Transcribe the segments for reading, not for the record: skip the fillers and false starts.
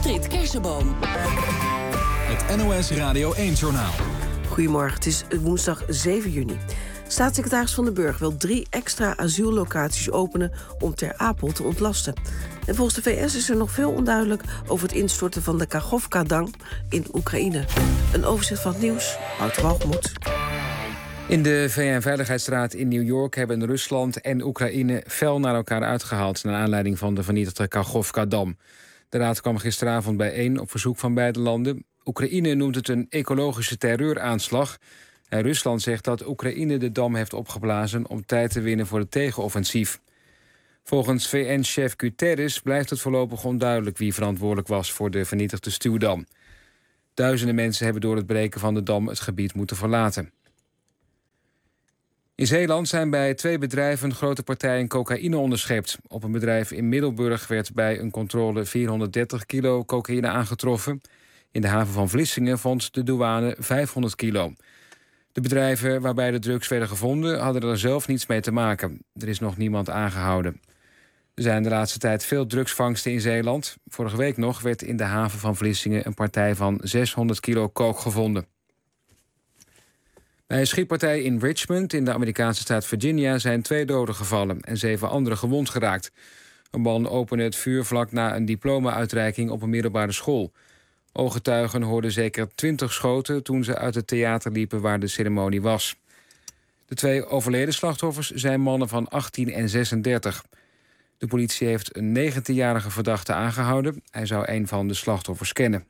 Astrid Kersenboom. Het NOS Radio 1-journaal. Goedemorgen, het is woensdag 7 juni. Staatssecretaris Van den Burg wil 3 extra asiellocaties openen om Ter Apel te ontlasten. En volgens de VS is er nog veel onduidelijk over het instorten van de Kachovka-dam in Oekraïne. Een overzicht van het nieuws, Wouter Walgemoed. In de VN-veiligheidsraad in New York hebben Rusland en Oekraïne fel naar elkaar uitgehaald naar aanleiding van de vernietigde Kachovka-dam. De raad kwam gisteravond bijeen op verzoek van beide landen. Oekraïne noemt het een ecologische terreuraanslag. En Rusland zegt dat Oekraïne de dam heeft opgeblazen om tijd te winnen voor het tegenoffensief. Volgens VN-chef Guterres blijft het voorlopig onduidelijk wie verantwoordelijk was voor de vernietigde stuwdam. Duizenden mensen hebben door het breken van de dam het gebied moeten verlaten. In Zeeland zijn bij 2 bedrijven grote partijen cocaïne onderschept. Op een bedrijf in Middelburg werd bij een controle 430 kilo cocaïne aangetroffen. In de haven van Vlissingen vond de douane 500 kilo. De bedrijven waarbij de drugs werden gevonden hadden er zelf niets mee te maken. Er is nog niemand aangehouden. Er zijn de laatste tijd veel drugsvangsten in Zeeland. Vorige week nog werd in de haven van Vlissingen een partij van 600 kilo coke gevonden. Bij een schietpartij in Richmond in de Amerikaanse staat Virginia zijn 2 doden gevallen en 7 anderen gewond geraakt. Een man opende het vuur vlak na een diploma-uitreiking op een middelbare school. Ooggetuigen hoorden zeker 20 schoten toen ze uit het theater liepen waar de ceremonie was. De 2 overleden slachtoffers zijn mannen van 18 en 36. De politie heeft een 19-jarige verdachte aangehouden. Hij zou een van de slachtoffers kennen.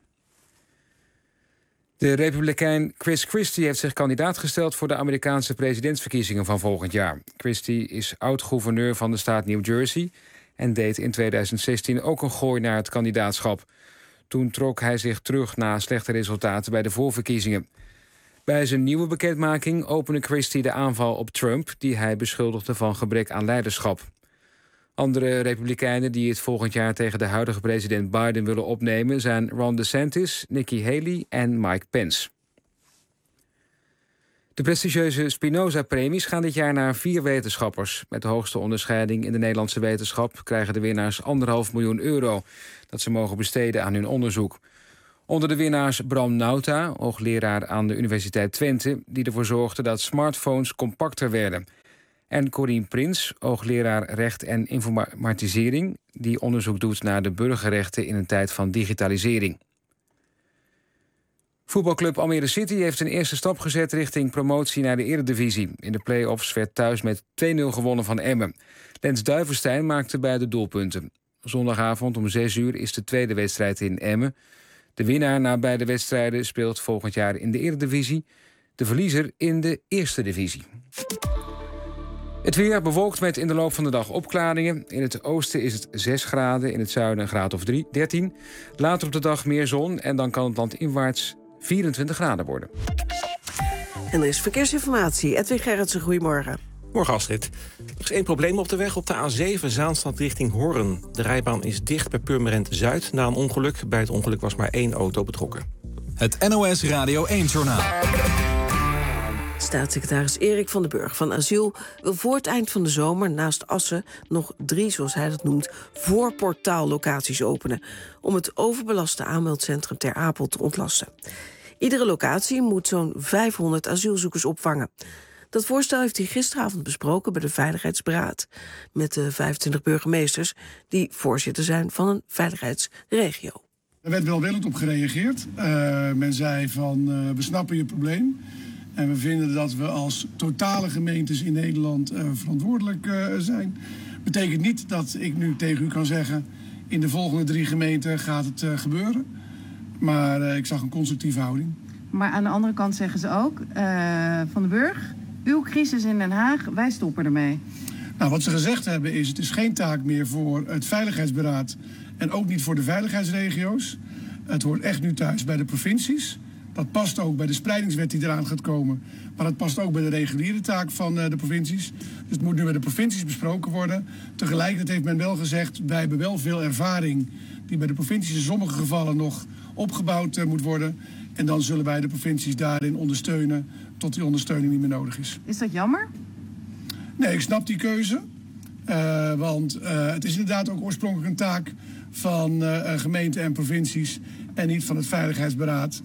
De republikein Chris Christie heeft zich kandidaat gesteld voor de Amerikaanse presidentsverkiezingen van volgend jaar. Christie is oud-gouverneur van de staat New Jersey en deed in 2016 ook een gooi naar het kandidaatschap. Toen trok hij zich terug na slechte resultaten bij de voorverkiezingen. Bij zijn nieuwe bekendmaking opende Christie de aanval op Trump, die hij beschuldigde van gebrek aan leiderschap. Andere republikeinen die het volgend jaar tegen de huidige president Biden willen opnemen zijn Ron DeSantis, Nikki Haley en Mike Pence. De prestigieuze Spinoza-premies gaan dit jaar naar 4 wetenschappers. Met de hoogste onderscheiding in de Nederlandse wetenschap krijgen de winnaars €1,5 miljoen dat ze mogen besteden aan hun onderzoek. Onder de winnaars Bram Nauta, hoogleraar aan de Universiteit Twente, die ervoor zorgde dat smartphones compacter werden. En Corien Prins, hoogleraar recht en informatisering, die onderzoek doet naar de burgerrechten in een tijd van digitalisering. Voetbalclub Almere City heeft een eerste stap gezet richting promotie naar de Eredivisie. In de play-offs werd thuis met 2-0 gewonnen van Emmen. Lens Duivenstein maakte beide doelpunten. Zondagavond om 6 uur is de tweede wedstrijd in Emmen. De winnaar na beide wedstrijden speelt volgend jaar in de Eredivisie. De verliezer in de Eerste Divisie. Het weer bewolkt met in de loop van de dag opklaringen. In het oosten is het 6 graden, in het zuiden een graad of 13. Later op de dag meer zon en dan kan het landinwaarts 24 graden worden. En er is verkeersinformatie. Edwin Gerritsen, goedemorgen. Morgen, Astrid. Er is 1 probleem op de weg op de A7 Zaanstad richting Hoorn. De rijbaan is dicht bij Purmerend Zuid na een ongeluk. Bij het ongeluk was maar 1 auto betrokken. Het NOS Radio 1-journaal. Staatssecretaris Erik Van den Burg van Asiel wil voor het eind van de zomer naast Assen nog 3, zoals hij dat noemt, voorportaallocaties openen om het overbelaste aanmeldcentrum Ter Apel te ontlasten. Iedere locatie moet zo'n 500 asielzoekers opvangen. Dat voorstel heeft hij gisteravond besproken bij de Veiligheidsberaad met de 25 burgemeesters die voorzitter zijn van een veiligheidsregio. Er werd welwillend op gereageerd. Men zei van we snappen je probleem. En we vinden dat we als totale gemeentes in Nederland verantwoordelijk zijn. Betekent niet dat ik nu tegen u kan zeggen, in de volgende 3 gemeenten gaat het gebeuren. Maar ik zag een constructieve houding. Maar aan de andere kant zeggen ze ook, Van den Burg, uw crisis in Den Haag, wij stoppen ermee. Nou, wat ze gezegd hebben is, het is geen taak meer voor het Veiligheidsberaad en ook niet voor de veiligheidsregio's. Het hoort echt nu thuis bij de provincies. Dat past ook bij de spreidingswet die eraan gaat komen. Maar dat past ook bij de reguliere taak van de provincies. Dus het moet nu bij de provincies besproken worden. Tegelijkertijd heeft men wel gezegd, wij hebben wel veel ervaring die bij de provincies in sommige gevallen nog opgebouwd moet worden. En dan zullen wij de provincies daarin ondersteunen tot die ondersteuning niet meer nodig is. Is dat jammer? Nee, ik snap die keuze. Want het is inderdaad ook oorspronkelijk een taak van gemeenten en provincies en niet van het Veiligheidsberaad.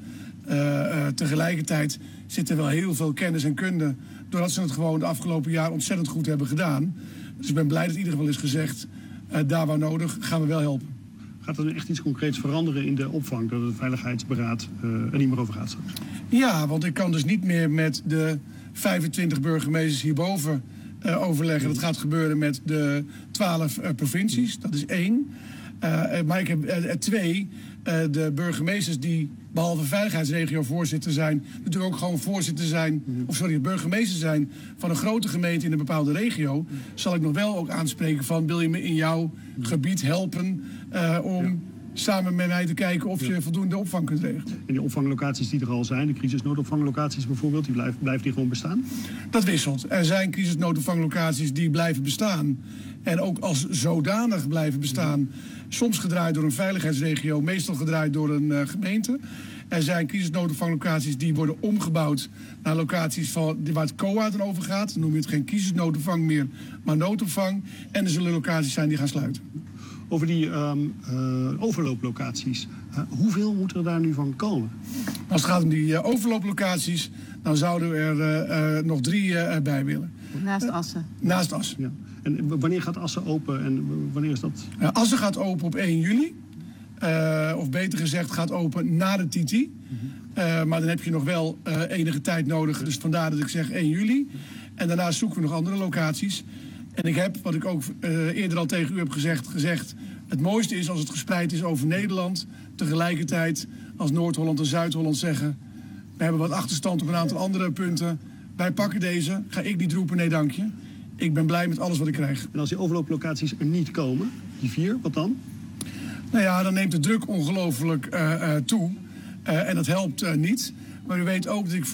Tegelijkertijd zit er wel heel veel kennis en kunde, doordat ze het gewoon de afgelopen jaar ontzettend goed hebben gedaan. Dus ik ben blij dat in ieder geval is gezegd, daar waar nodig gaan we wel helpen. Gaat er nu echt iets concreets veranderen in de opvang, dat het Veiligheidsberaad er niet meer over gaat straks? Ja, want ik kan dus niet meer met de 25 burgemeesters hierboven overleggen. Dat gaat gebeuren met de 12 provincies, dat is 1. Maar ik heb 2, de burgemeesters die behalve veiligheidsregiovoorzitter zijn, natuurlijk ook gewoon voorzitter zijn, burgemeester zijn van een grote gemeente in een bepaalde regio, zal ik nog wel ook aanspreken van, wil je me in jouw gebied helpen om samen met mij te kijken of je voldoende opvang kunt regelen. En die opvanglocaties die er al zijn, de crisisnoodopvanglocaties bijvoorbeeld, blijft die gewoon bestaan? Dat wisselt. Er zijn crisisnoodopvanglocaties die blijven bestaan en ook als zodanig blijven bestaan. Soms gedraaid door een veiligheidsregio, meestal gedraaid door een gemeente. Er zijn crisisnoodopvanglocaties die worden omgebouwd naar locaties waar het COA dan over gaat. Dan noem je het geen crisisnoodopvang meer, maar noodopvang. En er zullen locaties zijn die gaan sluiten. Over die overlooplocaties, hoeveel moet er daar nu van komen? Als het gaat om die overlooplocaties, dan zouden we er nog 3 bij willen. Naast Assen? Naast Assen. Ja. En wanneer gaat Assen open en wanneer is dat? Assen gaat open op 1 juli. Of beter gezegd gaat open na de TT. Maar dan heb je nog wel enige tijd nodig. Dus vandaar dat ik zeg 1 juli. En daarna zoeken we nog andere locaties. En ik heb, wat ik ook eerder al tegen u heb gezegd... het mooiste is als het gespreid is over Nederland. Tegelijkertijd als Noord-Holland en Zuid-Holland zeggen... we hebben wat achterstand op een aantal andere punten. Wij pakken deze. Ga ik niet roepen, nee dank je. Ik ben blij met alles wat ik krijg. En als die overlooplocaties er niet komen, die 4, wat dan? Nou ja, dan neemt de druk ongelooflijk toe. En dat helpt niet. Maar u weet ook dat ik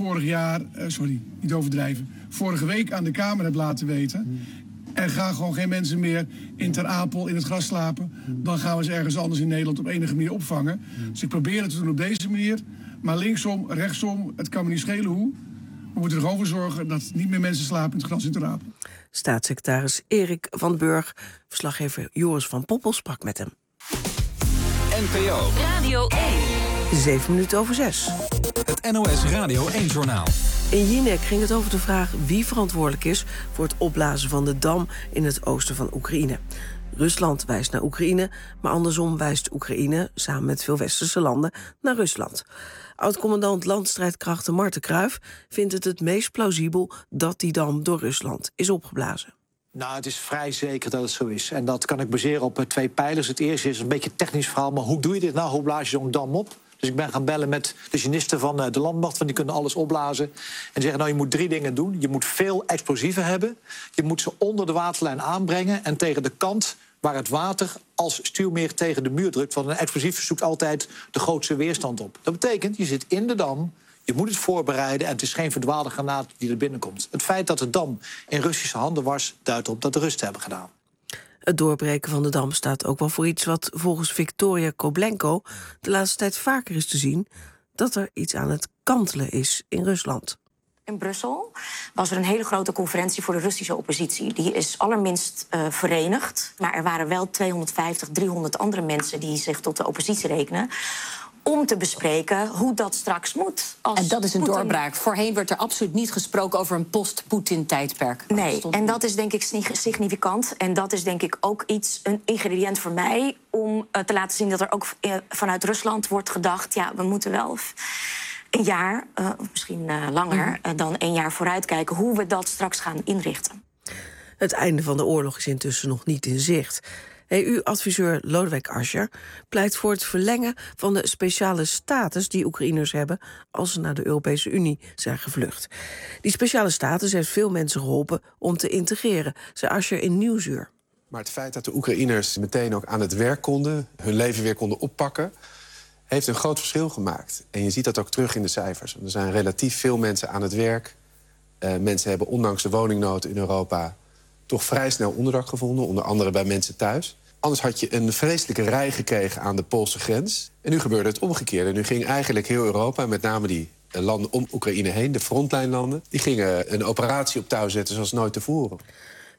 vorige week aan de Kamer heb laten weten... er gaan gewoon geen mensen meer in Ter Apel in het gras slapen. Dan gaan we ze ergens anders in Nederland op enige manier opvangen. Dus ik probeer het te doen op deze manier. Maar linksom, rechtsom, het kan me niet schelen hoe. We moeten er gewoon voor zorgen dat niet meer mensen slapen in het gras in Ter Apel. Staatssecretaris Erik van Burg, verslaggever Joris van Poppel sprak met hem. NPO Radio 1. 6:07. Het NOS Radio 1-journaal. In Jinek ging het over de vraag wie verantwoordelijk is voor het opblazen van de dam in het oosten van Oekraïne. Rusland wijst naar Oekraïne, maar andersom wijst Oekraïne, samen met veel westerse landen, naar Rusland. Oud-commandant landstrijdkrachten Marten Kruijf vindt het meest plausibel dat die dam door Rusland is opgeblazen. Nou, het is vrij zeker dat het zo is. En dat kan ik baseren op 2 pijlers. Het eerste is een beetje een technisch verhaal, maar hoe doe je dit nou? Hoe blaas je zo'n dam op? Dus ik ben gaan bellen met de genisten van de landmacht, want die kunnen alles opblazen. En die zeggen, nou, je moet 3 dingen doen. Je moet veel explosieven hebben. Je moet ze onder de waterlijn aanbrengen en tegen de kant waar het water als stuwmeer tegen de muur drukt. Want een explosief zoekt altijd de grootste weerstand op. Dat betekent, je zit in de dam, je moet het voorbereiden en het is geen verdwaalde granaat die er binnenkomt. Het feit dat de dam in Russische handen was, duidt op dat de Russen hebben gedaan. Het doorbreken van de dam staat ook wel voor iets wat volgens Victoria Koblenko de laatste tijd vaker is te zien, dat er iets aan het kantelen is in Rusland. In Brussel was er een hele grote conferentie voor de Russische oppositie. Die is allerminst verenigd. Maar er waren wel 250, 300 andere mensen die zich tot de oppositie rekenen, om te bespreken hoe dat straks moet. En dat is een doorbraak. Voorheen werd er absoluut niet gesproken over een post-Poetin-tijdperk. Nee, en dat is denk ik significant. En dat is denk ik ook een ingrediënt voor mij om te laten zien dat er ook vanuit Rusland wordt gedacht, ja, we moeten wel een jaar, of misschien langer dan 1 jaar vooruitkijken hoe we dat straks gaan inrichten. Het einde van de oorlog is intussen nog niet in zicht. EU-adviseur Lodewijk Asscher pleit voor het verlengen van de speciale status die Oekraïners hebben als ze naar de Europese Unie zijn gevlucht. Die speciale status heeft veel mensen geholpen om te integreren, zei Asscher in Nieuwsuur. Maar het feit dat de Oekraïners meteen ook aan het werk konden, hun leven weer konden oppakken, heeft een groot verschil gemaakt. En je ziet dat ook terug in de cijfers. Er zijn relatief veel mensen aan het werk. Mensen hebben ondanks de woningnood in Europa toch vrij snel onderdak gevonden, onder andere bij mensen thuis. Anders had je een vreselijke rij gekregen aan de Poolse grens. En nu gebeurde het omgekeerde. Nu ging eigenlijk heel Europa, met name die landen om Oekraïne heen, de frontlijnlanden, die gingen een operatie op touw zetten zoals nooit tevoren.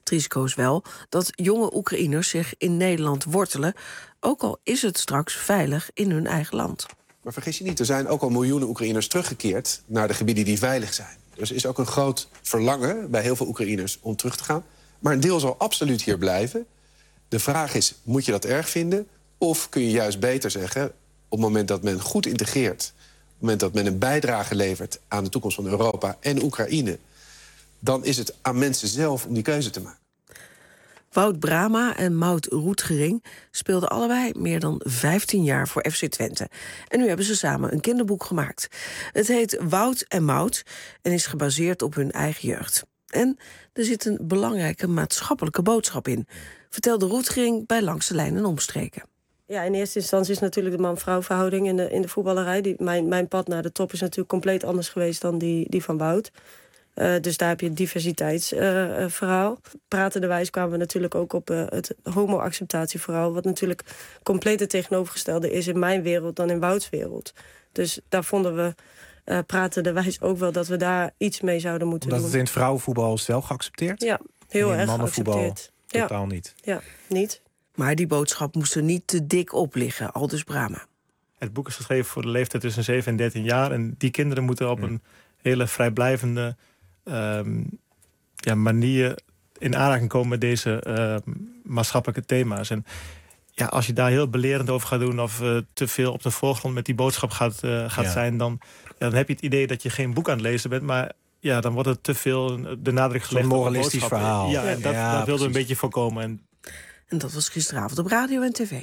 Het risico is wel dat jonge Oekraïners zich in Nederland wortelen, ook al is het straks veilig in hun eigen land. Maar vergis je niet, er zijn ook al miljoenen Oekraïners teruggekeerd naar de gebieden die veilig zijn. Dus er is ook een groot verlangen bij heel veel Oekraïners om terug te gaan. Maar een deel zal absoluut hier blijven. De vraag is, moet je dat erg vinden? Of kun je juist beter zeggen, op het moment dat men goed integreert, op het moment dat men een bijdrage levert aan de toekomst van Europa en Oekraïne, dan is het aan mensen zelf om die keuze te maken. Wout Brama en Maud Roetgering speelden allebei meer dan 15 jaar voor FC Twente. En nu hebben ze samen een kinderboek gemaakt. Het heet Wout en Maud en is gebaseerd op hun eigen jeugd. En er zit een belangrijke maatschappelijke boodschap in, vertelde Roetgering bij Langs de Lijn en Omstreken. Ja, in eerste instantie is natuurlijk de man-vrouw verhouding in de voetballerij. Mijn pad naar de top is natuurlijk compleet anders geweest dan die van Wout. Dus daar heb je het diversiteitsverhaal. Pratenderwijs kwamen we natuurlijk ook op het homo-acceptatieverhaal, wat natuurlijk compleet het tegenovergestelde is in mijn wereld dan in Wouts wereld. Dus daar vonden we pratenderwijs ook wel dat we daar iets mee zouden moeten doen. Omdat het in het vrouwenvoetbal is wel geaccepteerd? Ja, heel erg mannenvoetbal geaccepteerd. Totaal niet. Ja, niet. Maar die boodschap moest er niet te dik op liggen, aldus Brama. Het boek is geschreven voor de leeftijd tussen 7 en 13 jaar. En die kinderen moeten op een hele vrijblijvende manier in aanraking komen met deze maatschappelijke thema's. En ja, als je daar heel belerend over gaat doen of te veel op de voorgrond met die boodschap gaat zijn, dan heb je het idee dat je geen boek aan het lezen bent, maar ja, dan wordt het te veel de nadruk gelegd op een moralistisch verhaal. Ja, en dat wilden we een beetje voorkomen. En dat was gisteravond op radio en tv.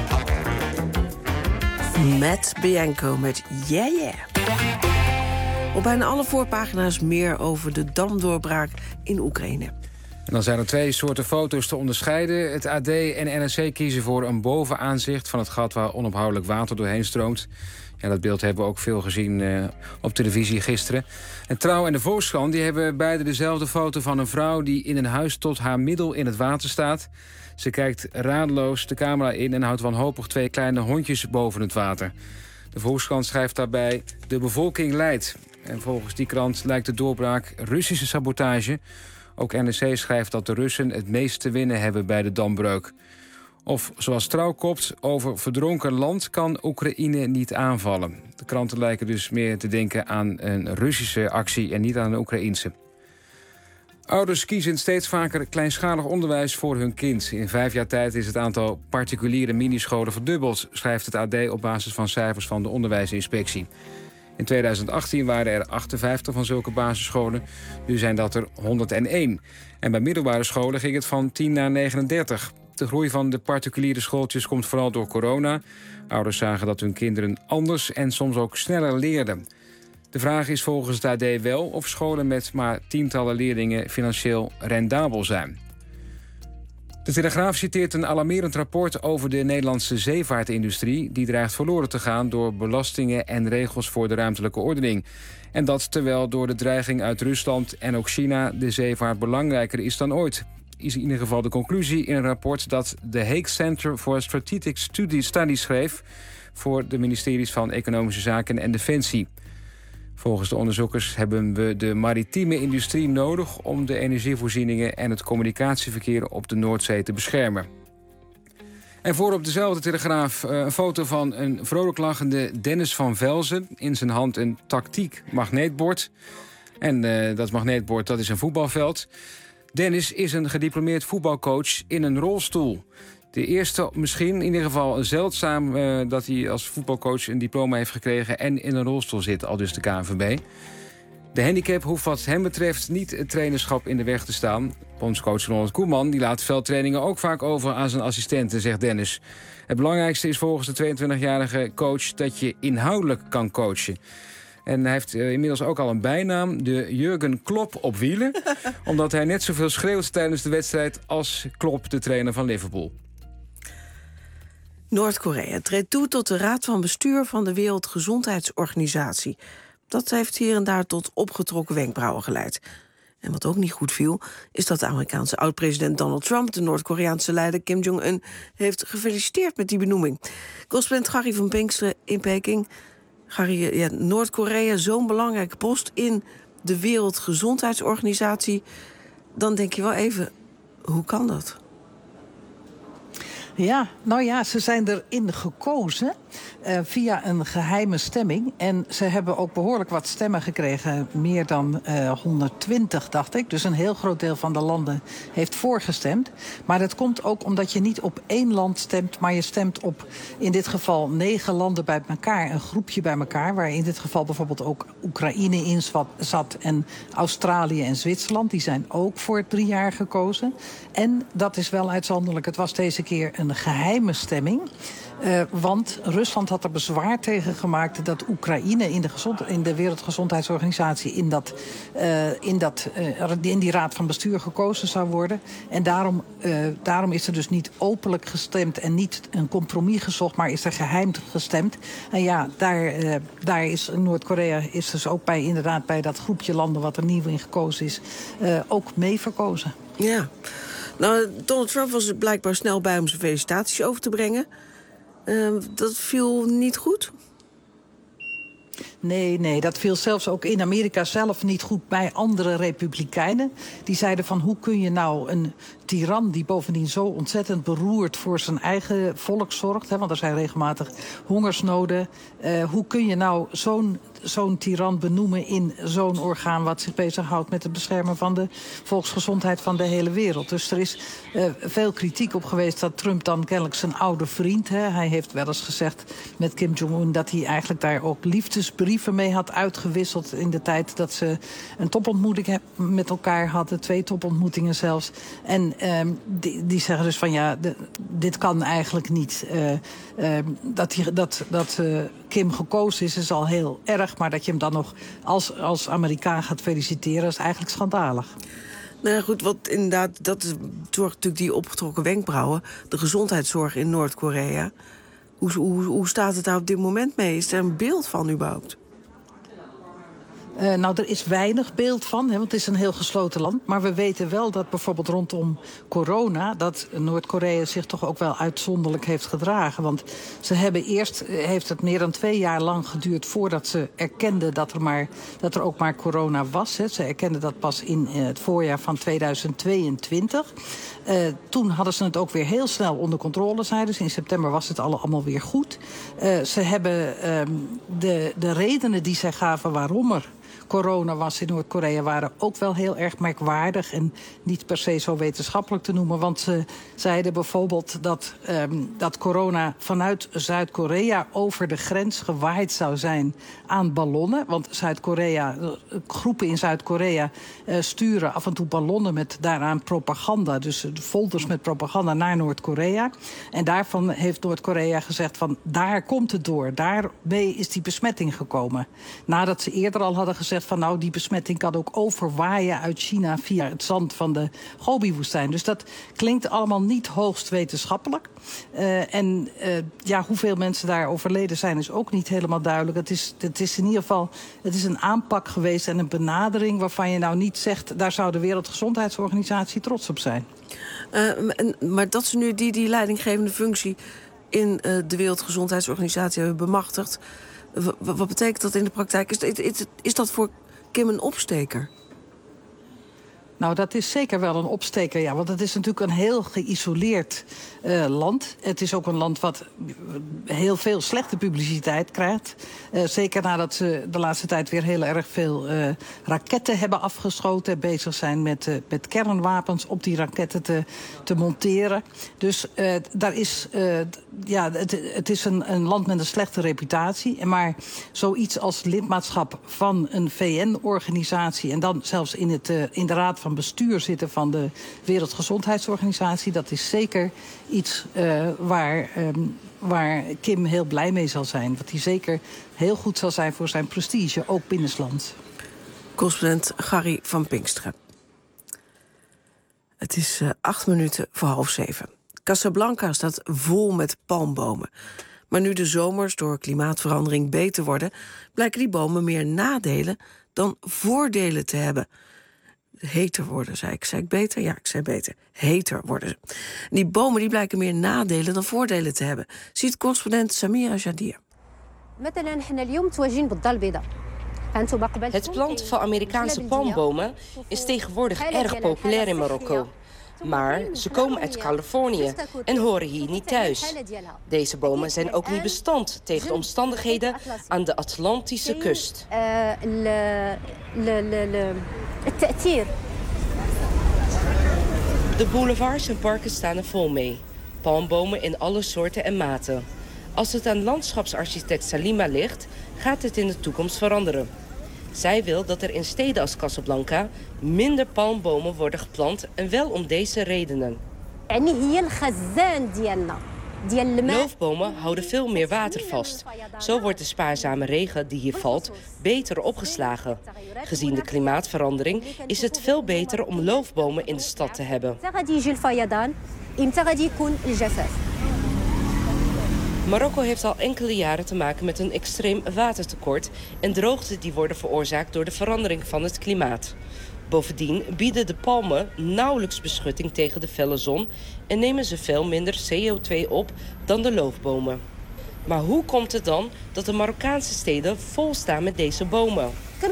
Matt Bianco met Yeah Yeah. Op bijna alle voorpagina's meer over de damdoorbraak in Oekraïne. En dan zijn er 2 soorten foto's te onderscheiden. Het AD en NRC kiezen voor een bovenaanzicht van het gat waar onophoudelijk water doorheen stroomt. Ja, dat beeld hebben we ook veel gezien op televisie gisteren. En Trouw en de Volkskrant die hebben beide dezelfde foto van een vrouw die in een huis tot haar middel in het water staat. Ze kijkt radeloos de camera in en houdt wanhopig 2 kleine hondjes boven het water. De Volkskrant schrijft daarbij: de bevolking lijdt. En volgens die krant lijkt de doorbraak Russische sabotage. Ook NRC schrijft dat de Russen het meest te winnen hebben bij de dambreuk. Of zoals Trouw kopt, over verdronken land kan Oekraïne niet aanvallen. De kranten lijken dus meer te denken aan een Russische actie en niet aan een Oekraïense. Ouders kiezen steeds vaker kleinschalig onderwijs voor hun kind. In 5 jaar tijd is het aantal particuliere minischolen verdubbeld, schrijft het AD op basis van cijfers van de onderwijsinspectie. In 2018 waren er 58 van zulke basisscholen. Nu zijn dat er 101. En bij middelbare scholen ging het van 10 naar 39. De groei van de particuliere schooltjes komt vooral door corona. Ouders zagen dat hun kinderen anders en soms ook sneller leerden. De vraag is volgens het AD wel of scholen met maar tientallen leerlingen financieel rendabel zijn. De Telegraaf citeert een alarmerend rapport over de Nederlandse zeevaartindustrie. Die dreigt verloren te gaan door belastingen en regels voor de ruimtelijke ordening. En dat terwijl door de dreiging uit Rusland en ook China de zeevaart belangrijker is dan ooit. Is in ieder geval de conclusie in een rapport dat de Hague Center for Strategic Studies schreef voor de ministeries van Economische Zaken en Defensie. Volgens de onderzoekers hebben we de maritieme industrie nodig om de energievoorzieningen en het communicatieverkeer op de Noordzee te beschermen. En voor op dezelfde Telegraaf een foto van een vrolijk lachende Dennis van Velzen. In zijn hand een tactiek magneetbord. En dat magneetbord, dat is een voetbalveld. Dennis is een gediplomeerd voetbalcoach in een rolstoel. De eerste, misschien in ieder geval zeldzaam dat hij als voetbalcoach een diploma heeft gekregen en in een rolstoel zit, aldus de KNVB. De handicap hoeft wat hem betreft niet het trainerschap in de weg te staan. Bondscoach Ronald Koeman die laat veldtrainingen ook vaak over aan zijn assistenten, zegt Dennis. Het belangrijkste is volgens de 22-jarige coach dat je inhoudelijk kan coachen. En hij heeft inmiddels ook al een bijnaam, de Jurgen Klopp op wielen. Omdat hij net zoveel schreeuwt tijdens de wedstrijd als Klopp, de trainer van Liverpool. Noord-Korea treedt toe tot de raad van bestuur van de Wereldgezondheidsorganisatie. Dat heeft hier en daar tot opgetrokken wenkbrauwen geleid. En wat ook niet goed viel, is dat de Amerikaanse oud-president Donald Trump de Noord-Koreaanse leider Kim Jong-un heeft gefeliciteerd met die benoeming. Correspondent Gary van Pinksteren in Peking. Gary, Noord-Korea, zo'n belangrijke post in de Wereldgezondheidsorganisatie. Dan denk je wel even, hoe kan dat? Ja, nou ja, ze zijn erin gekozen via een geheime stemming. En ze hebben ook behoorlijk wat stemmen gekregen. Meer dan 120, dacht ik. Dus een heel groot deel van de landen heeft voorgestemd. Maar dat komt ook omdat je niet op 1 land stemt, maar je stemt op in dit geval 9 landen bij elkaar. Een groepje bij elkaar, waar in dit geval bijvoorbeeld ook Oekraïne in zat en Australië en Zwitserland. Die zijn ook voor 3 jaar gekozen. En dat is wel uitzonderlijk. Het was deze keer een geheime stemming. Want Rusland had er bezwaar tegen gemaakt dat Oekraïne in de Wereldgezondheidsorganisatie in die raad van bestuur gekozen zou worden. En daarom is er dus niet openlijk gestemd en niet een compromis gezocht, maar is er geheim gestemd. En ja, daar is Noord-Korea is dus ook bij dat groepje landen wat er nieuw in gekozen is, ook mee verkozen. Ja. Nou, Donald Trump was er blijkbaar snel bij om zijn felicitaties over te brengen. Dat viel niet goed? Nee, dat viel zelfs ook in Amerika zelf niet goed bij andere republikeinen. Die zeiden van, hoe kun je nou een tiran die bovendien zo ontzettend beroerd voor zijn eigen volk zorgt, want er zijn regelmatig hongersnoden. Hoe kun je nou zo'n tiran benoemen in zo'n orgaan wat zich bezighoudt met het beschermen van de volksgezondheid van de hele wereld. Dus er is veel kritiek op geweest dat Trump dan kennelijk zijn oude vriend, hij heeft wel eens gezegd met Kim Jong-un dat hij eigenlijk daar ook liefdesbrieven mee had uitgewisseld in de tijd dat ze een topontmoeting met elkaar hadden, 2 topontmoetingen zelfs. En die zeggen dus van ja, dit kan eigenlijk niet. Dat Kim gekozen is al heel erg. terug. Maar dat je hem dan nog als Amerikaan gaat feliciteren, is eigenlijk schandalig. Nou ja, goed, wat inderdaad, dat zorgt natuurlijk die opgetrokken wenkbrauwen. De gezondheidszorg in Noord-Korea. Hoe staat het daar op dit moment mee? Is er een beeld van überhaupt? Nou, er is weinig beeld van, want het is een heel gesloten land. Maar we weten wel dat bijvoorbeeld rondom corona, dat Noord-Korea zich toch ook wel uitzonderlijk heeft gedragen. Want ze hebben heeft het meer dan 2 jaar lang geduurd voordat ze erkenden dat er ook maar corona was. Ze erkenden dat pas in het voorjaar van 2022. Toen hadden ze het ook weer heel snel onder controle, zeiden ze. In september was het allemaal weer goed. Ze hebben de redenen die zij gaven waarom er corona was in Noord-Korea waren ook wel heel erg merkwaardig en niet per se zo wetenschappelijk te noemen. Want ze zeiden bijvoorbeeld dat corona vanuit Zuid-Korea over de grens gewaaid zou zijn aan ballonnen. Want groepen in Zuid-Korea sturen af en toe ballonnen met daaraan propaganda. Dus folders met propaganda naar Noord-Korea. En daarvan heeft Noord-Korea gezegd van daar komt het door. Daarmee is die besmetting gekomen. Nadat ze eerder al hadden gezegd van nou, die besmetting kan ook overwaaien uit China via het zand van de Gobi-woestijn. Dus dat klinkt allemaal niet hoogst wetenschappelijk. Hoeveel mensen daar overleden zijn is ook niet helemaal duidelijk. Het is in ieder geval een aanpak geweest en een benadering waarvan je nou niet zegt, daar zou de Wereldgezondheidsorganisatie trots op zijn. Maar dat ze nu die leidinggevende functie in de Wereldgezondheidsorganisatie hebben bemachtigd, wat betekent dat in de praktijk? Is dat voor Kim een opsteker? Nou, dat is zeker wel een opsteker, ja. Want het is natuurlijk een heel geïsoleerd land. Het is ook een land wat heel veel slechte publiciteit krijgt. Zeker nadat ze de laatste tijd weer heel erg veel raketten hebben afgeschoten. En bezig zijn met kernwapens op die raketten te monteren. Dus het is een land met een slechte reputatie. Maar zoiets als lidmaatschap van een VN-organisatie en dan zelfs in de raad van bestuur zitten van de Wereldgezondheidsorganisatie, dat is zeker iets waar Kim heel blij mee zal zijn. Wat hij zeker heel goed zal zijn voor zijn prestige, ook binnenlands. Correspondent Gary van Pinksteren. Het is 7:08. Casablanca staat vol met palmbomen. Maar nu de zomers door klimaatverandering beter worden, blijken die bomen meer nadelen dan voordelen te hebben. Heter worden, zei ik. Zei ik beter? Ja, ik zei beter. Heter worden ze. Die bomen die blijken meer nadelen dan voordelen te hebben, ziet correspondent Samira Jadir. Het planten van Amerikaanse palmbomen is tegenwoordig erg populair in Marokko. Maar ze komen uit Californië en horen hier niet thuis. Deze bomen zijn ook niet bestand tegen de omstandigheden aan de Atlantische kust. De boulevards en parken staan er vol mee. Palmbomen in alle soorten en maten. Als het aan landschapsarchitect Salima ligt, gaat het in de toekomst veranderen. Zij wil dat er in steden als Casablanca minder palmbomen worden geplant en wel om deze redenen. Loofbomen houden veel meer water vast. Zo wordt de spaarzame regen die hier valt beter opgeslagen. Gezien de klimaatverandering is het veel beter om loofbomen in de stad te hebben. Marokko heeft al enkele jaren te maken met een extreem watertekort en droogte die worden veroorzaakt door de verandering van het klimaat. Bovendien bieden de palmen nauwelijks beschutting tegen de felle zon en nemen ze veel minder CO2 op dan de loofbomen. Maar hoe komt het dan dat de Marokkaanse steden vol staan met deze bomen?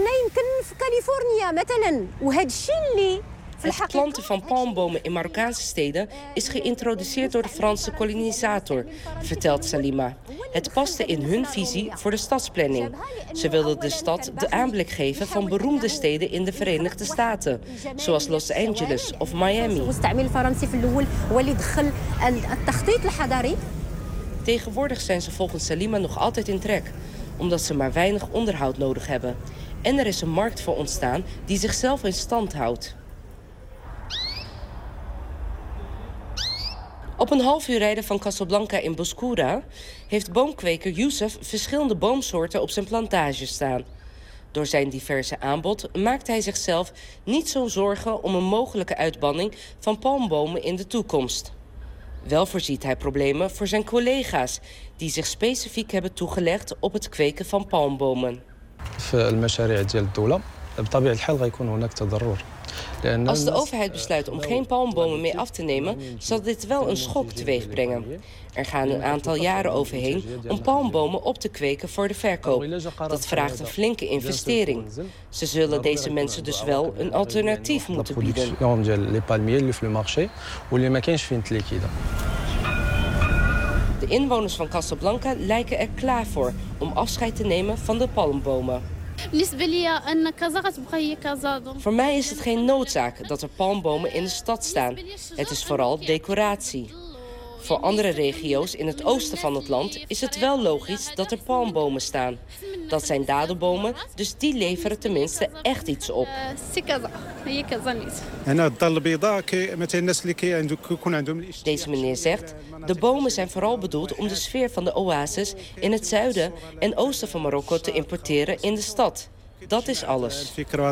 Het planten van palmbomen in Marokkaanse steden is geïntroduceerd door de Franse kolonisator, vertelt Salima. Het paste in hun visie voor de stadsplanning. Ze wilden de stad de aanblik geven van beroemde steden in de Verenigde Staten, zoals Los Angeles of Miami. Tegenwoordig zijn ze volgens Salima nog altijd in trek, omdat ze maar weinig onderhoud nodig hebben. En er is een markt voor ontstaan die zichzelf in stand houdt. Op een half uur rijden van Casablanca in Boscoura heeft boomkweker Youssef verschillende boomsoorten op zijn plantage staan. Door zijn diverse aanbod maakt hij zichzelf niet zo'n zorgen om een mogelijke uitbanning van palmbomen in de toekomst. Wel voorziet hij problemen voor zijn collega's die zich specifiek hebben toegelegd op het kweken van palmbomen. Als de overheid besluit om geen palmbomen meer af te nemen, zal dit wel een schok teweeg brengen. Er gaan een aantal jaren overheen om palmbomen op te kweken voor de verkoop. Dat vraagt een flinke investering. Ze zullen deze mensen dus wel een alternatief moeten bieden. De inwoners van Casablanca lijken er klaar voor om afscheid te nemen van de palmbomen. Voor mij is het geen noodzaak dat er palmbomen in de stad staan. Het is vooral decoratie. Voor andere regio's in het oosten van het land is het wel logisch dat er palmbomen staan. Dat zijn dadelbomen, dus die leveren tenminste echt iets op. Deze meneer zegt, de bomen zijn vooral bedoeld om de sfeer van de oases in het zuiden en oosten van Marokko te importeren in de stad. Dat is alles.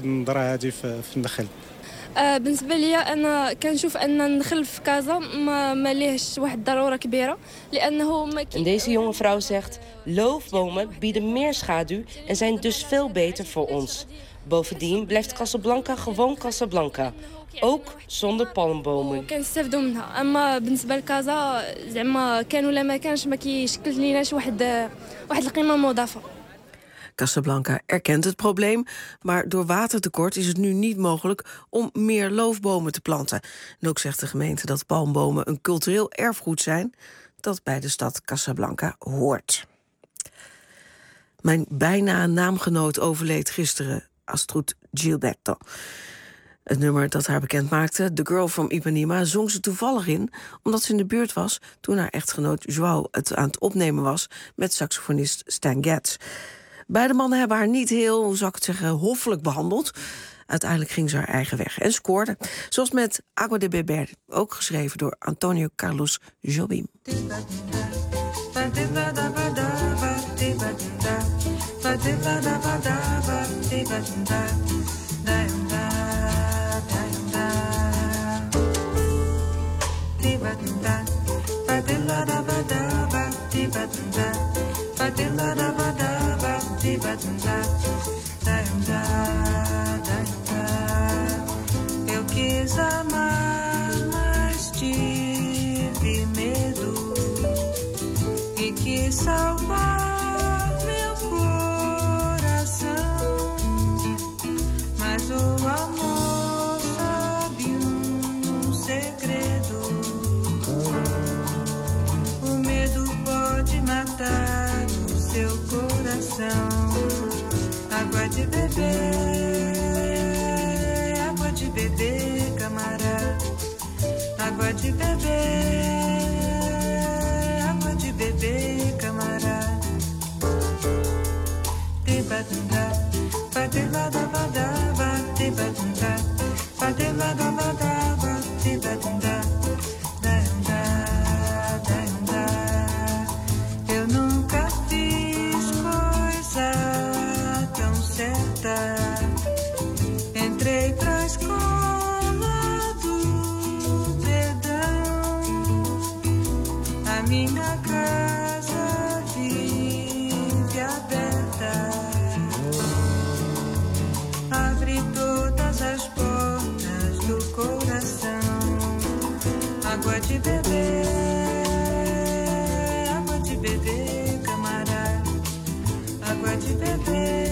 بالنسبه لي انا كنشوف ان ندخل في كازا ما ليهش واحد الضروره كبيره لانه En deze jonge vrouw zegt, loofbomen bieden meer schaduw en zijn dus veel beter voor ons. Bovendien blijft Casablanca gewoon Casablanca, ook zonder palmbomen. كنستافدوا منها اما بالنسبه لكازا زعما كان ولا ما كانش ما كيشكل ليناش واحد القيمه مضافه. Casablanca erkent het probleem, maar door watertekort is het nu niet mogelijk om meer loofbomen te planten. En ook zegt de gemeente dat palmbomen een cultureel erfgoed zijn dat bij de stad Casablanca hoort. Mijn bijna naamgenoot overleed gisteren, Astrud Gilberto. Het nummer dat haar bekend maakte, The Girl from Ipanema, zong ze toevallig in omdat ze in de buurt was toen haar echtgenoot João het aan het opnemen was met saxofonist Stan Getz. Beide mannen hebben haar niet heel, hoe zou ik het zeggen, hoffelijk behandeld. Uiteindelijk ging ze haar eigen weg en scoorde. Zoals met Agua de Beber, ook geschreven door Antonio Carlos Jobim. Eu quis amar, mas tive medo e quis salvar meu coração, mas o amor sabe segredo. O medo pode matar o seu coração. Água de beber, camarada. Água de beber, camarada. Tebadunda, padelada badaba, tebadunda, padelada badaba, tebadunda, daunda, daunda. Eu nunca fiz coisa tão certa. Entrei pra escola do perdão. A minha casa vive aberta. Abre todas as portas do coração. Água de beber, camarada. Água de beber.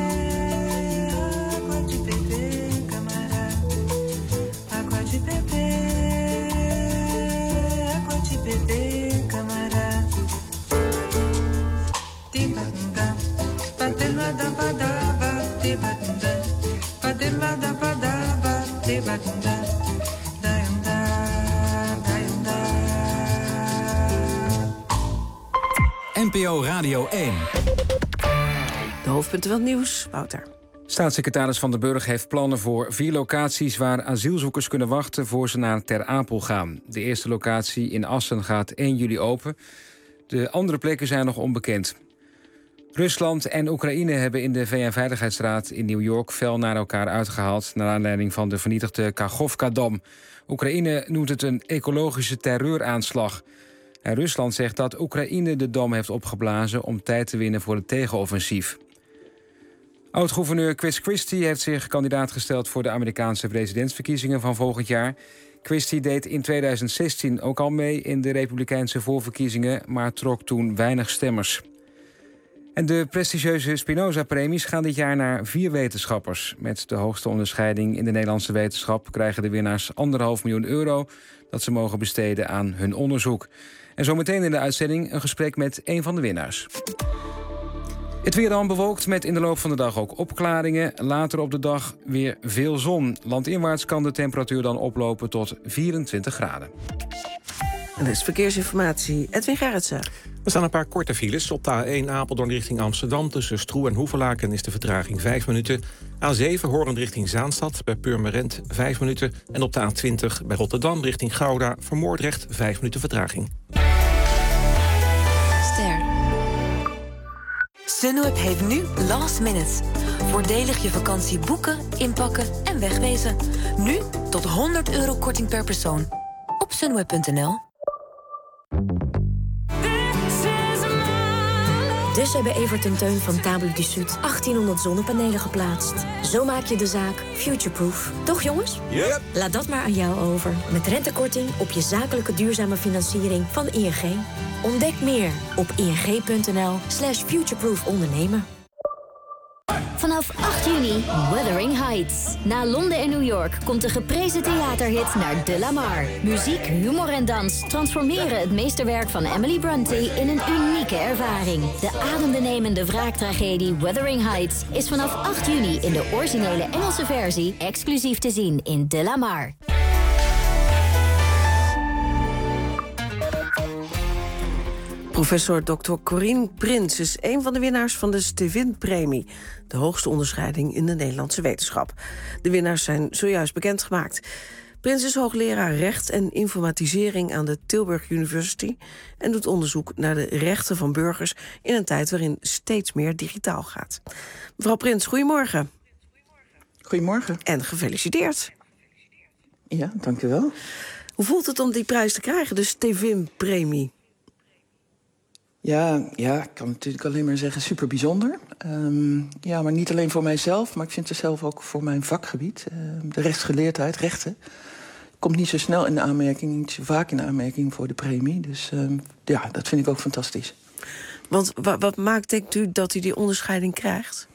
NPO Radio 1. De hoofdpunten van het nieuws, Wouter. Staatssecretaris Van den Burg heeft plannen voor 4 locaties waar asielzoekers kunnen wachten voor ze naar Ter Apel gaan. De eerste locatie in Assen gaat 1 juli open. De andere plekken zijn nog onbekend. Rusland en Oekraïne hebben in de VN-veiligheidsraad in New York fel naar elkaar uitgehaald naar aanleiding van de vernietigde Kachovka-dam. Oekraïne noemt het een ecologische terreuraanslag. En Rusland zegt dat Oekraïne de dam heeft opgeblazen om tijd te winnen voor het tegenoffensief. Oud-gouverneur Chris Christie heeft zich kandidaat gesteld voor de Amerikaanse presidentsverkiezingen van volgend jaar. Christie deed in 2016 ook al mee in de Republikeinse voorverkiezingen, maar trok toen weinig stemmers. En de prestigieuze Spinoza-premies gaan dit jaar naar 4 wetenschappers. Met de hoogste onderscheiding in de Nederlandse wetenschap krijgen de winnaars €1,5 miljoen dat ze mogen besteden aan hun onderzoek. En zometeen in de uitzending een gesprek met een van de winnaars. Het weer dan bewolkt met in de loop van de dag ook opklaringen. Later op de dag weer veel zon. Landinwaarts kan de temperatuur dan oplopen tot 24 graden. En dat is verkeersinformatie. Edwin Gerritsen. Er staan een paar korte files. Op de A1 Apeldoorn richting Amsterdam tussen Stroe en Hoevelaken is de vertraging 5 minuten. A7 Hoorn richting Zaanstad bij Purmerend 5 minuten. En op de A20 bij Rotterdam richting Gouda voor Moordrecht 5 minuten vertraging. Ster. Sunweb heeft nu Last Minute. Voordelig je vakantie boeken, inpakken en wegwezen. Nu tot €100 korting per persoon. Op sunweb.nl. Dus hebben Evert en Teun van Table du Sud 1800 zonnepanelen geplaatst. Zo maak je de zaak futureproof. Toch jongens? Yep. Laat dat maar aan jou over. Met rentekorting op je zakelijke duurzame financiering van ING. Ontdek meer op ing.nl/futureproof ondernemen. Vanaf 8 juni Wuthering Heights. Na Londen en New York komt de geprezen theaterhit naar De La Mar. Muziek, humor en dans transformeren het meesterwerk van Emily Brontë in een unieke ervaring. De adembenemende wraaktragedie Wuthering Heights is vanaf 8 juni in de originele Engelse versie exclusief te zien in De La Mar. Professor Dr. Corien Prins is een van de winnaars van de Stevin-premie, de hoogste onderscheiding in de Nederlandse wetenschap. De winnaars zijn zojuist bekendgemaakt. Prins is hoogleraar recht en informatisering aan de Tilburg University en doet onderzoek naar de rechten van burgers in een tijd waarin steeds meer digitaal gaat. Mevrouw Prins, goedemorgen. Goedemorgen. En gefeliciteerd. Ja, dank u wel. Hoe voelt het om die prijs te krijgen, de Stevin-premie? Ja, ik kan natuurlijk alleen maar zeggen super bijzonder. Ja, maar niet alleen voor mijzelf, maar ik vind het zelf ook voor mijn vakgebied. De rechtsgeleerdheid, rechten, komt niet zo snel in de aanmerking, niet zo vaak in de aanmerking voor de premie. Dus ja, dat vind ik ook fantastisch. Want wat maakt, denkt u, dat u die onderscheiding krijgt?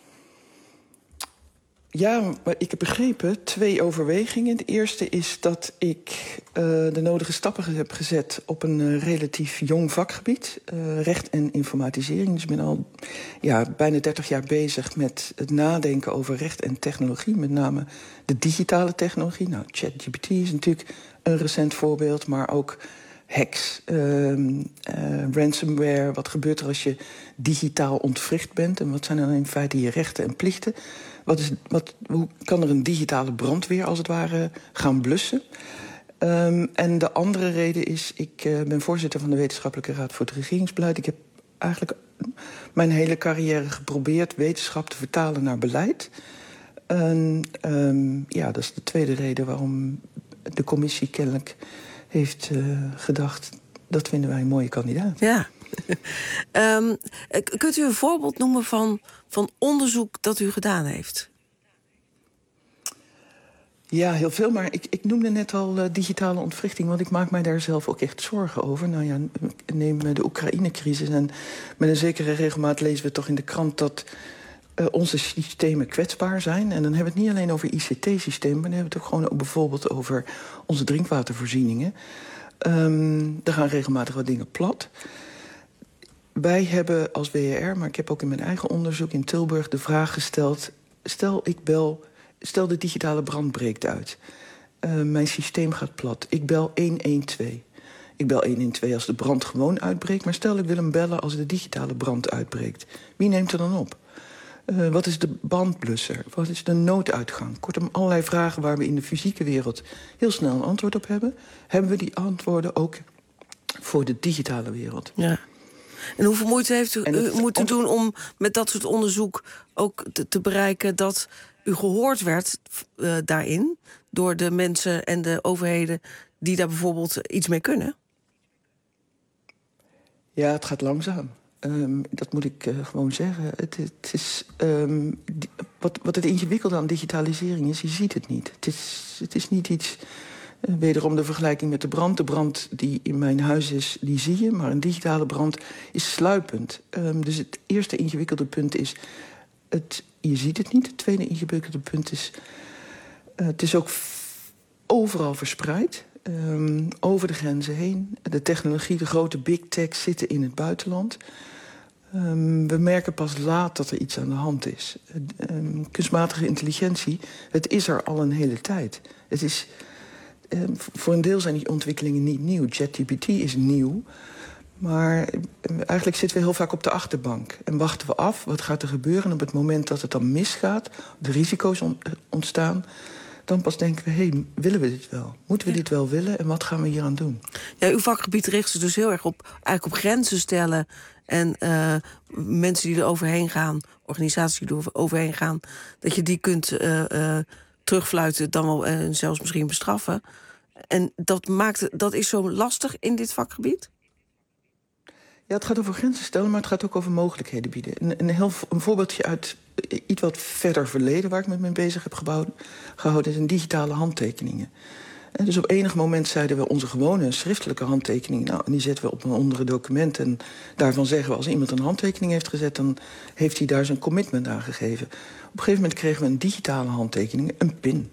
Ja, maar ik heb begrepen 2 overwegingen. De eerste is dat ik de nodige stappen heb gezet op een relatief jong vakgebied. Recht en informatisering. Dus ik ben al bijna 30 jaar bezig met het nadenken over recht en technologie. Met name de digitale technologie. Nou, ChatGPT is natuurlijk een recent voorbeeld, maar ook hacks, ransomware. Wat gebeurt er als je digitaal ontwricht bent? En wat zijn dan in feite je rechten en plichten? Hoe kan er een digitale brandweer, als het ware, gaan blussen? En de andere reden is, ik ben voorzitter van de Wetenschappelijke Raad voor het Regeringsbeleid. Ik heb eigenlijk mijn hele carrière geprobeerd wetenschap te vertalen naar beleid. Dat is de tweede reden waarom de commissie kennelijk heeft gedacht, dat vinden wij een mooie kandidaat. Ja. Kunt u een voorbeeld noemen van onderzoek dat u gedaan heeft? Ja, heel veel, maar ik noemde net al digitale ontwrichting, want ik maak mij daar zelf ook echt zorgen over. Nou ja, neem de Oekraïne-crisis en met een zekere regelmaat lezen we toch in de krant dat onze systemen kwetsbaar zijn. En dan hebben we het niet alleen over ICT-systemen, maar dan hebben we het ook gewoon bijvoorbeeld over onze drinkwatervoorzieningen. Er gaan regelmatig wat dingen plat. Wij hebben als WRR, maar ik heb ook in mijn eigen onderzoek in Tilburg de vraag gesteld, stel de digitale brand breekt uit. Mijn systeem gaat plat. Ik bel 112. Ik bel 112 als de brand gewoon uitbreekt, maar stel ik wil hem bellen als de digitale brand uitbreekt. Wie neemt er dan op? Wat is de brandblusser? Wat is de nooduitgang? Kortom, allerlei vragen waar we in de fysieke wereld heel snel een antwoord op hebben. Hebben we die antwoorden ook voor de digitale wereld? Ja. En hoeveel moeite heeft u moeten doen om met dat soort onderzoek ook te bereiken dat u gehoord werd daarin door de mensen en de overheden die daar bijvoorbeeld iets mee kunnen? Ja, het gaat langzaam. Dat moet ik gewoon zeggen. Het is, wat het ingewikkelde aan digitalisering is, je ziet het niet. Het is niet iets... wederom de vergelijking met de brand. De brand die in mijn huis is, die zie je. Maar een digitale brand is sluipend. Dus het eerste ingewikkelde punt is... je ziet het niet. Het tweede ingewikkelde punt is... het is ook overal verspreid. Over de grenzen heen. De technologie, de grote big tech zitten in het buitenland. We merken pas laat dat er iets aan de hand is. Kunstmatige intelligentie, het is er al een hele tijd. Het is... voor een deel zijn die ontwikkelingen niet nieuw. ChatGPT is nieuw. Maar eigenlijk zitten we heel vaak op de achterbank. En wachten we af, wat gaat er gebeuren? En op het moment dat het dan misgaat, de risico's ontstaan... dan pas denken we, willen we dit wel? Moeten we dit wel willen? En wat gaan we hier aan doen? Ja, uw vakgebied richt zich dus heel erg op grenzen stellen... en mensen die er overheen gaan, organisaties die er overheen gaan... dat je die kunt terugfluiten, dan wel zelfs misschien bestraffen. En dat is zo lastig in dit vakgebied? Ja, het gaat over grenzen stellen, maar het gaat ook over mogelijkheden bieden. Een voorbeeldje uit iets wat verder verleden... waar ik me mee bezig heb gehouden, zijn digitale handtekeningen. En dus op enig moment zeiden we onze gewone schriftelijke handtekeningen... en die zetten we op een andere document. En daarvan zeggen we, als iemand een handtekening heeft gezet... dan heeft hij daar zijn commitment aan gegeven. Op een gegeven moment kregen we een digitale handtekening, een PIN.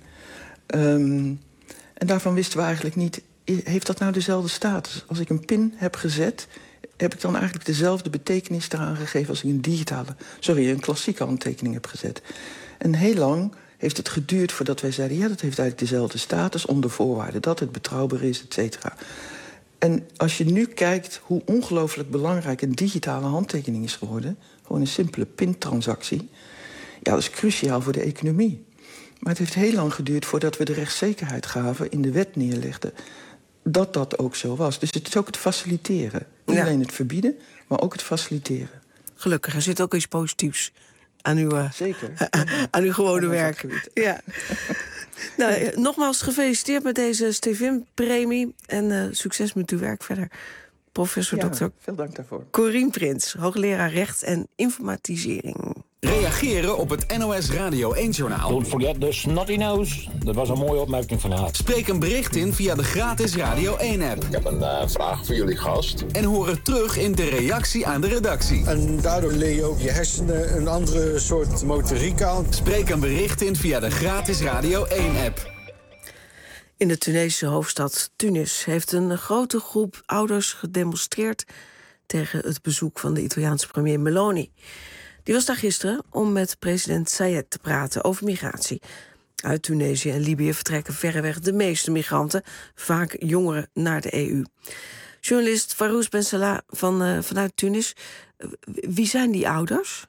En daarvan wisten we eigenlijk niet... heeft dat nou dezelfde status? Als ik een PIN heb gezet... heb ik dan eigenlijk dezelfde betekenis eraan gegeven... als ik een klassieke handtekening heb gezet. En heel lang heeft het geduurd voordat wij zeiden... ja, dat heeft eigenlijk dezelfde status onder voorwaarde... dat het betrouwbaar is, et cetera. En als je nu kijkt hoe ongelooflijk belangrijk... een digitale handtekening is geworden... gewoon een simpele pintransactie... ja, dat is cruciaal voor de economie. Maar het heeft heel lang geduurd voordat we de rechtszekerheid gaven... in de wet neerlegden, dat ook zo was. Dus het is ook het faciliteren. Niet alleen het verbieden, maar ook het faciliteren. Gelukkig, er zit ook iets positiefs aan uw, Zeker. aan uw gewone werk. Ja. Nou, nogmaals gefeliciteerd met deze Stevin-premie. En succes met uw werk verder. Professor Dr. Veel dank daarvoor. Corien Prins, hoogleraar recht en informatisering. Reageren op het NOS Radio 1-journaal. Don't forget the snotty nose. Dat was een mooie opmerking van haar. Spreek een bericht in via de gratis Radio 1-app. Ik heb een vraag voor jullie gast. En hoor het terug in de reactie aan de redactie. En daardoor leer je ook je hersenen een andere soort motoriek aan. Spreek een bericht in via de gratis Radio 1-app. In de Tunesische hoofdstad Tunis heeft een grote groep ouders gedemonstreerd tegen het bezoek van de Italiaanse premier Meloni. Die was daar gisteren om met president Sayed te praten over migratie. Uit Tunesië en Libië vertrekken verreweg de meeste migranten, vaak jongeren, naar de EU. Journalist Farouz Ben Salah vanuit Tunis. Wie zijn die ouders?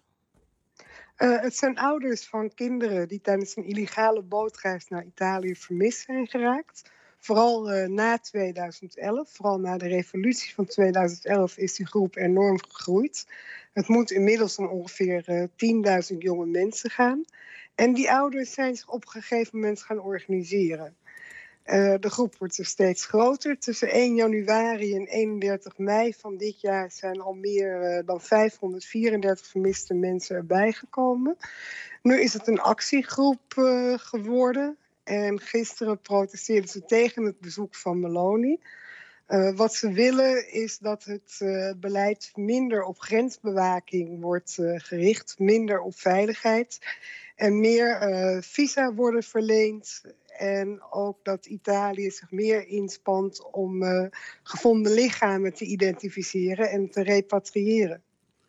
Het zijn ouders van kinderen die tijdens een illegale bootreis naar Italië vermist zijn geraakt. Vooral na 2011, vooral na de revolutie van 2011, is die groep enorm gegroeid. Het moet inmiddels om ongeveer 10.000 jonge mensen gaan. En die ouders zijn zich op een gegeven moment gaan organiseren. De groep wordt dus steeds groter. Tussen 1 januari en 31 mei van dit jaar zijn al meer dan 534 vermiste mensen erbij gekomen. Nu is het een actiegroep geworden. En gisteren protesteerden ze tegen het bezoek van Meloni. Wat ze willen is dat het beleid minder op grensbewaking wordt gericht. Minder op veiligheid. En meer visa worden verleend. En ook dat Italië zich meer inspant om gevonden lichamen te identificeren en te repatriëren.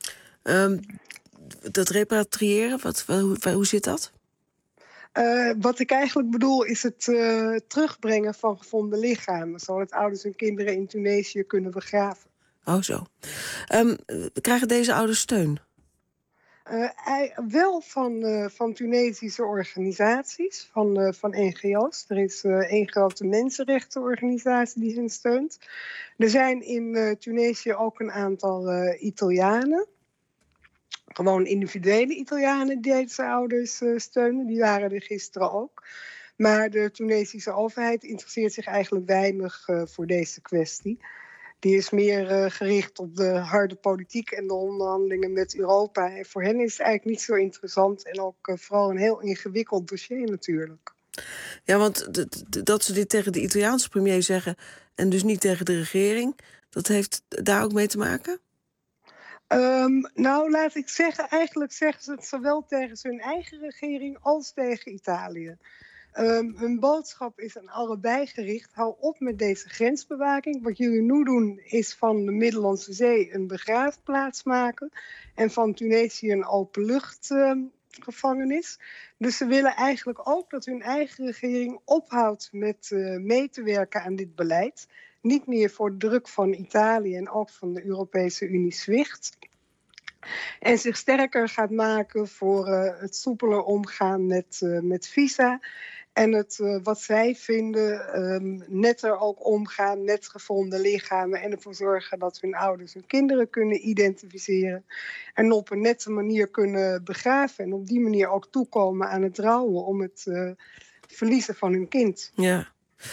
Dat repatriëren, hoe zit dat? Wat ik eigenlijk bedoel is het terugbrengen van gevonden lichamen. Zodat ouders hun kinderen in Tunesië kunnen begraven. Oh zo. Krijgen deze ouders steun? Wel van Tunesische organisaties, van NGO's. Er is één grote mensenrechtenorganisatie die hen steunt. Er zijn in Tunesië ook een aantal Italianen. Gewoon individuele Italianen die deze ouders steunen. Die waren er gisteren ook. Maar de Tunesische overheid interesseert zich eigenlijk weinig voor deze kwestie. Die is meer gericht op de harde politiek en de onderhandelingen met Europa. En voor hen is het eigenlijk niet zo interessant en ook vooral een heel ingewikkeld dossier natuurlijk. Ja, want dat ze dit tegen de Italiaanse premier zeggen en dus niet tegen de regering, dat heeft daar ook mee te maken? Nou, laat ik zeggen, eigenlijk zeggen ze het zowel tegen hun eigen regering als tegen Italië. Hun boodschap is aan allebei gericht. Hou op met deze grensbewaking. Wat jullie nu doen is van de Middellandse Zee een begraafplaats maken. En van Tunesië een openluchtgevangenis. Dus ze willen eigenlijk ook dat hun eigen regering ophoudt met mee te werken aan dit beleid. Niet meer voor druk van Italië en ook van de Europese Unie zwicht. En zich sterker gaat maken voor het soepeler omgaan met visa. En het, wat zij vinden, netter ook omgaan met gevonden lichamen. En ervoor zorgen dat hun ouders hun kinderen kunnen identificeren. En op een nette manier kunnen begraven. En op die manier ook toekomen aan het rouwen om het verliezen van hun kind. Ja.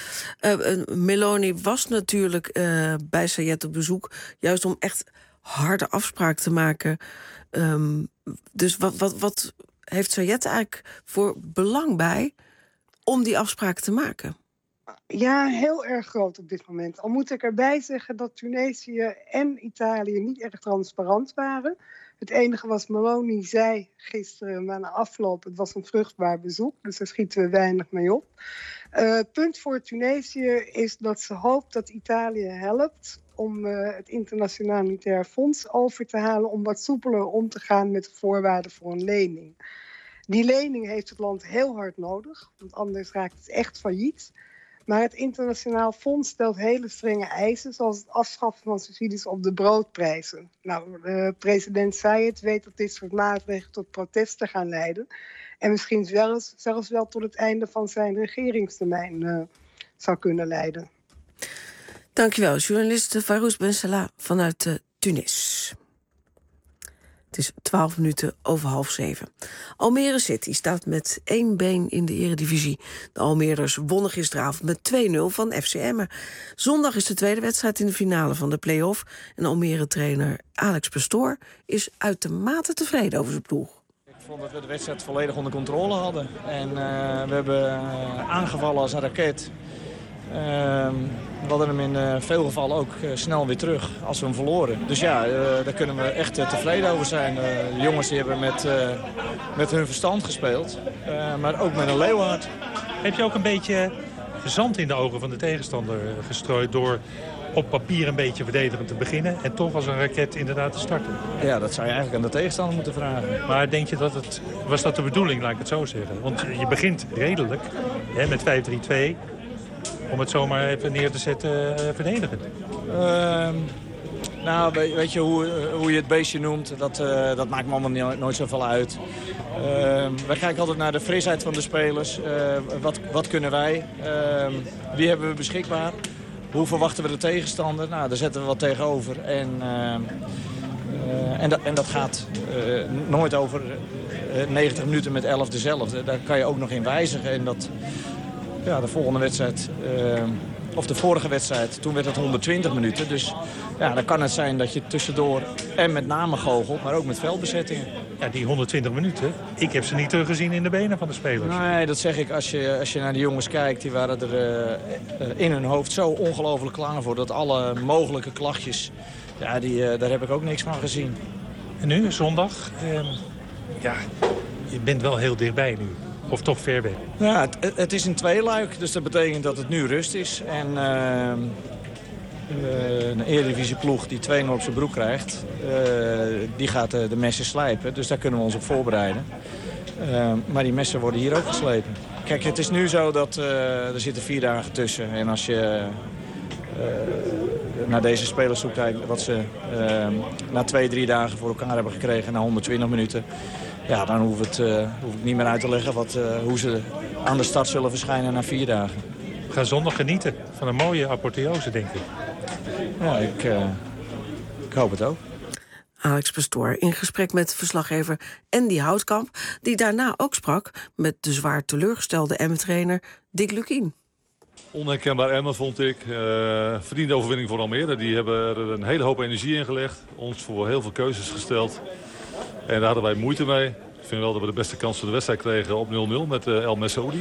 Meloni was natuurlijk bij Sayed op bezoek, juist om echt harde afspraken te maken. Dus wat heeft Sayed eigenlijk voor belang bij om die afspraken te maken? Ja, heel erg groot op dit moment. Al moet ik erbij zeggen dat Tunesië en Italië niet erg transparant waren. Het enige wat Meloni zei gisteren na de afloop, het was een vruchtbaar bezoek, dus daar schieten we weinig mee op. Punt voor Tunesië is dat ze hoopt dat Italië helpt om het Internationaal Monetair Fonds over te halen om wat soepeler om te gaan met de voorwaarden voor een lening. Die lening heeft het land heel hard nodig, want anders raakt het echt failliet. Maar het Internationaal Fonds stelt hele strenge eisen, zoals het afschaffen van subsidies op de broodprijzen. Nou, president Sayed weet dat dit soort maatregelen tot protesten gaan leiden. En misschien zelfs wel tot het einde van zijn regeringstermijn zou kunnen leiden. Dankjewel, journalist Farouz Ben Salah vanuit Tunis. Het is 7:12. Almere City staat met 1 been in de eredivisie. De Almeerders wonnen gisteravond met 2-0 van FC Emmen. Zondag is de tweede wedstrijd in de finale van de play-off. En Almere-trainer Alex Pastoor is uitermate tevreden over zijn ploeg. Ik vond dat we de wedstrijd volledig onder controle hadden. En we hebben aangevallen als een raket. We hadden hem in veel gevallen ook snel weer terug als we hem verloren. Dus ja, daar kunnen we echt tevreden over zijn. De jongens die hebben met hun verstand gespeeld, maar ook met een leeuwenhart. Heb je ook een beetje zand in de ogen van de tegenstander gestrooid door op papier een beetje verdedigend te beginnen en toch als een raket inderdaad te starten? Ja, dat zou je eigenlijk aan de tegenstander moeten vragen. Maar denk je dat was dat de bedoeling, laat ik het zo zeggen? Want je begint redelijk met 5-3-2... om het zomaar even neer te zetten verdedigend. Nou, weet je hoe je het beestje noemt, dat maakt me allemaal nooit zoveel uit. Wij kijken altijd naar de frisheid van de spelers. Wat kunnen wij? Wie hebben we beschikbaar? Hoe verwachten we de tegenstander? Nou, daar zetten we wat tegenover. En dat gaat nooit over 90 minuten met 11 dezelfde. Daar kan je ook nog in wijzigen. En dat, ja, de volgende wedstrijd, of de vorige wedstrijd, toen werd het 120 minuten. Dus ja, dan kan het zijn dat je tussendoor en met name goochelt, maar ook met veldbezettingen. Ja, die 120 minuten, ik heb ze niet teruggezien in de benen van de spelers. Nee, dat zeg ik. Als je naar de jongens kijkt, die waren er in hun hoofd zo ongelooflijk klaar voor. Dat alle mogelijke klachtjes, ja, daar heb ik ook niks van gezien. En nu, zondag, ja, je bent wel heel dichtbij nu. Of toch ver weg? Ja, het is een tweeluik, dus dat betekent dat het nu rust is. En een eredivisieploeg die 2-0 op zijn broek krijgt, die gaat de messen slijpen. Dus daar kunnen we ons op voorbereiden. Maar die messen worden hier ook geslepen. Kijk, het is nu zo dat er zitten 4 dagen tussen. En als je naar deze spelers toe kijkt, wat ze na 2-3 dagen voor elkaar hebben gekregen na 120 minuten. Ja, dan hoef ik niet meer uit te leggen hoe ze aan de start zullen verschijnen na 4 dagen. We gaan zondag genieten van een mooie apotheose, denk ik. Ja, ik hoop het ook. Alex Pastoor in gesprek met verslaggever Andy Houtkamp, die daarna ook sprak met de zwaar teleurgestelde Emmen-trainer Dick Lukien. Onherkenbaar Emmen, vond ik. Verdiende overwinning voor Almere. Die hebben er een hele hoop energie in gelegd. Ons voor heel veel keuzes gesteld. En daar hadden wij moeite mee. Ik vind wel dat we de beste kans van de wedstrijd kregen op 0-0 met El Messoudi.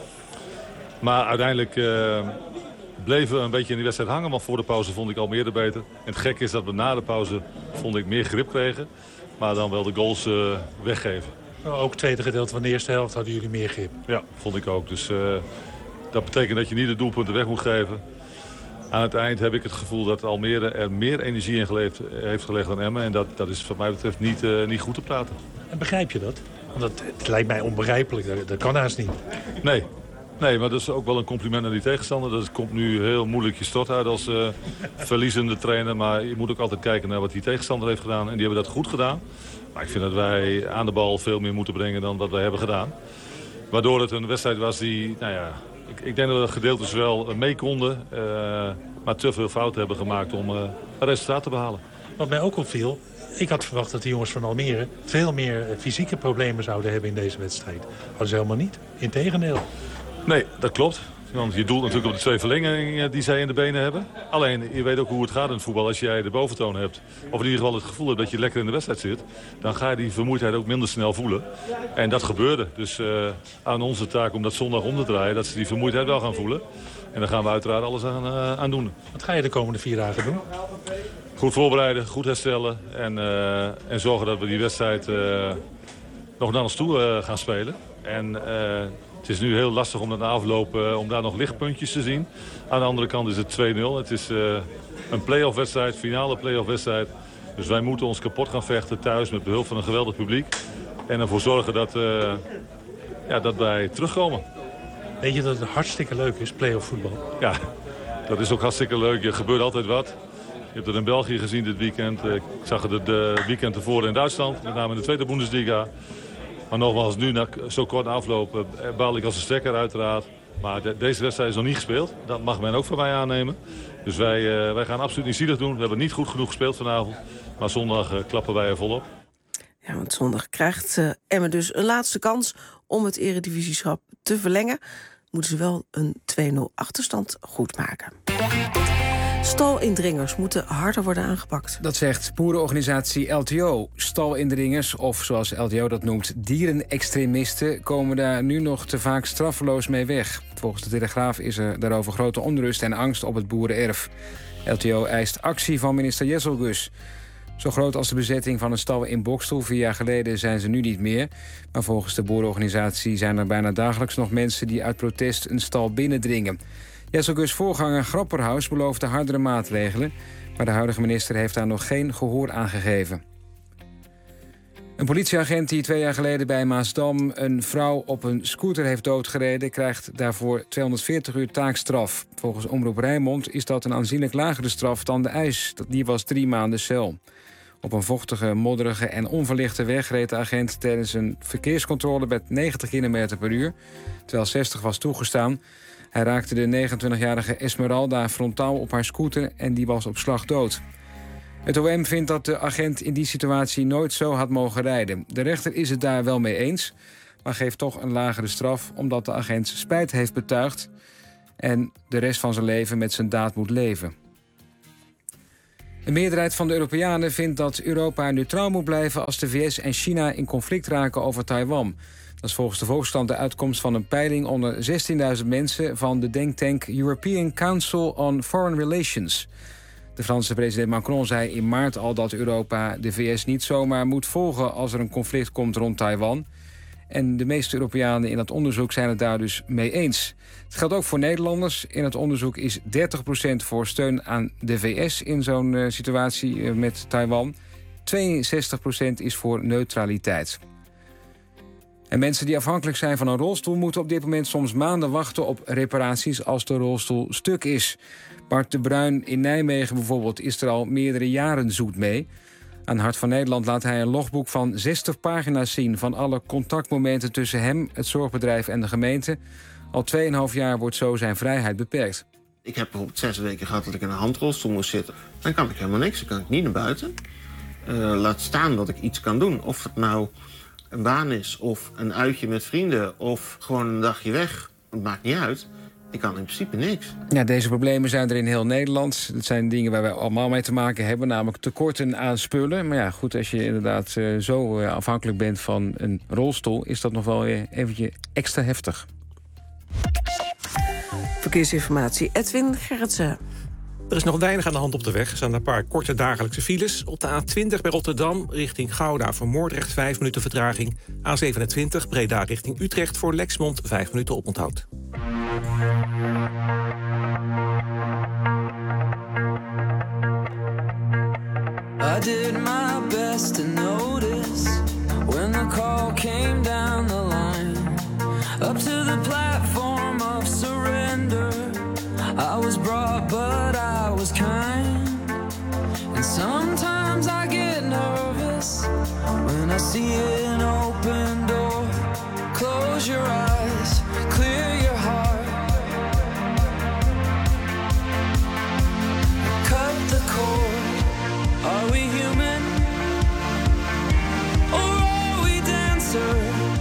Maar uiteindelijk bleven we een beetje in die wedstrijd hangen. Want voor de pauze vond ik Almere beter. En het gekke is dat we na de pauze, vond ik, meer grip kregen. Maar dan wel de goals weggeven. Ook het tweede gedeelte van de eerste helft hadden jullie meer grip. Ja, vond ik ook. Dus dat betekent dat je niet de doelpunten weg moet geven. Aan het eind heb ik het gevoel dat Almere er meer energie in heeft gelegd dan Emmen. En dat is wat mij betreft niet goed te praten. En begrijp je dat? Want het lijkt mij onbegrijpelijk. Dat kan haast niet. Nee, maar dat is ook wel een compliment aan die tegenstander. Dat komt nu heel moeilijk je strot uit als verliezende trainer. Maar je moet ook altijd kijken naar wat die tegenstander heeft gedaan. En die hebben dat goed gedaan. Maar ik vind dat wij aan de bal veel meer moeten brengen dan wat wij hebben gedaan. Waardoor het een wedstrijd was die, ik denk dat we gedeeltes wel mee konden. Maar te veel fouten hebben gemaakt om een resultaat te behalen. Wat mij ook opviel, ik had verwacht dat de jongens van Almere veel meer fysieke problemen zouden hebben in deze wedstrijd. Hadden ze helemaal niet. Integendeel. Nee, dat klopt. Want je doelt natuurlijk op de 2 verlengingen die zij in de benen hebben. Alleen, je weet ook hoe het gaat in het voetbal. Als jij de boventoon hebt, of in ieder geval het gevoel hebt dat je lekker in de wedstrijd zit, dan ga je die vermoeidheid ook minder snel voelen. En dat gebeurde. Dus aan onze taak om dat zondag om te draaien, dat ze die vermoeidheid wel gaan voelen. En daar gaan we uiteraard alles aan doen. Wat ga je de komende 4 dagen doen? Goed voorbereiden, goed herstellen en zorgen dat we die wedstrijd nog naar ons toe gaan spelen. En het is nu heel lastig om dat na afloop om daar nog lichtpuntjes te zien. Aan de andere kant is het 2-0. Het is een play-off wedstrijd, finale play-off wedstrijd. Dus wij moeten ons kapot gaan vechten thuis met behulp van een geweldig publiek. En ervoor zorgen dat wij terugkomen. Weet je dat het hartstikke leuk is, play-off voetbal? Ja, dat is ook hartstikke leuk. Er gebeurt altijd wat. Je hebt het in België gezien dit weekend. Ik zag het weekend ervoor in Duitsland, met name in de tweede Bundesliga. Maar nogmaals, nu na zo kort aflopen baal ik als een stekker uiteraard. Maar deze wedstrijd is nog niet gespeeld. Dat mag men ook van mij aannemen. Dus wij gaan absoluut niet zielig doen. We hebben niet goed genoeg gespeeld vanavond. Maar zondag klappen wij er volop. Ja, want zondag krijgt Emmen dus een laatste kans om het eredivisieschap te verlengen. Moeten ze wel een 2-0 achterstand goed maken. Stalindringers moeten harder worden aangepakt. Dat zegt boerenorganisatie LTO. Stalindringers, of zoals LTO dat noemt, dierenextremisten, komen daar nu nog te vaak straffeloos mee weg. Volgens de Telegraaf is er daarover grote onrust en angst op het boerenerf. LTO eist actie van minister Jesselgus. Zo groot als de bezetting van een stal in Bokstel 4 jaar geleden zijn ze nu niet meer. Maar volgens de boerenorganisatie zijn er bijna dagelijks nog mensen die uit protest een stal binnendringen. Jesselgus' voorganger Grapperhaus beloofde hardere maatregelen, maar de huidige minister heeft daar nog geen gehoor aan gegeven. Een politieagent die 2 jaar geleden bij Maasdam een vrouw op een scooter heeft doodgereden, krijgt daarvoor 240 uur taakstraf. Volgens Omroep Rijnmond is dat een aanzienlijk lagere straf dan de eis. Die was 3 maanden cel. Op een vochtige, modderige en onverlichte weg reed de agent tijdens een verkeerscontrole met 90 km per uur, terwijl 60 was toegestaan. Hij raakte de 29-jarige Esmeralda frontaal op haar scooter en die was op slag dood. Het OM vindt dat de agent in die situatie nooit zo had mogen rijden. De rechter is het daar wel mee eens, maar geeft toch een lagere straf omdat de agent spijt heeft betuigd en de rest van zijn leven met zijn daad moet leven. Een meerderheid van de Europeanen vindt dat Europa neutraal moet blijven als de VS en China in conflict raken over Taiwan. Dat is volgens de Volkskrant de uitkomst van een peiling onder 16.000 mensen van de denktank European Council on Foreign Relations. De Franse president Macron zei in maart al dat Europa de VS niet zomaar moet volgen als er een conflict komt rond Taiwan. En de meeste Europeanen in dat onderzoek zijn het daar dus mee eens. Het geldt ook voor Nederlanders. In het onderzoek is 30% voor steun aan de VS in zo'n situatie met Taiwan. 62% is voor neutraliteit. En mensen die afhankelijk zijn van een rolstoel moeten op dit moment soms maanden wachten op reparaties als de rolstoel stuk is. Bart de Bruin in Nijmegen bijvoorbeeld is er al meerdere jaren zoet mee. Aan Hart van Nederland laat hij een logboek van 60 pagina's zien van alle contactmomenten tussen hem, het zorgbedrijf en de gemeente. Al 2,5 jaar wordt zo zijn vrijheid beperkt. Ik heb bijvoorbeeld 6 weken gehad dat ik in een handrolstoel moest zitten. Dan kan ik helemaal niks, dan kan ik niet naar buiten. Laat staan dat ik iets kan doen. Of het nou een baan is, of een uitje met vrienden, of gewoon een dagje weg. Het maakt niet uit. Ik kan in principe niks. Ja, deze problemen zijn er in heel Nederland. Dat zijn dingen waar wij allemaal mee te maken hebben, namelijk tekorten aan spullen. Maar ja, goed, als je inderdaad zo afhankelijk bent van een rolstoel, is dat nog wel eventjes extra heftig. Verkeersinformatie, Edwin Gerritsen. Er is nog weinig aan de hand op de weg. Er staan een paar korte dagelijkse files. Op de A20 bij Rotterdam richting Gouda voor Moordrecht 5 minuten vertraging. A27 Breda richting Utrecht voor Lexmond 5 minuten oponthoud. I did my best to notice when the call came down the line. Up to the platform of surrender. I was brought but I was kind. And sometimes I get nervous when I see an open door. Close your eyes, clear your heart. Cut the cord. Are we human? Or are we dancer?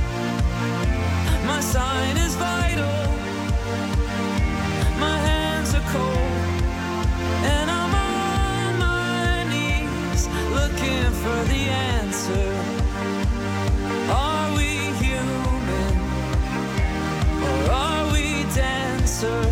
My sign is vital. My hands are cold. And I'm on my knees looking for the answer. Are we human? Or are we dancer?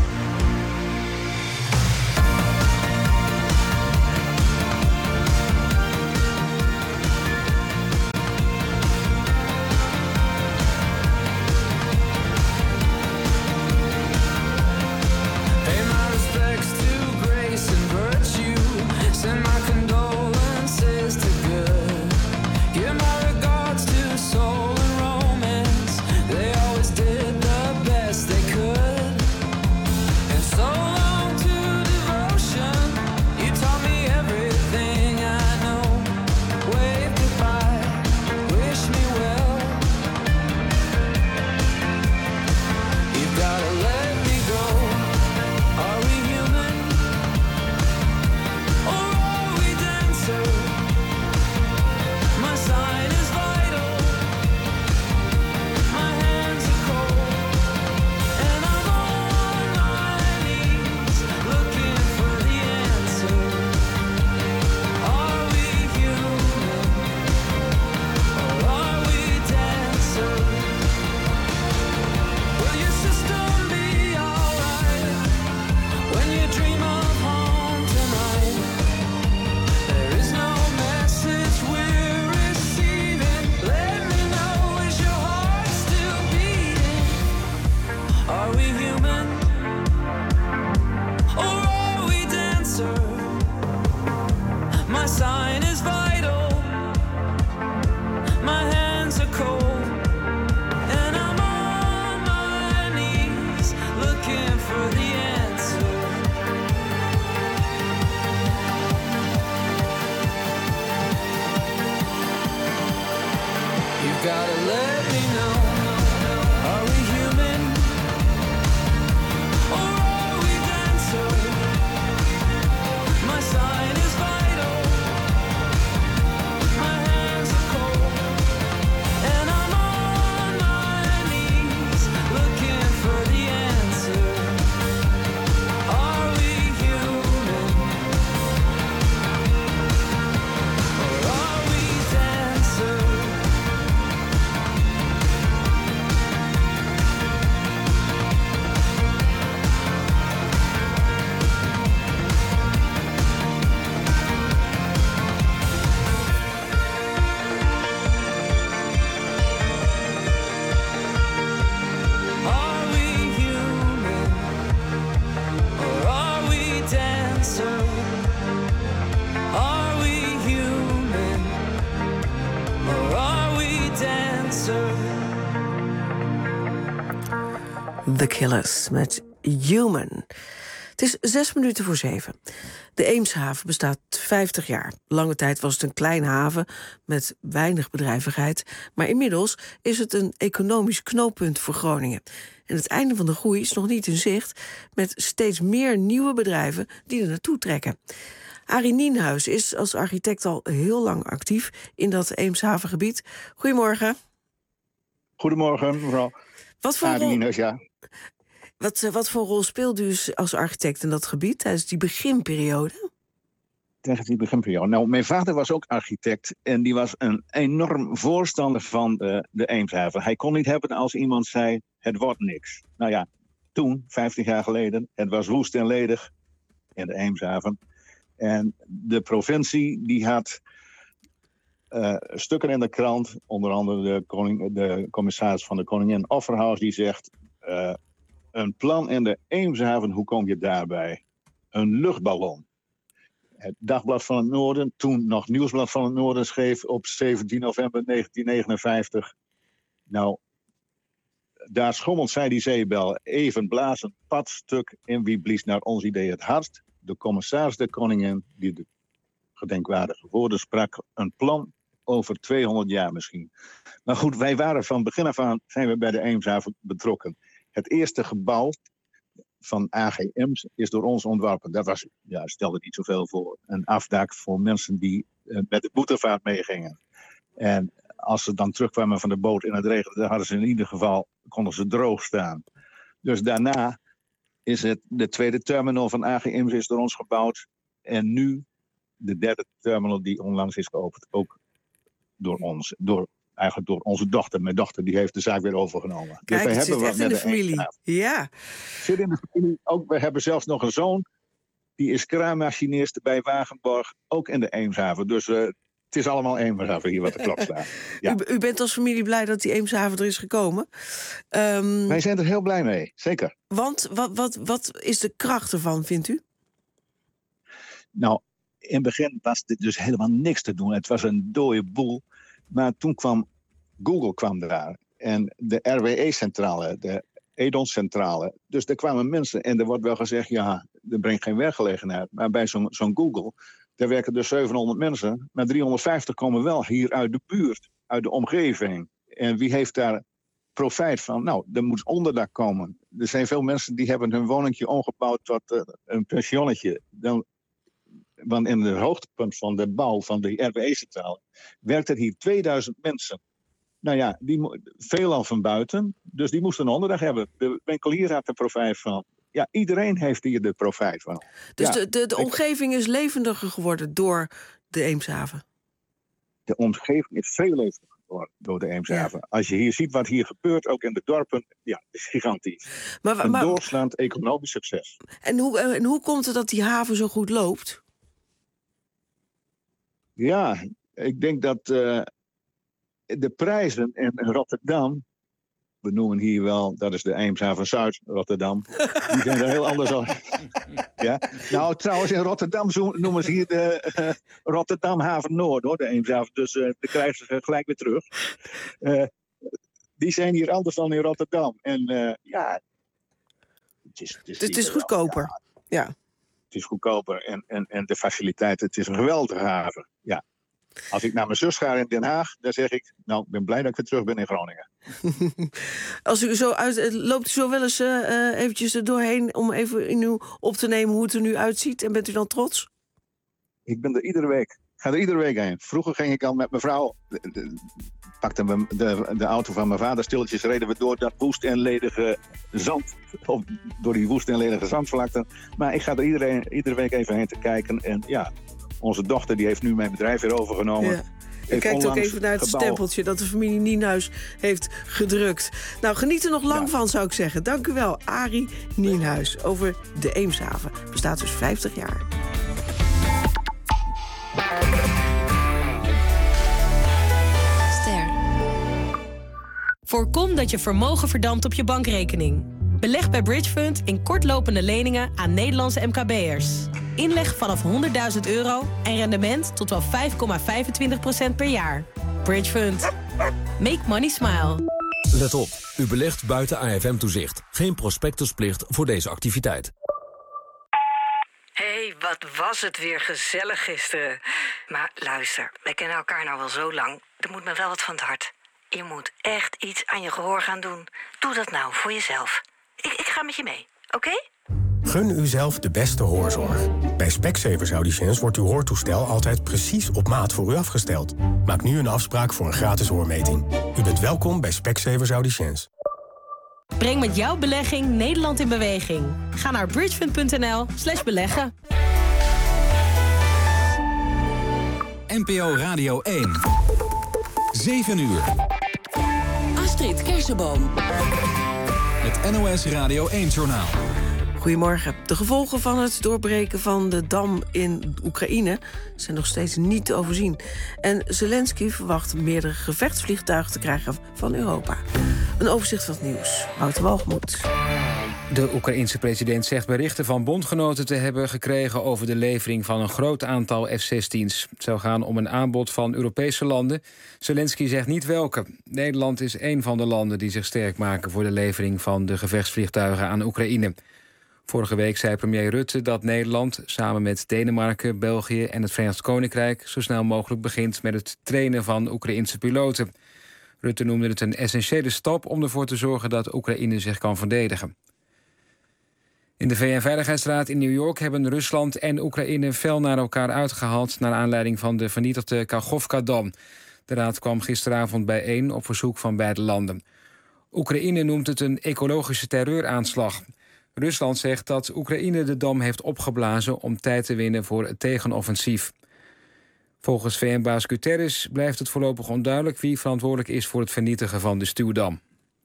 Send my condolences to good. Give my regards to soul and romance. They always did the best they could. And so long to devotion. You taught me everything I know. Wave goodbye, wish me well. You've gotta let me go. Are we human? My sign is vital. My hands are cold. And I'm on my knees looking for the answer. Are we human? Or are we dancer? Will your system be alright when you dream of home tonight? There is no message we're receiving. Let me know, is your heart still beating? Are we human? Or are we dancer? My sign is vital. My hands are cold. And I'm on my knees looking for the answer. You've gotta let me know. Are we human? Or are we dancer? My sign is vital. My hands are cold. And I'm on my knees looking for the answer. Are we human? Or are we dancer? The Killers met Human. Het is 6:06. De Eemshaven bestaat 50 jaar. Lange tijd was het een kleine haven met weinig bedrijvigheid. Maar inmiddels is het een economisch knooppunt voor Groningen. En het einde van de groei is nog niet in zicht, met steeds meer nieuwe bedrijven die er naartoe trekken. Arie Nienhuis is als architect al heel lang actief in dat Eemshavengebied. Goedemorgen. Goedemorgen, mevrouw. Wat voor Arie Nienhuis, ja. Wat voor rol speelt u als architect in dat gebied tijdens die beginperiode? Tijdens die beginperiode. Nou, mijn vader was ook architect en die was een enorm voorstander van de Eemshaven. Hij kon niet hebben als iemand zei, het wordt niks. Nou ja, toen, 50 jaar geleden, het was woest en ledig in de Eemshaven. En de provincie die had stukken in de krant, onder andere de commissaris van de Koningin Offerhuis, die zegt, een plan in de Eemshaven, hoe kom je daarbij? Een luchtballon. Het Dagblad van het Noorden, toen nog Nieuwsblad van het Noorden, schreef op 17 november 1959... Nou, daar schommelt zij die zeebel, even blazen, padstuk in wie blies naar ons idee het hardst. De commissaris der Koningin, die de gedenkwaardige woorden sprak, een plan over 200 jaar misschien. Maar goed, wij waren van begin af aan, zijn we bij de Eemshaven betrokken. Het eerste gebouw van AGM's is door ons ontworpen. Dat was, stelde niet zoveel voor. Een afdak voor mensen die met de boetevaart meegingen. En als ze dan terugkwamen van de boot in het regen, dan hadden ze in ieder geval, konden ze droog staan. Dus daarna is het de tweede terminal van AGM's is door ons gebouwd. En nu de derde terminal die onlangs is geopend. Ook door ons. Eigenlijk door onze dochter. Mijn dochter die heeft de zaak weer overgenomen. Kijk, dus het zit echt in de familie. Ja. Zit in de familie. Ook, we hebben zelfs nog een zoon. Die is kraammachinist bij Wagenborg. Ook in de Eemshaven. Dus het is allemaal Eemshaven hier wat de klok slaat. Ja. U bent als familie blij dat die Eemshaven er is gekomen. Wij zijn er heel blij mee. Zeker. Want wat is de kracht ervan, vindt u? Nou, in het begin was dit dus helemaal niks te doen. Het was een dode boel. Maar toen kwam Google daar. En de RWE-centrale, de Edon-centrale. Dus er kwamen mensen en er wordt wel gezegd, ja, dat brengt geen werkgelegenheid. Maar bij zo'n Google, daar werken dus 700 mensen. Maar 350 komen wel hier uit de buurt, uit de omgeving. En wie heeft daar profijt van? Nou, er moet onderdak komen. Er zijn veel mensen die hebben hun woningje omgebouwd tot een pensionnetje. Want in het hoogtepunt van de bouw van de RWE-centrale werkten hier 2000 mensen. Nou ja, veelal van buiten, dus die moesten een onderdag hebben. De winkelier had er profijt van. Ja, iedereen heeft hier de profijt van. Dus ja, de omgeving is levendiger geworden door de Eemshaven? De omgeving is veel levendiger geworden door de Eemshaven. Ja. Als je hier ziet wat hier gebeurt, ook in de dorpen, ja, het is gigantisch. Een doorslaand economisch succes. En hoe komt het dat die haven zo goed loopt? Ja, ik denk dat de prijzen in Rotterdam, we noemen hier wel, dat is de Eemshaven Zuid Rotterdam, die zijn er heel anders al. Ja? Nou, trouwens, in Rotterdam noemen ze hier de Rotterdam Haven Noord, hoor, de Eemshaven. Dus de krijgen ze gelijk weer terug. Die zijn hier anders dan in Rotterdam. En ja, het is goedkoper. Ja. Het is goedkoper en de faciliteiten. Het is een geweldige haven. Ja. Als ik naar mijn zus ga in Den Haag, dan zeg ik, nou, ik ben blij dat ik weer terug ben in Groningen. Als u zo loopt u zo wel eens eventjes er doorheen om even in u op te nemen hoe het er nu uitziet? En bent u dan trots? Ik ben er iedere week. Ik ga er iedere week heen. Vroeger ging ik al met mijn vrouw, pakte we de auto van mijn vader, stilletjes reden we door dat woest en ledige zand, door die woest en ledige zandvlakte. Maar ik ga er iedere week even heen te kijken. En ja, onze dochter die heeft nu mijn bedrijf weer overgenomen. Ja. Je kijkt ook even naar het stempeltje dat de familie Nienhuis heeft gedrukt. Nou, geniet er nog lang van, zou ik zeggen. Dank u wel, Arie Nienhuis, over de Eemshaven. Bestaat dus 50 jaar. Voorkom dat je vermogen verdampt op je bankrekening. Beleg bij Bridgefund in kortlopende leningen aan Nederlandse MKB'ers. Inleg vanaf €100.000 en rendement tot wel 5,25% per jaar. Bridgefund. Make money smile. Let op, u belegt buiten AFM-toezicht. Geen prospectusplicht voor deze activiteit. Hé, wat was het weer gezellig gisteren. Maar luister, wij kennen elkaar nou wel zo lang. Er moet me wel wat van het hart. Je moet echt iets aan je gehoor gaan doen. Doe dat nou, voor jezelf. Ik ga met je mee, oké? Gun uzelf de beste hoorzorg. Bij Specsavers Audiciëns wordt uw hoortoestel altijd precies op maat voor u afgesteld. Maak nu een afspraak voor een gratis hoormeting. U bent welkom bij Specsavers Audiciëns. Breng met jouw belegging Nederland in beweging. Ga naar bridgefund.nl/beleggen. NPO Radio 1. 7 uur. Astrid Kersenboom. Het NOS Radio 1-journaal. Goedemorgen. De gevolgen van het doorbreken van de dam in Oekraïne zijn nog steeds niet te overzien. En Zelensky verwacht meerdere gevechtsvliegtuigen te krijgen van Europa. Een overzicht van het nieuws. Wouter Walgemoed. De Oekraïense president zegt berichten van bondgenoten te hebben gekregen over de levering van een groot aantal F-16's. Het zou gaan om een aanbod van Europese landen. Zelensky zegt niet welke. Nederland is een van de landen die zich sterk maken voor de levering van de gevechtsvliegtuigen aan Oekraïne. Vorige week zei premier Rutte dat Nederland samen met Denemarken, België en het Verenigd Koninkrijk zo snel mogelijk begint met het trainen van Oekraïense piloten. Rutte noemde het een essentiële stap om ervoor te zorgen dat Oekraïne zich kan verdedigen. In de VN-veiligheidsraad in New York hebben Rusland en Oekraïne fel naar elkaar uitgehaald naar aanleiding van de vernietigde Kachovka-dam. De raad kwam gisteravond bijeen op verzoek van beide landen. Oekraïne noemt het een ecologische terreuraanslag. Rusland zegt dat Oekraïne de dam heeft opgeblazen om tijd te winnen voor het tegenoffensief. Volgens VN-baas Guterres blijft het voorlopig onduidelijk wie verantwoordelijk is voor het vernietigen van de stuwdam.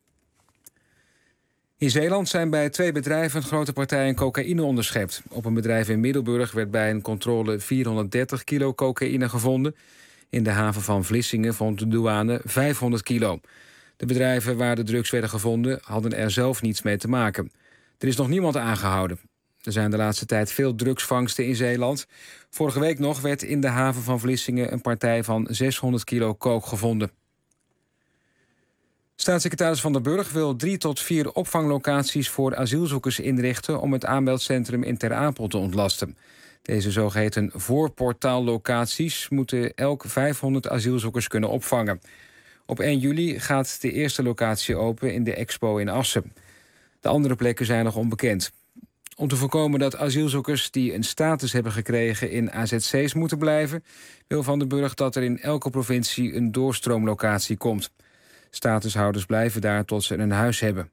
In Zeeland zijn bij 2 bedrijven grote partijen cocaïne onderschept. Op een bedrijf in Middelburg werd bij een controle 430 kilo cocaïne gevonden. In de haven van Vlissingen vond de douane 500 kilo. De bedrijven waar de drugs werden gevonden hadden er zelf niets mee te maken. Er is nog niemand aangehouden. Er zijn de laatste tijd veel drugsvangsten in Zeeland. Vorige week nog werd in de haven van Vlissingen een partij van 600 kilo coke gevonden. Staatssecretaris Van der Burg wil 3 tot 4 opvanglocaties voor asielzoekers inrichten om het aanmeldcentrum in Ter Apel te ontlasten. Deze zogeheten voorportaallocaties moeten elk 500 asielzoekers kunnen opvangen. Op 1 juli gaat de eerste locatie open in de Expo in Assen. De andere plekken zijn nog onbekend. Om te voorkomen dat asielzoekers die een status hebben gekregen in AZC's moeten blijven, wil Van den Burg dat er in elke provincie een doorstroomlocatie komt. Statushouders blijven daar tot ze een huis hebben.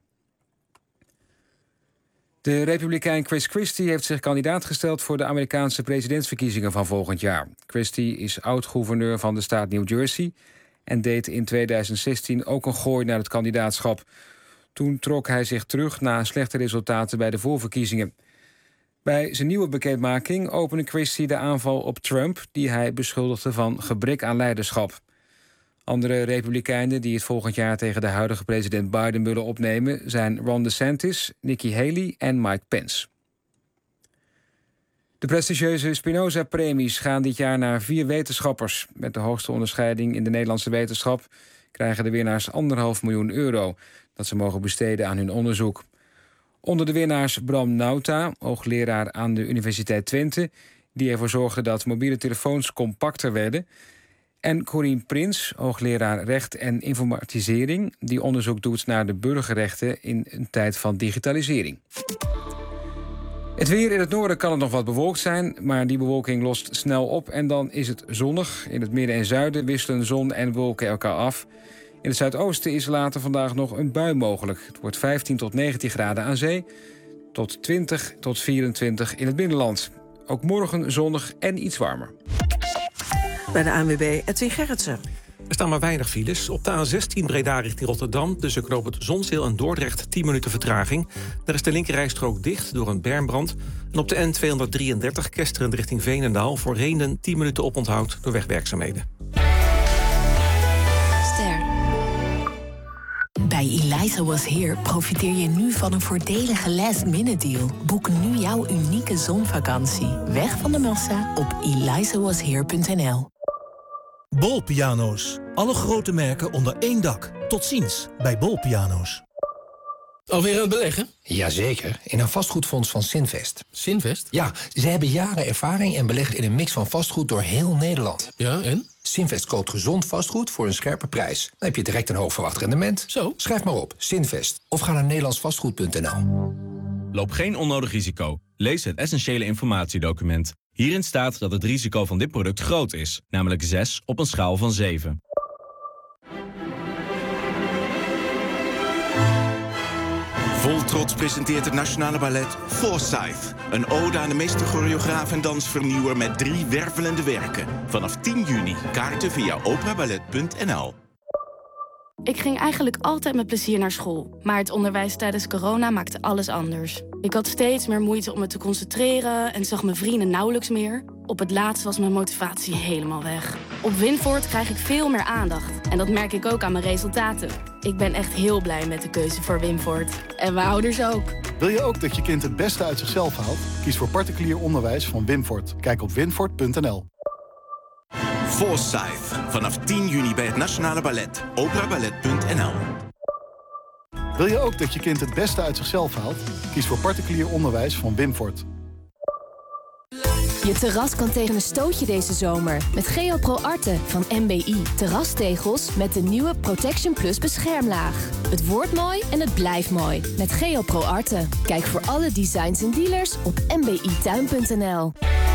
De Republikein Chris Christie heeft zich kandidaat gesteld voor de Amerikaanse presidentsverkiezingen van volgend jaar. Christie is oud-gouverneur van de staat New Jersey en deed in 2016 ook een gooi naar het kandidaatschap. Toen trok hij zich terug na slechte resultaten bij de voorverkiezingen. Bij zijn nieuwe bekendmaking opende Christie de aanval op Trump, die hij beschuldigde van gebrek aan leiderschap. Andere republikeinen die het volgend jaar tegen de huidige president Biden willen opnemen zijn Ron DeSantis, Nikki Haley en Mike Pence. De prestigieuze Spinoza-premies gaan dit jaar naar 4 wetenschappers. Met de hoogste onderscheiding in de Nederlandse wetenschap krijgen de winnaars €1,5 miljoen dat ze mogen besteden aan hun onderzoek. Onder de winnaars Bram Nauta, hoogleraar aan de Universiteit Twente, die ervoor zorgde dat mobiele telefoons compacter werden, en Corien Prins, hoogleraar recht en informatisering, die onderzoek doet naar de burgerrechten in een tijd van digitalisering. Het weer in het noorden kan het nog wat bewolkt zijn, maar die bewolking lost snel op en dan is het zonnig. In het midden en zuiden wisselen zon en wolken elkaar af. In het zuidoosten is later vandaag nog een bui mogelijk. Het wordt 15 tot 19 graden aan zee, tot 20 tot 24 in het binnenland. Ook morgen zonnig en iets warmer. Bij de ANWB Edwin Gerritsen. Er staan maar weinig files. Op de A16 Breda richting Rotterdam, tussen knooppunt Zonzeel en Dordrecht 10 minuten vertraging. Daar is de linkerrijstrook dicht door een bermbbrand. En op de N233 Kesteren richting Veenendaal voor Reenden 10 minuten oponthoud door wegwerkzaamheden. Bij Eliza Was Here profiteer je nu van een voordelige last-minute deal. Boek nu jouw unieke zonvakantie. Weg van de massa op elizawasheer.nl. Bol piano's. Alle grote merken onder één dak. Tot ziens bij Bol Piano's. Alweer aan het beleggen? Jazeker, in een vastgoedfonds van Sinvest. Sinvest? Ja, ze hebben jaren ervaring en beleggen in een mix van vastgoed door heel Nederland. Ja, en? Sinvest koopt gezond vastgoed voor een scherpe prijs. Dan heb je direct een hoog verwacht rendement. Zo? Schrijf maar op, Sinvest. Of ga naar nederlandsvastgoed.nl. Loop geen onnodig risico. Lees het essentiële informatiedocument. Hierin staat dat het risico van dit product groot is. Namelijk 6 op een schaal van 7. Vol trots presenteert het Nationale Ballet Forsyth. Een ode aan de meester-choreograaf en dansvernieuwer met 3 wervelende werken. Vanaf 10 juni. Kaarten via operaballet.nl. Ik ging eigenlijk altijd met plezier naar school. Maar het onderwijs tijdens corona maakte alles anders. Ik had steeds meer moeite om me te concentreren en zag mijn vrienden nauwelijks meer. Op het laatst was mijn motivatie helemaal weg. Op Winvoort krijg ik veel meer aandacht. En dat merk ik ook aan mijn resultaten. Ik ben echt heel blij met de keuze voor Winvoort. En mijn ouders ook. Wil je ook dat je kind het beste uit zichzelf haalt? Kies voor particulier onderwijs van Winvoort. Kijk op winvoort.nl. Forsyth. Vanaf 10 juni bij het Nationale Ballet. Operaballet.nl. Wil je ook dat je kind het beste uit zichzelf haalt? Kies voor particulier onderwijs van Winvoort. Je terras kan tegen een stootje deze zomer met GeoPro Arte van MBI. Terrastegels met de nieuwe Protection Plus beschermlaag. Het wordt mooi en het blijft mooi met GeoPro Arte. Kijk voor alle designs en dealers op mbituin.nl.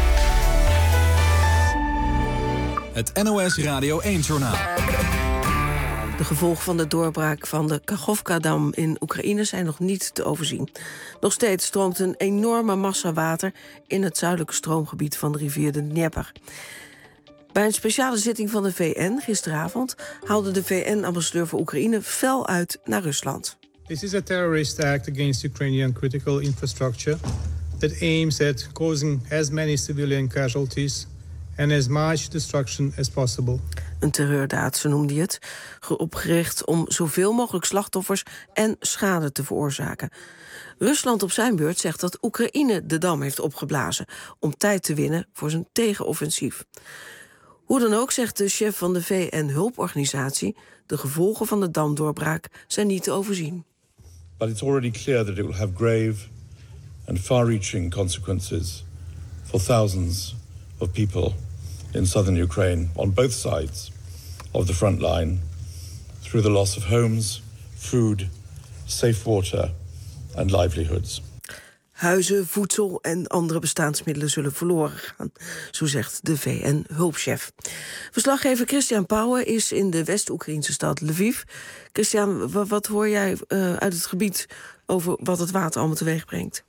Het NOS Radio 1-journaal. De gevolgen van de doorbraak van de Kachovka-dam in Oekraïne zijn nog niet te overzien. Nog steeds stroomt een enorme massa water in het zuidelijke stroomgebied van de rivier de Dnieper. Bij een speciale zitting van de VN gisteravond haalde de VN-ambassadeur voor Oekraïne fel uit naar Rusland. This is a terrorist act against Ukrainian critical infrastructure that aims at causing as many civilian casualties and as much destruction as possible. Een terreurdaad, zo noemde hij het, opgericht om zoveel mogelijk slachtoffers en schade te veroorzaken. Rusland op zijn beurt zegt dat Oekraïne de dam heeft opgeblazen om tijd te winnen voor zijn tegenoffensief. Hoe dan ook zegt de chef van de VN-hulporganisatie, de gevolgen van de damdoorbraak zijn niet te overzien. But it's already clear that it will have grave and far-reaching consequences for thousands of people in southern Ukraine on both sides of the front line through the loss of homes, food, safe water and livelihoods. Huizen, voedsel en andere bestaansmiddelen zullen verloren gaan, zo zegt de VN-hulpchef. Verslaggever Christian Pauwen is in de West-Oekraïnse stad Lviv. Christian, wat hoor jij uit het gebied over wat het water allemaal teweeg brengt?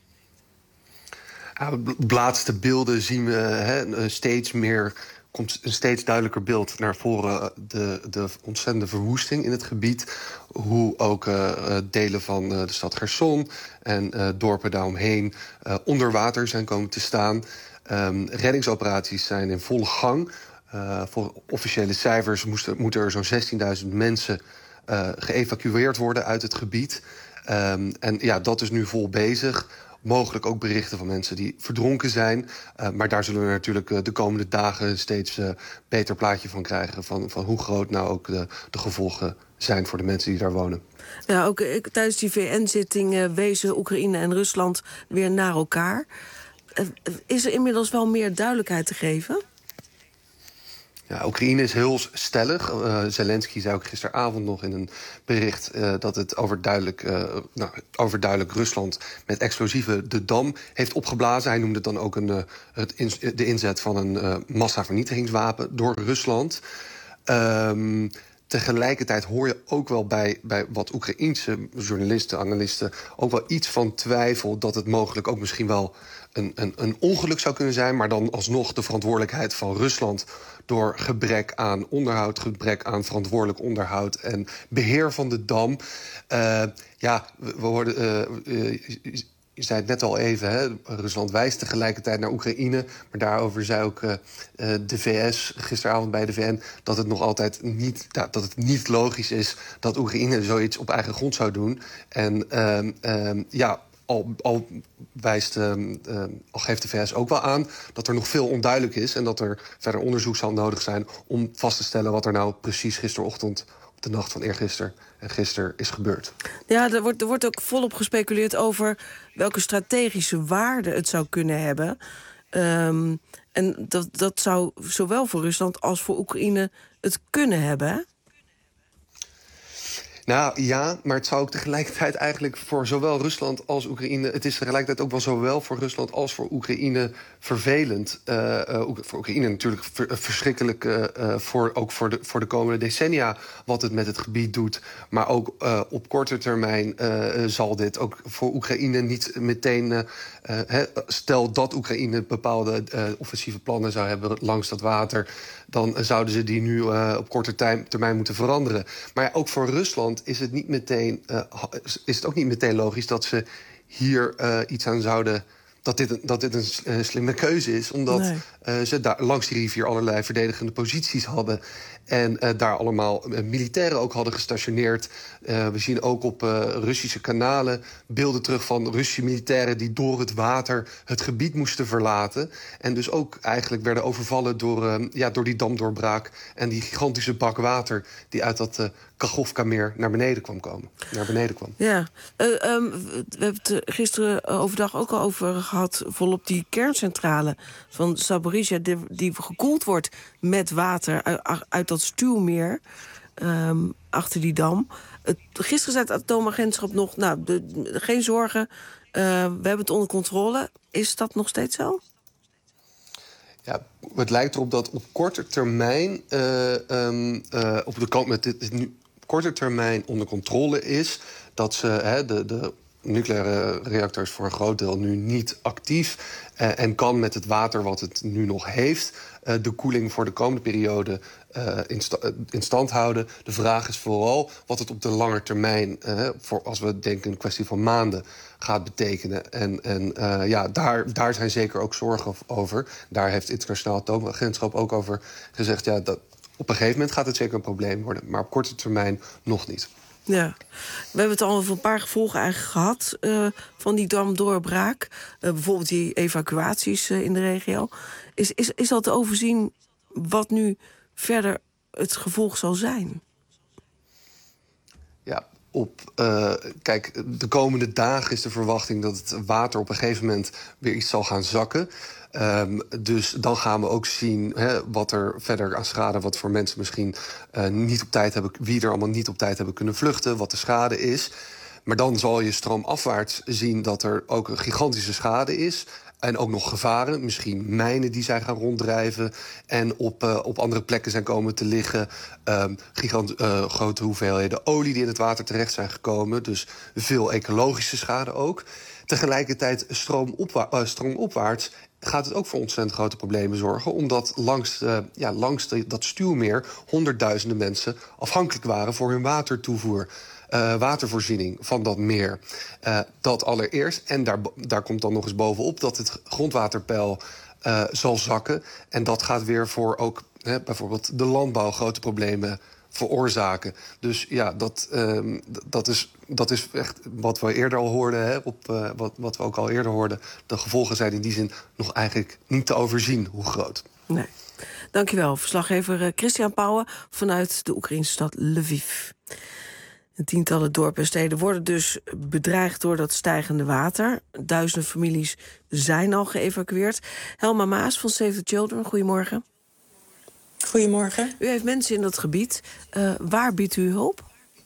De laatste beelden zien we komt een steeds duidelijker beeld naar voren. De ontzettende verwoesting in het gebied. Hoe ook delen van de stad Cherson en dorpen daaromheen onder water zijn komen te staan. Reddingsoperaties zijn in volle gang. Voor officiële cijfers moeten er zo'n 16.000 mensen geëvacueerd worden uit het gebied. En ja, dat is nu vol bezig. Mogelijk ook berichten van mensen die verdronken zijn. Maar daar zullen we natuurlijk de komende dagen steeds beter plaatje van krijgen. Van hoe groot nou ook de gevolgen zijn voor de mensen die daar wonen. Ja, ook tijdens die VN-zitting wezen Oekraïne en Rusland weer naar elkaar. Is er inmiddels wel meer duidelijkheid te geven? Ja, Oekraïne is heel stellig. Zelensky zei ook gisteravond nog in een bericht dat het overduidelijk Rusland met explosieven de dam heeft opgeblazen. Hij noemde dan ook de inzet van een massavernietigingswapen door Rusland. Tegelijkertijd hoor je ook wel bij wat Oekraïense journalisten, analisten ook wel iets van twijfel dat het mogelijk ook misschien wel een ongeluk zou kunnen zijn, maar dan alsnog de verantwoordelijkheid van Rusland door gebrek aan onderhoud, gebrek aan verantwoordelijk onderhoud en beheer van de dam. We hoorden, je zei het net al even, hè, Rusland wijst tegelijkertijd naar Oekraïne, maar daarover zei ook de VS gisteravond bij de VN dat het nog altijd niet logisch is dat Oekraïne zoiets op eigen grond zou doen. En Al geeft de VS ook wel aan dat er nog veel onduidelijk is en dat er verder onderzoek zal nodig zijn om vast te stellen wat er nou precies gisterochtend de nacht van eergisteren en gisteren is gebeurd. Ja, er wordt ook volop gespeculeerd over welke strategische waarde het zou kunnen hebben. En dat zou zowel voor Rusland als voor Oekraïne het kunnen hebben, hè? Nou ja, maar het zou ook tegelijkertijd eigenlijk voor zowel Rusland als Oekraïne... het is tegelijkertijd ook wel zowel voor Rusland als voor Oekraïne vervelend. Voor Oekraïne natuurlijk verschrikkelijk ook voor de komende decennia... wat het met het gebied doet. Maar ook op korte termijn zal dit ook voor Oekraïne niet meteen... stel dat Oekraïne bepaalde offensieve plannen zou hebben langs dat water... dan zouden ze die nu op korte termijn moeten veranderen. Maar ja, ook voor Rusland is het ook niet meteen logisch dat ze hier iets aan zouden... dat dit een slimme keuze is. Omdat ze daar langs die rivier allerlei verdedigende posities hadden. En daar allemaal militairen ook hadden gestationeerd. We zien ook op Russische kanalen beelden terug van Russische militairen... die door het water het gebied moesten verlaten. En dus ook eigenlijk werden overvallen door die damdoorbraak... en die gigantische bak water die uit dat Kachovka-meer naar beneden kwam. Ja, we hebben het gisteren overdag ook al over gehad... volop die kerncentrale van Zaporizhzhia... die gekoeld wordt met water uit dat stuwmeer achter die dam. Gisteren zei het atoomagentschap nog... geen zorgen, we hebben het onder controle. Is dat nog steeds zo? Ja, het lijkt erop dat op korte termijn... korte termijn onder controle is... dat ze de nucleaire reactor is voor een groot deel nu niet actief... en kan met het water wat het nu nog heeft... de koeling voor de komende periode in stand houden. De vraag is vooral wat het op de lange termijn... als we denken een kwestie van maanden gaat betekenen. En daar zijn zeker ook zorgen over. Daar heeft het Internationaal Atoomagentschap ook over gezegd... Ja, dat op een gegeven moment gaat het zeker een probleem worden. Maar op korte termijn nog niet. Ja, we hebben het al over een paar gevolgen eigenlijk gehad... van die damdoorbraak. Bijvoorbeeld die evacuaties in de regio. Is al te overzien wat nu verder het gevolg zal zijn? Ja, kijk, de komende dagen is de verwachting... dat het water op een gegeven moment weer iets zal gaan zakken... Dus dan gaan we ook zien wat er verder aan schade... wat voor mensen misschien niet op tijd hebben... wie er allemaal niet op tijd hebben kunnen vluchten... wat de schade is. Maar dan zal je stroomafwaarts zien dat er ook een gigantische schade is... en ook nog gevaren, misschien mijnen die zijn gaan ronddrijven... en op andere plekken zijn komen te liggen... grote hoeveelheden olie die in het water terecht zijn gekomen... dus veel ecologische schade ook. Tegelijkertijd stroomopwaarts... gaat het ook voor ontzettend grote problemen zorgen... omdat langs dat stuwmeer honderdduizenden mensen... afhankelijk waren voor hun watertoevoer, watervoorziening van dat meer. Dat allereerst. En daar komt dan nog eens bovenop dat het grondwaterpeil zal zakken. En dat gaat weer voor ook bijvoorbeeld de landbouw grote problemen veroorzaken. Dus ja, dat is echt wat we eerder al hoorden, wat we ook al eerder hoorden. De gevolgen zijn in die zin nog eigenlijk niet te overzien hoe groot. Nee. Dankjewel, verslaggever Christian Pauwen vanuit de Oekraïnse stad Lviv. Tientallen dorpen en steden worden dus bedreigd door dat stijgende water. Duizenden families zijn al geëvacueerd. Helma Maas van Save the Children, goedemorgen. Goedemorgen. U heeft mensen in dat gebied. Waar biedt u hulp?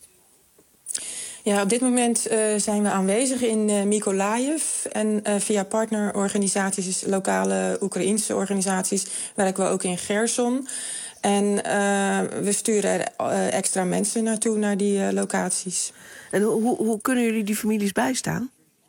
Ja, op dit moment zijn we aanwezig in Mykolaiv. En via partnerorganisaties, lokale Oekraïense organisaties, werken we ook in Gerson. En we sturen extra mensen naartoe, naar die locaties. En hoe kunnen jullie die families bijstaan?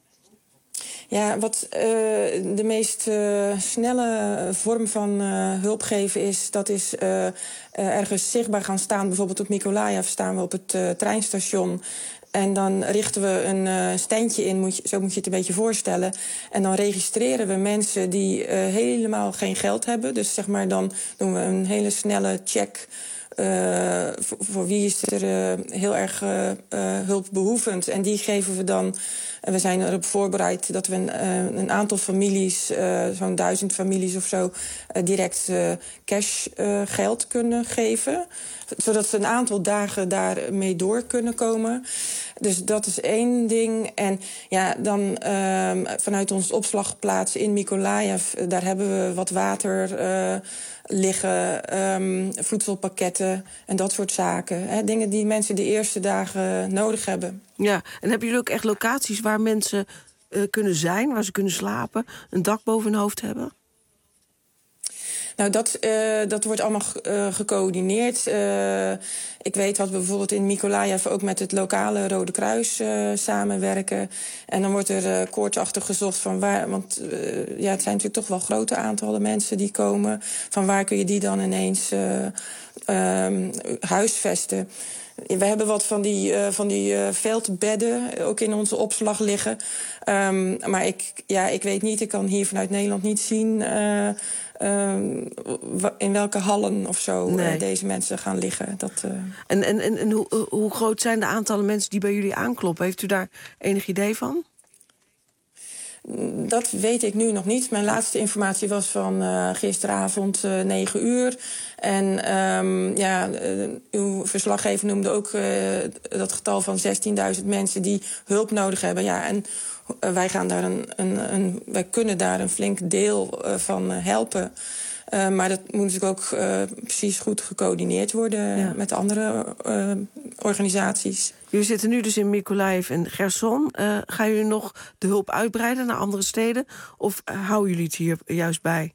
Ja, wat de meest snelle vorm van hulp geven is... dat is ergens zichtbaar gaan staan. Bijvoorbeeld op Mykolaiv staan we op het treinstation... En dan richten we een standje in, zo moet je het een beetje voorstellen. En dan registreren we mensen die helemaal geen geld hebben. Dus zeg maar, dan doen we een hele snelle check voor wie is er heel erg hulpbehoevend. En die geven we dan. We zijn erop voorbereid dat we een aantal families, zo'n 1000 families of zo, direct cash geld kunnen geven. Zodat ze een aantal dagen daarmee door kunnen komen. Dus dat is één ding. En ja, dan vanuit onze opslagplaats in Mykolaiv, daar hebben we wat water liggen, voedselpakketten en dat soort zaken. Hè, dingen die mensen de eerste dagen nodig hebben. Ja, en hebben jullie ook echt locaties waar mensen kunnen zijn, waar ze kunnen slapen, een dak boven hun hoofd hebben? Nou, dat wordt allemaal gecoördineerd. Ik weet wat we bijvoorbeeld in Mykolaiv ook met het lokale Rode Kruis samenwerken. En dan wordt er koortsachtig gezocht van waar. Want het zijn natuurlijk toch wel grote aantallen mensen die komen. Van waar kun je die dan ineens huisvesten? We hebben wat van die veldbedden ook in onze opslag liggen. Maar ik weet niet, ik kan hier vanuit Nederland niet zien in welke hallen of zo deze mensen gaan liggen. En hoe groot zijn de aantallen mensen die bij jullie aankloppen? Heeft u daar enig idee van? Dat weet ik nu nog niet. Mijn laatste informatie was van gisteravond 9 uur. En uw verslaggever noemde ook dat getal van 16.000 mensen die hulp nodig hebben. Ja, en wij gaan daar wij kunnen daar een flink deel van helpen. Maar dat moet natuurlijk ook precies goed gecoördineerd worden met andere organisaties. Jullie zitten nu dus in Mykolaiv en Cherson. Gaan jullie nog de hulp uitbreiden naar andere steden? Of houden jullie het hier juist bij?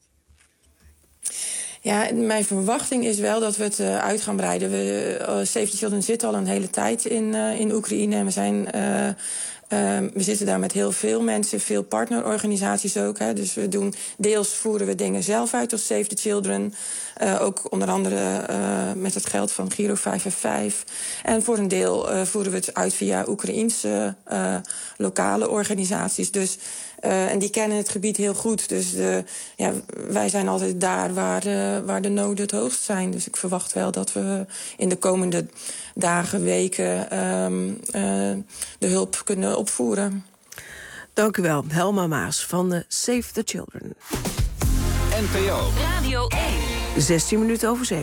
Ja, mijn verwachting is wel dat we het uit gaan breiden. Save the Children zit al een hele tijd in Oekraïne. En we zitten daar met heel veel mensen, veel partnerorganisaties ook. Hè. Dus deels voeren we dingen zelf uit als Save the Children. Ook onder andere met het geld van Giro 555. En voor een deel voeren we het uit via Oekraïense lokale organisaties. Dus, en die kennen het gebied heel goed. Dus wij zijn altijd daar waar de noden het hoogst zijn. Dus ik verwacht wel dat we in de komende dagen, weken de hulp kunnen opvoeren. Dank u wel, Helma Maas van Save the Children. NPO Radio 1. 7:16.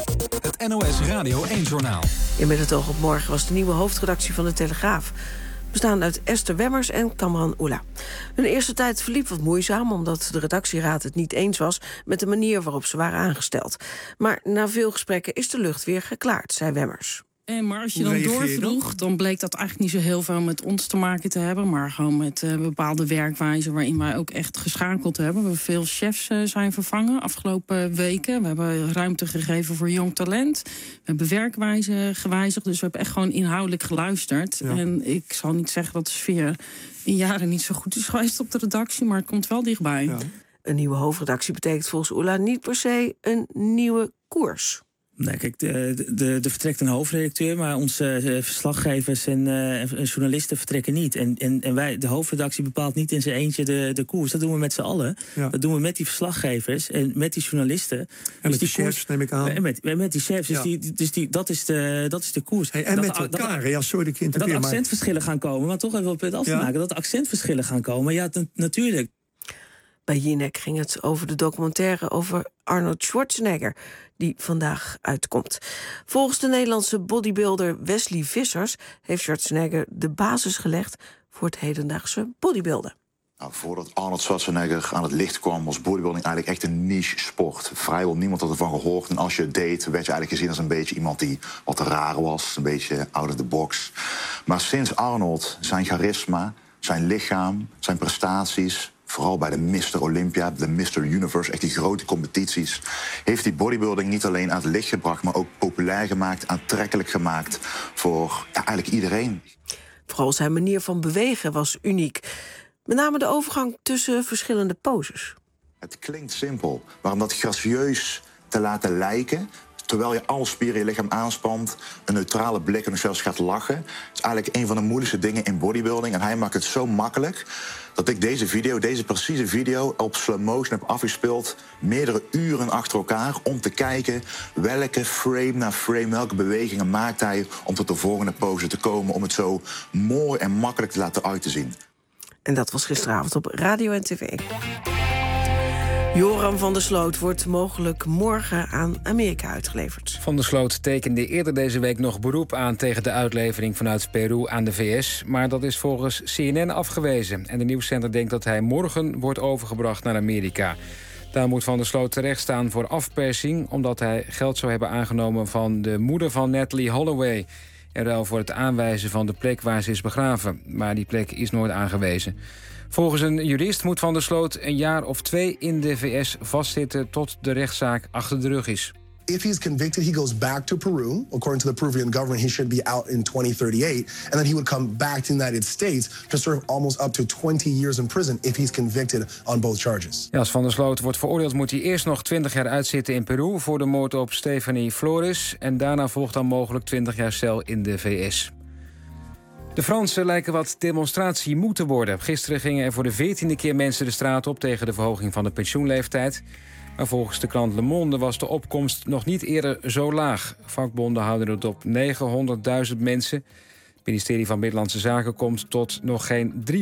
Het NOS Radio 1-journaal. In Met het oog op morgen was de nieuwe hoofdredactie van de Telegraaf. Bestaande uit Esther Wemmers en Kamran Oela. Hun eerste tijd verliep wat moeizaam, omdat de redactieraad het niet eens was met de manier waarop ze waren aangesteld. Maar na veel gesprekken is de lucht weer geklaard, zei Wemmers. Maar als je dan doorvroeg, dan bleek dat eigenlijk niet zo heel veel met ons te maken te hebben, maar gewoon met bepaalde werkwijzen waarin wij ook echt geschakeld hebben. We hebben veel chefs zijn vervangen afgelopen weken. We hebben ruimte gegeven voor jong talent. We hebben werkwijzen gewijzigd, dus we hebben echt gewoon inhoudelijk geluisterd. Ja. En ik zal niet zeggen dat de sfeer in jaren niet zo goed is geweest op de redactie, maar het komt wel dichtbij. Ja. Een nieuwe hoofdredactie betekent volgens Oela niet per se een nieuwe koers. Nee, kijk, er vertrekt een hoofdredacteur, maar onze verslaggevers en journalisten vertrekken niet. En wij, de hoofdredactie, bepaalt niet in zijn eentje de koers. Dat doen we met z'n allen. Ja. Dat doen we met die verslaggevers en met die journalisten. En dus met die chefs, neem ik aan. En met die chefs. Ja. Dus dat is de koers. Hey, en met elkaar, ja, sorry dat ik interpreteer. Dat accentverschillen gaan komen, maar toch even op het af te maken. Dat accentverschillen gaan komen, ja, natuurlijk. Bij Jinek ging het over de documentaire over Arnold Schwarzenegger, die vandaag uitkomt. Volgens de Nederlandse bodybuilder Wesley Vissers heeft Schwarzenegger de basis gelegd voor het hedendaagse bodybuilden. Nou, voordat Arnold Schwarzenegger aan het licht kwam, was bodybuilding eigenlijk echt een niche sport. Vrijwel niemand had ervan gehoord. En als je het deed, werd je eigenlijk gezien als een beetje iemand die wat raar was. Een beetje out of the box. Maar sinds Arnold zijn charisma, zijn lichaam, zijn prestaties, vooral bij de Mr. Olympia, de Mr. Universe, echt die grote competities, heeft die bodybuilding niet alleen aan het licht gebracht, maar ook populair gemaakt, aantrekkelijk gemaakt voor eigenlijk iedereen. Vooral zijn manier van bewegen was uniek. Met name de overgang tussen verschillende poses. Het klinkt simpel, maar om dat gracieus te laten lijken, terwijl je alle spieren in je lichaam aanspant, een neutrale blik en nog zelfs gaat lachen. Dat is eigenlijk een van de moeilijkste dingen in bodybuilding. En hij maakt het zo makkelijk dat ik deze precieze video op slow motion heb afgespeeld, meerdere uren achter elkaar, om te kijken welke frame na frame, welke bewegingen maakt hij om tot de volgende pose te komen, om het zo mooi en makkelijk te laten uit te zien. En dat was gisteravond op Radio en TV. Joram van der Sloot wordt mogelijk morgen aan Amerika uitgeleverd. Van der Sloot tekende eerder deze week nog beroep aan tegen de uitlevering vanuit Peru aan de VS. Maar dat is volgens CNN afgewezen. En de nieuwszender denkt dat hij morgen wordt overgebracht naar Amerika. Daar moet Van der Sloot terecht staan voor afpersing, omdat hij geld zou hebben aangenomen van de moeder van Natalie Holloway, in ruil voor het aanwijzen van de plek waar ze is begraven. Maar die plek is nooit aangewezen. Volgens een jurist moet Van der Sloot een jaar of 2 in de VS vastzitten tot de rechtszaak achter de rug is. If he's convicted, he goes back to Peru. According to the Peruvian government, he should be out in 2038. And then he would come back to the United States to serve almost up to 20 years in prison if he's convicted on both charges. Ja, als Van der Sloot wordt veroordeeld, moet hij eerst nog 20 jaar uitzitten in Peru voor de moord op Stephanie Flores. En daarna volgt dan mogelijk 20 jaar cel in de VS. De Fransen lijken wat demonstratiemoe te worden. Gisteren gingen er voor de 14e keer mensen de straat op tegen de verhoging van de pensioenleeftijd. Maar volgens de krant Le Monde was de opkomst nog niet eerder zo laag. Vakbonden houden het op 900.000 mensen. Het ministerie van Binnenlandse Zaken komt tot nog geen 300.000.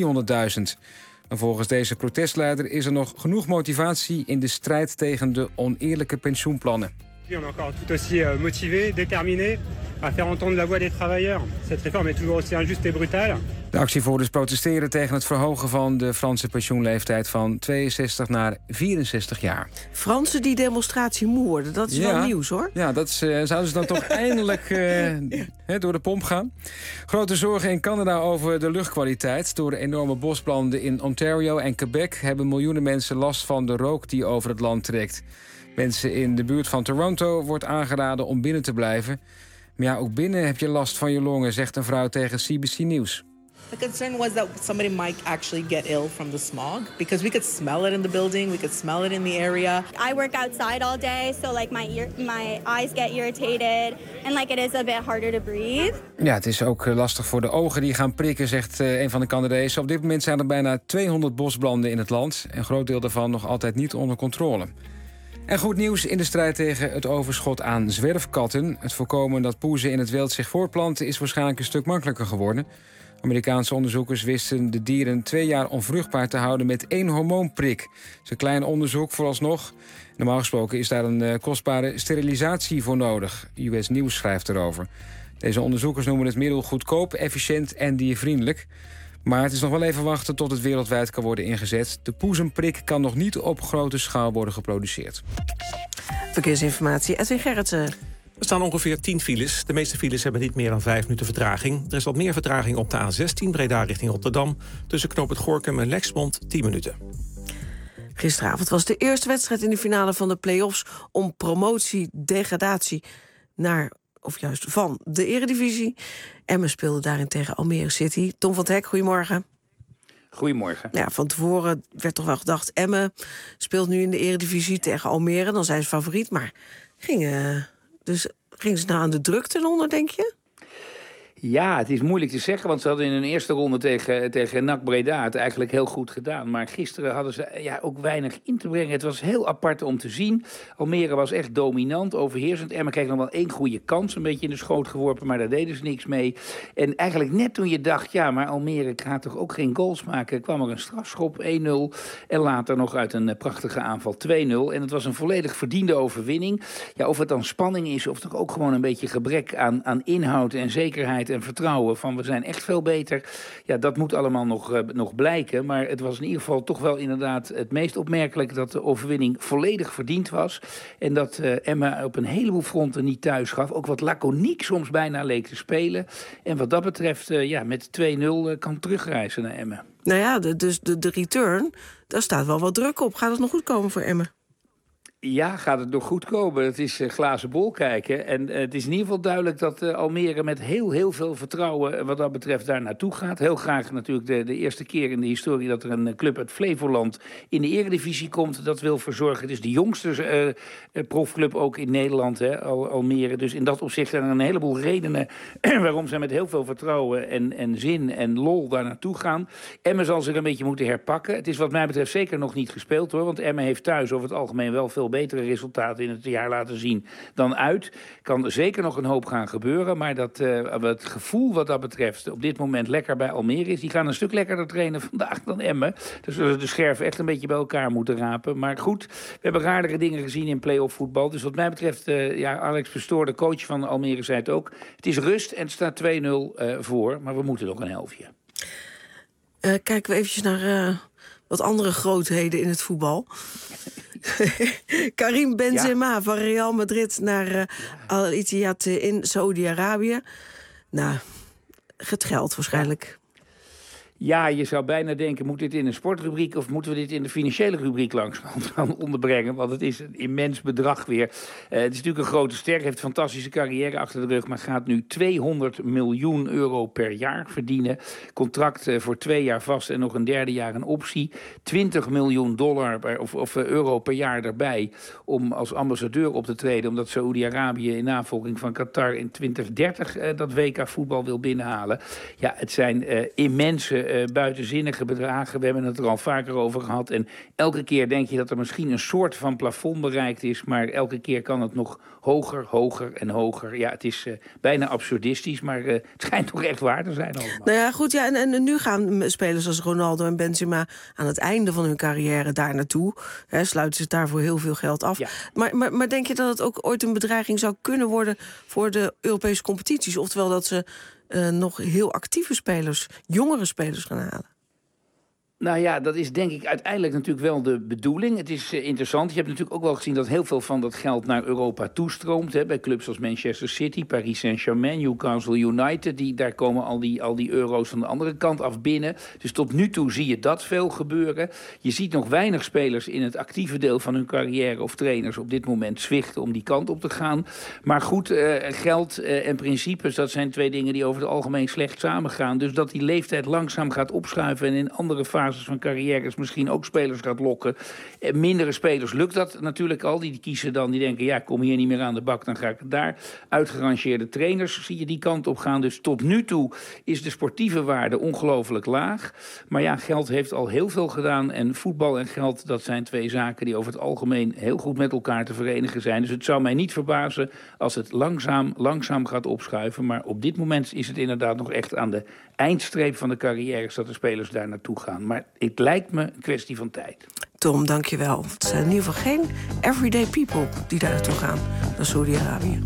Maar volgens deze protestleider is er nog genoeg motivatie in de strijd tegen de oneerlijke pensioenplannen. On est encore tout aussi motivé, déterminé à faire entendre la voix des travailleurs. Cette réforme est toujours aussi injuste et brutale. De actievoerders protesteren tegen het verhogen van de Franse pensioenleeftijd van 62 naar 64 jaar. Fransen die demonstratie moe worden, dat is wel nieuws, hoor. Ja, dat zouden ze dan toch eindelijk door de pomp gaan. Grote zorgen in Canada over de luchtkwaliteit. Door de enorme bosbranden in Ontario en Quebec hebben miljoenen mensen last van de rook die over het land trekt. Mensen in de buurt van Toronto wordt aangeraden om binnen te blijven. Maar ja, ook binnen heb je last van je longen, zegt een vrouw tegen CBC Nieuws. The concern was that somebody might actually get ill from the smog because we could smell it in the building, we could smell it in the area. I work outside all day, so like my eyes get irritated and like it is a bit harder to breathe. Ja, het is ook lastig voor de ogen die gaan prikken, zegt een van de Canadezen. Op dit moment zijn er bijna 200 bosbranden in het land. Een groot deel daarvan nog altijd niet onder controle. En goed nieuws in de strijd tegen het overschot aan zwerfkatten. Het voorkomen dat poezen in het wild zich voortplanten is waarschijnlijk een stuk makkelijker geworden. Amerikaanse onderzoekers wisten de dieren 2 jaar onvruchtbaar te houden met 1 hormoonprik. Dat is een klein onderzoek vooralsnog. Normaal gesproken is daar een kostbare sterilisatie voor nodig. US Nieuws schrijft erover. Deze onderzoekers noemen het middel goedkoop, efficiënt en diervriendelijk. Maar het is nog wel even wachten tot het wereldwijd kan worden ingezet. De poezenprik kan nog niet op grote schaal worden geproduceerd. Verkeersinformatie, Edwin Gerritsen. Er staan ongeveer 10 files. De meeste files hebben niet meer dan 5 minuten vertraging. Er is wat meer vertraging op de A16 Breda richting Rotterdam. Tussen knoop het Gorinchem en Lexmond 10 minuten. Gisteravond was de eerste wedstrijd in de finale van de play-offs om promotie-degradatie naar, of juist van, de Eredivisie. Emmen speelde daarin tegen Almere City. Tom van het Hek, goedemorgen. Goedemorgen. Ja, van tevoren werd toch wel gedacht, Emmen speelt nu in de Eredivisie tegen Almere. Dan zijn ze favoriet, maar gingen ze nou aan de druk ten onder, denk je? Ja, het is moeilijk te zeggen, want ze hadden in hun eerste ronde tegen NAC Breda het eigenlijk heel goed gedaan. Maar gisteren hadden ze ook weinig in te brengen. Het was heel apart om te zien. Almere was echt dominant, overheersend. Emmen kreeg nog wel 1 goede kans, een beetje in de schoot geworpen, maar daar deden ze niks mee. En eigenlijk net toen je dacht, ja, maar Almere gaat toch ook geen goals maken, kwam er een strafschop, 1-0. En later nog uit een prachtige aanval 2-0. En het was een volledig verdiende overwinning. Ja, of het dan spanning is, of toch ook gewoon een beetje gebrek aan inhoud en zekerheid en vertrouwen van we zijn echt veel beter. Ja, dat moet allemaal nog blijken. Maar het was in ieder geval toch wel inderdaad het meest opmerkelijk dat de overwinning volledig verdiend was. En dat Emma op een heleboel fronten niet thuis gaf. Ook wat laconiek soms bijna leek te spelen. En wat dat betreft met 2-0 kan terugreizen naar Emma. Nou ja, dus de return, daar staat wel wat druk op. Gaat het nog goed komen voor Emma? Ja, gaat het nog goed komen? Het is glazen bol kijken. En het is in ieder geval duidelijk dat Almere met heel veel vertrouwen wat dat betreft daar naartoe gaat. Heel graag natuurlijk de eerste keer in de historie dat er een club uit Flevoland in de eredivisie komt. Dat wil verzorgen. Het is de jongste profclub ook in Nederland, hè, Almere. Dus in dat opzicht zijn er een heleboel redenen waarom zij met heel veel vertrouwen en zin en lol daar naartoe gaan. Emmen zal zich een beetje moeten herpakken. Het is wat mij betreft zeker nog niet gespeeld, hoor. Want Emmen heeft thuis over het algemeen wel veel betere resultaten in het jaar laten zien dan uit. Kan zeker nog een hoop gaan gebeuren. Maar het gevoel wat dat betreft op dit moment lekker bij Almere is. Die gaan een stuk lekkerder trainen vandaag dan Emmen. Dus zullen de scherven echt een beetje bij elkaar moeten rapen. Maar goed, we hebben raardere dingen gezien in play-off voetbal. Dus wat mij betreft, Alex Pastoor, de coach van Almere, zei het ook. Het is rust en het staat 2-0 voor. Maar we moeten nog een helftje. Kijken we eventjes naar wat andere grootheden in het voetbal. Karim Benzema van Real Madrid naar Al-Ittihad in Saoedi-Arabië. Nou, het geld waarschijnlijk. Ja, je zou bijna denken, moet dit in een sportrubriek of moeten we dit in de financiële rubriek langs gaan onderbrengen? Want het is een immens bedrag weer. Het is natuurlijk een grote ster, heeft een fantastische carrière achter de rug, maar gaat nu 200 miljoen euro per jaar verdienen. Contract voor 2 jaar vast en nog een derde jaar een optie. $20 miljoen of euro per jaar erbij om als ambassadeur op te treden, omdat Saoedi-Arabië in navolging van Qatar in 2030 dat WK voetbal wil binnenhalen. Ja, het zijn immense buitenzinnige bedragen. We hebben het er al vaker over gehad. En elke keer denk je dat er misschien een soort van plafond bereikt is. Maar elke keer kan het nog hoger en hoger. Ja, het is bijna absurdistisch. Maar het schijnt toch echt waar te zijn allemaal. Nou ja, goed. Ja, en nu gaan spelers als Ronaldo en Benzema aan het einde van hun carrière daar naartoe. Sluiten ze daarvoor heel veel geld af. Ja. Maar denk je dat het ook ooit een bedreiging zou kunnen worden voor de Europese competities? Oftewel dat ze nog heel actieve spelers, jongere spelers gaan halen? Nou ja, dat is denk ik uiteindelijk natuurlijk wel de bedoeling. Het is interessant. Je hebt natuurlijk ook wel gezien dat heel veel van dat geld naar Europa toestroomt. Hè, bij clubs als Manchester City, Paris Saint-Germain, Newcastle United. Daar komen al die euro's van de andere kant af binnen. Dus tot nu toe zie je dat veel gebeuren. Je ziet nog weinig spelers in het actieve deel van hun carrière of trainers op dit moment zwichten om die kant op te gaan. Maar goed, geld en principes, dat zijn 2 dingen die over het algemeen slecht samengaan. Dus dat die leeftijd langzaam gaat opschuiven en in andere fases van carrières misschien ook spelers gaat lokken. Mindere spelers lukt dat natuurlijk al. Die kiezen dan, die denken, ja, kom hier niet meer aan de bak, dan ga ik daar. Uitgerangeerde trainers zie je die kant op gaan. Dus tot nu toe is de sportieve waarde ongelooflijk laag. Maar ja, geld heeft al heel veel gedaan. En voetbal en geld, dat zijn 2 zaken die over het algemeen heel goed met elkaar te verenigen zijn. Dus het zou mij niet verbazen als het langzaam gaat opschuiven. Maar op dit moment is het inderdaad nog echt aan de eindstreep van de carrières dat de spelers daar naartoe gaan. Maar het lijkt me een kwestie van tijd. Tom, dank je wel. Het zijn in ieder geval geen everyday people die daar naartoe gaan, naar Saudi-Arabië.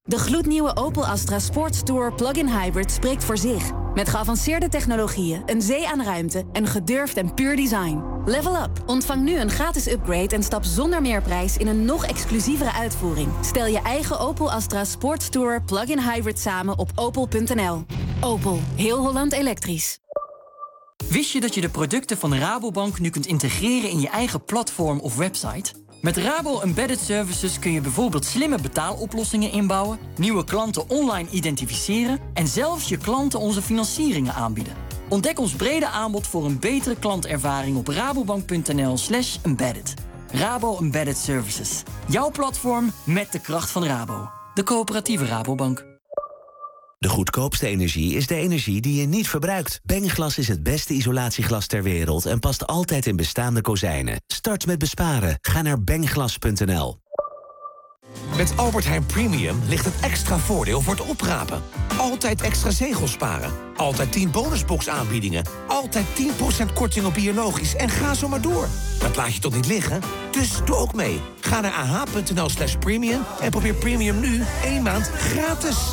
De gloednieuwe Opel Astra Sports Tour Plug-in Hybrid spreekt voor zich. Met geavanceerde technologieën, een zee aan ruimte en gedurfd en puur design. Level up. Ontvang nu een gratis upgrade en stap zonder meerprijs in een nog exclusievere uitvoering. Stel je eigen Opel Astra Sports Tour Plug-in Hybrid samen op opel.nl. Opel. Heel Holland elektrisch. Wist je dat je de producten van Rabobank nu kunt integreren in je eigen platform of website? Met Rabo Embedded Services kun je bijvoorbeeld slimme betaaloplossingen inbouwen, nieuwe klanten online identificeren en zelfs je klanten onze financieringen aanbieden. Ontdek ons brede aanbod voor een betere klantervaring op rabobank.nl/embedded. Rabo Embedded Services. Jouw platform met de kracht van Rabo. De coöperatieve Rabobank. De goedkoopste energie is de energie die je niet verbruikt. Bengglas is het beste isolatieglas ter wereld en past altijd in bestaande kozijnen. Start met besparen. Ga naar bengglas.nl. Met Albert Heijn Premium ligt het extra voordeel voor het oprapen. Altijd extra zegels sparen. Altijd 10 bonusbox aanbiedingen. Altijd 10% korting op biologisch. En ga zo maar door. Dat laat je toch niet liggen? Dus doe ook mee. Ga naar ah.nl/premium en probeer Premium nu 1 maand gratis.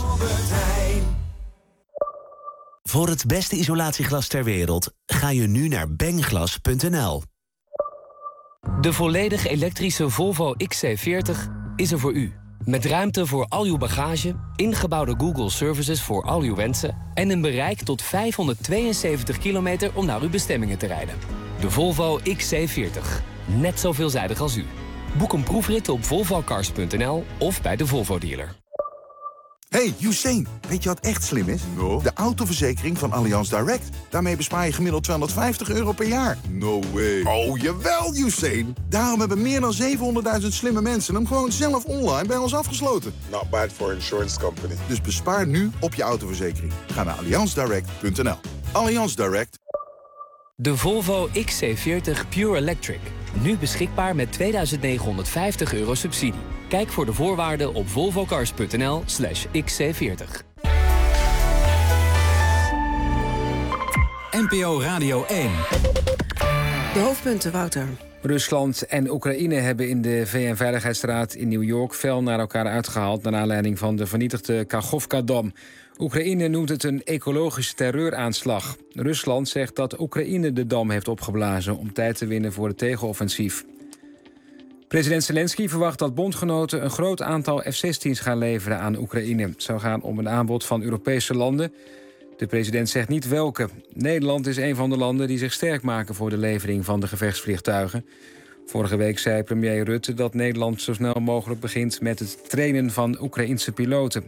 Voor het beste isolatieglas ter wereld ga je nu naar bengglas.nl. De volledig elektrische Volvo XC40 is er voor u. Met ruimte voor al uw bagage, ingebouwde Google Services voor al uw wensen en een bereik tot 572 kilometer om naar uw bestemmingen te rijden. De Volvo XC40. Net zo veelzijdig als u. Boek een proefrit op volvocars.nl of bij de Volvo dealer. Hey, Usain, weet je wat echt slim is? No. De autoverzekering van Allianz Direct. Daarmee bespaar je gemiddeld €250 per jaar. No way. Oh, jawel, Usain. Daarom hebben meer dan 700.000 slimme mensen hem gewoon zelf online bij ons afgesloten. Not bad for insurance company. Dus bespaar nu op je autoverzekering. Ga naar allianzdirect.nl. Allianz Direct. De Volvo XC40 Pure Electric. Nu beschikbaar met €2.950 subsidie. Kijk voor de voorwaarden op volvocars.nl/XC40. NPO Radio 1. De hoofdpunten, Wouter. Rusland en Oekraïne hebben in de VN-veiligheidsraad in New York fel naar elkaar uitgehaald naar aanleiding van de vernietigde Kachovka-dam. Oekraïne noemt het een ecologische terreuraanslag. Rusland zegt dat Oekraïne de dam heeft opgeblazen om tijd te winnen voor het tegenoffensief. President Zelensky verwacht dat bondgenoten een groot aantal F-16's gaan leveren aan Oekraïne. Het zou gaan om een aanbod van Europese landen. De president zegt niet welke. Nederland is een van de landen die zich sterk maken voor de levering van de gevechtsvliegtuigen. Vorige week zei premier Rutte dat Nederland zo snel mogelijk begint met het trainen van Oekraïense piloten.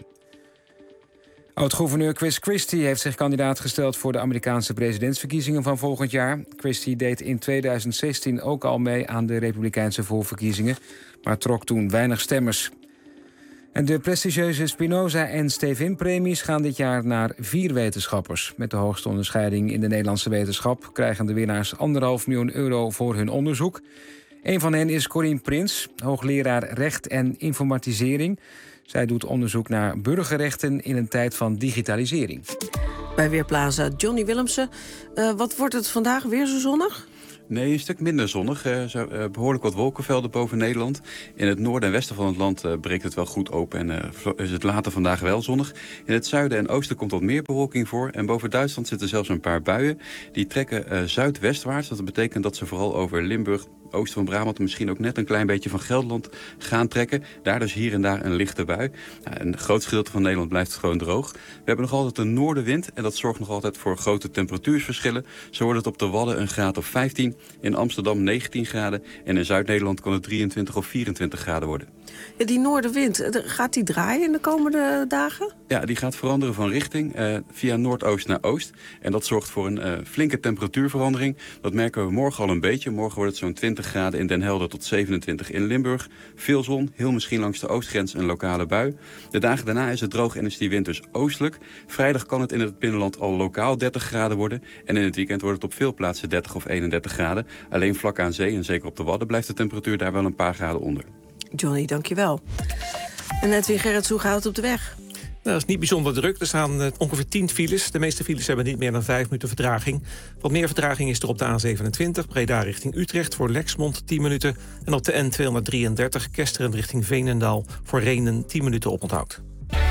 Oud-gouverneur Chris Christie heeft zich kandidaat gesteld voor de Amerikaanse presidentsverkiezingen van volgend jaar. Christie deed in 2016 ook al mee aan de Republikeinse voorverkiezingen, maar trok toen weinig stemmers. En de prestigieuze Spinoza en Stevin-premies gaan dit jaar naar 4 wetenschappers. Met de hoogste onderscheiding in de Nederlandse wetenschap krijgen de winnaars €1,5 miljoen voor hun onderzoek. Een van hen is Corien Prins, hoogleraar recht en informatisering. Zij doet onderzoek naar burgerrechten in een tijd van digitalisering. Bij Weerplaza Johnny Willemsen. Wat wordt het vandaag? Weer zo zonnig? Nee, een stuk minder zonnig. Behoorlijk wat wolkenvelden boven Nederland. In het noorden en westen van het land breekt het wel goed open en is het later vandaag wel zonnig. In het zuiden en oosten komt wat meer bewolking voor. En boven Duitsland zitten zelfs een paar buien. Die trekken zuidwestwaarts. Dat betekent dat ze vooral over Limburg, oosten van Brabant en misschien ook net een klein beetje van Gelderland gaan trekken. Daar dus hier en daar een lichte bui. Een groot gedeelte van Nederland blijft gewoon droog. We hebben nog altijd een noordenwind en dat zorgt nog altijd voor grote temperatuursverschillen. Zo wordt het op de Wadden een graad of 15, in Amsterdam 19 graden en in Zuid-Nederland kan het 23 of 24 graden worden. Ja, die noordenwind, gaat die draaien in de komende dagen? Ja, die gaat veranderen van richting via noordoost naar oost. En dat zorgt voor een flinke temperatuurverandering. Dat merken we morgen al een beetje. Morgen wordt het zo'n 20 graden in Den Helder tot 27 in Limburg. Veel zon, heel misschien langs de oostgrens een lokale bui. De dagen daarna is het droog en is die wind dus oostelijk. Vrijdag kan het in het binnenland al lokaal 30 graden worden. En in het weekend wordt het op veel plaatsen 30 of 31 graden. Alleen vlak aan zee en zeker op de Wadden blijft de temperatuur daar wel een paar graden onder. Johnny, dankjewel. En Edwin Gerrits, hoe gaat het op de weg? Dat is niet bijzonder druk. Er staan ongeveer 10 files. De meeste files hebben niet meer dan 5 minuten vertraging. Wat meer vertraging is er op de A27, Breda richting Utrecht... voor Lexmond 10 minuten. En op de N233, Kesteren richting Veenendaal... voor Rhenen 10 minuten oponthoud.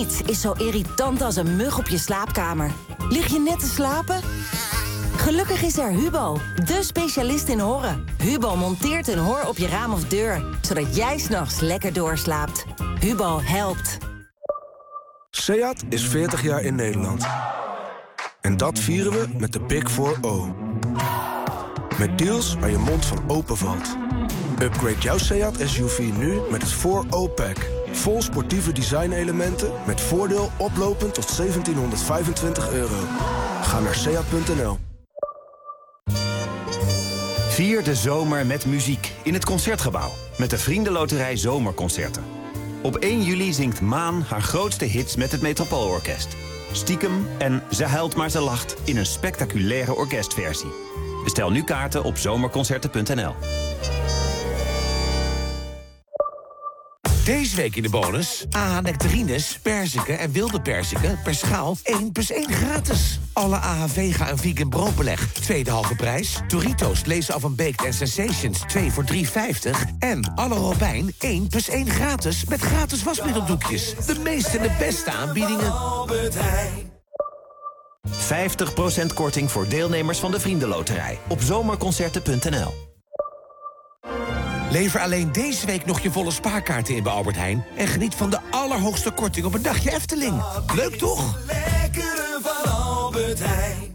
Niets is zo irritant als een mug op je slaapkamer. Lig je net te slapen? Gelukkig is er Hubo, de specialist in horen. Hubo monteert een hoor op je raam of deur, zodat jij 's nachts lekker doorslaapt. Hubo helpt. SEAT is 40 jaar in Nederland. En dat vieren we met de Big 4O. Met deals waar je mond van open valt. Upgrade jouw SEAT SUV nu met het 4O-pack. Vol sportieve designelementen met voordeel oplopend tot €1725. Ga naar seat.nl. Vier de zomer met muziek in het Concertgebouw. Met de Vriendenloterij Zomerconcerten. Op 1 juli zingt Maan haar grootste hits met het Metropoolorkest. Stiekem en Ze huilt maar ze lacht in een spectaculaire orkestversie. Bestel nu kaarten op zomerconcerten.nl. Deze week in de bonus. AH nectarines, perziken en wilde perziken per schaal 1+1 gratis. Alle AH Vega en vegan broodbeleg, tweede halve prijs. Doritos, Lace Oven Baked en Sensations, 2 voor €3,50. En alle Robijn 1+1 gratis met gratis wasmiddeldoekjes. De meeste en de beste aanbiedingen. 50% korting voor deelnemers van de Vriendenloterij. Op zomerconcerten.nl. Lever alleen deze week nog je volle spaarkaarten in bij Albert Heijn en geniet van de allerhoogste korting op een dagje Efteling. Leuk toch? Lekkere van Albert Heijn.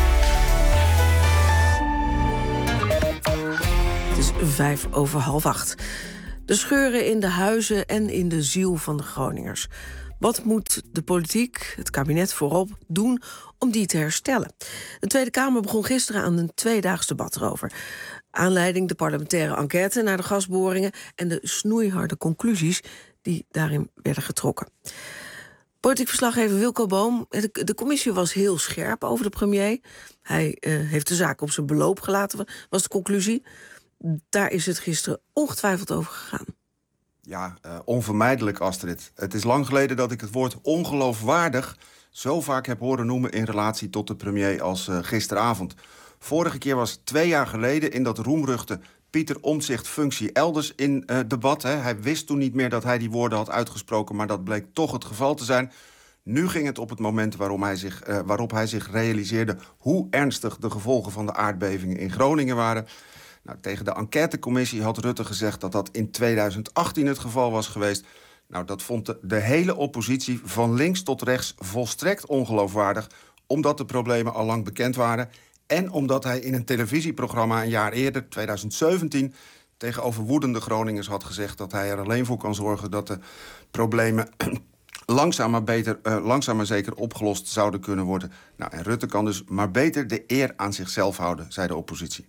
Het is 7:05. De scheuren in de huizen en in de ziel van de Groningers. Wat moet de politiek, het kabinet voorop, doen om die te herstellen? De Tweede Kamer begon gisteren aan een tweedaags debat erover. Aanleiding de parlementaire enquête naar de gasboringen en de snoeiharde conclusies die daarin werden getrokken. Politiek verslaggever Wilco Boom. De commissie was heel scherp over de premier. Hij heeft de zaak op zijn beloop gelaten, was de conclusie. Daar is het gisteren ongetwijfeld over gegaan. Ja, onvermijdelijk, Astrid. Het is lang geleden dat ik het woord ongeloofwaardig zo vaak heb horen noemen in relatie tot de premier als gisteravond. Vorige keer was 2 jaar geleden in dat roemruchte Pieter Omtzigt functie elders in debat. Hè. Hij wist toen niet meer dat hij die woorden had uitgesproken, maar dat bleek toch het geval te zijn. Nu ging het op het moment waarop hij zich realiseerde hoe ernstig de gevolgen van de aardbevingen in Groningen waren. Nou, tegen de enquêtecommissie had Rutte gezegd dat dat in 2018 het geval was geweest. Nou, dat vond de hele oppositie van links tot rechts volstrekt ongeloofwaardig, omdat de problemen al lang bekend waren en omdat hij in een televisieprogramma een jaar eerder, 2017... tegenover woedende Groningers had gezegd dat hij er alleen voor kan zorgen dat de problemen langzaam maar zeker opgelost zouden kunnen worden. Nou, en Rutte kan dus maar beter de eer aan zichzelf houden, zei de oppositie.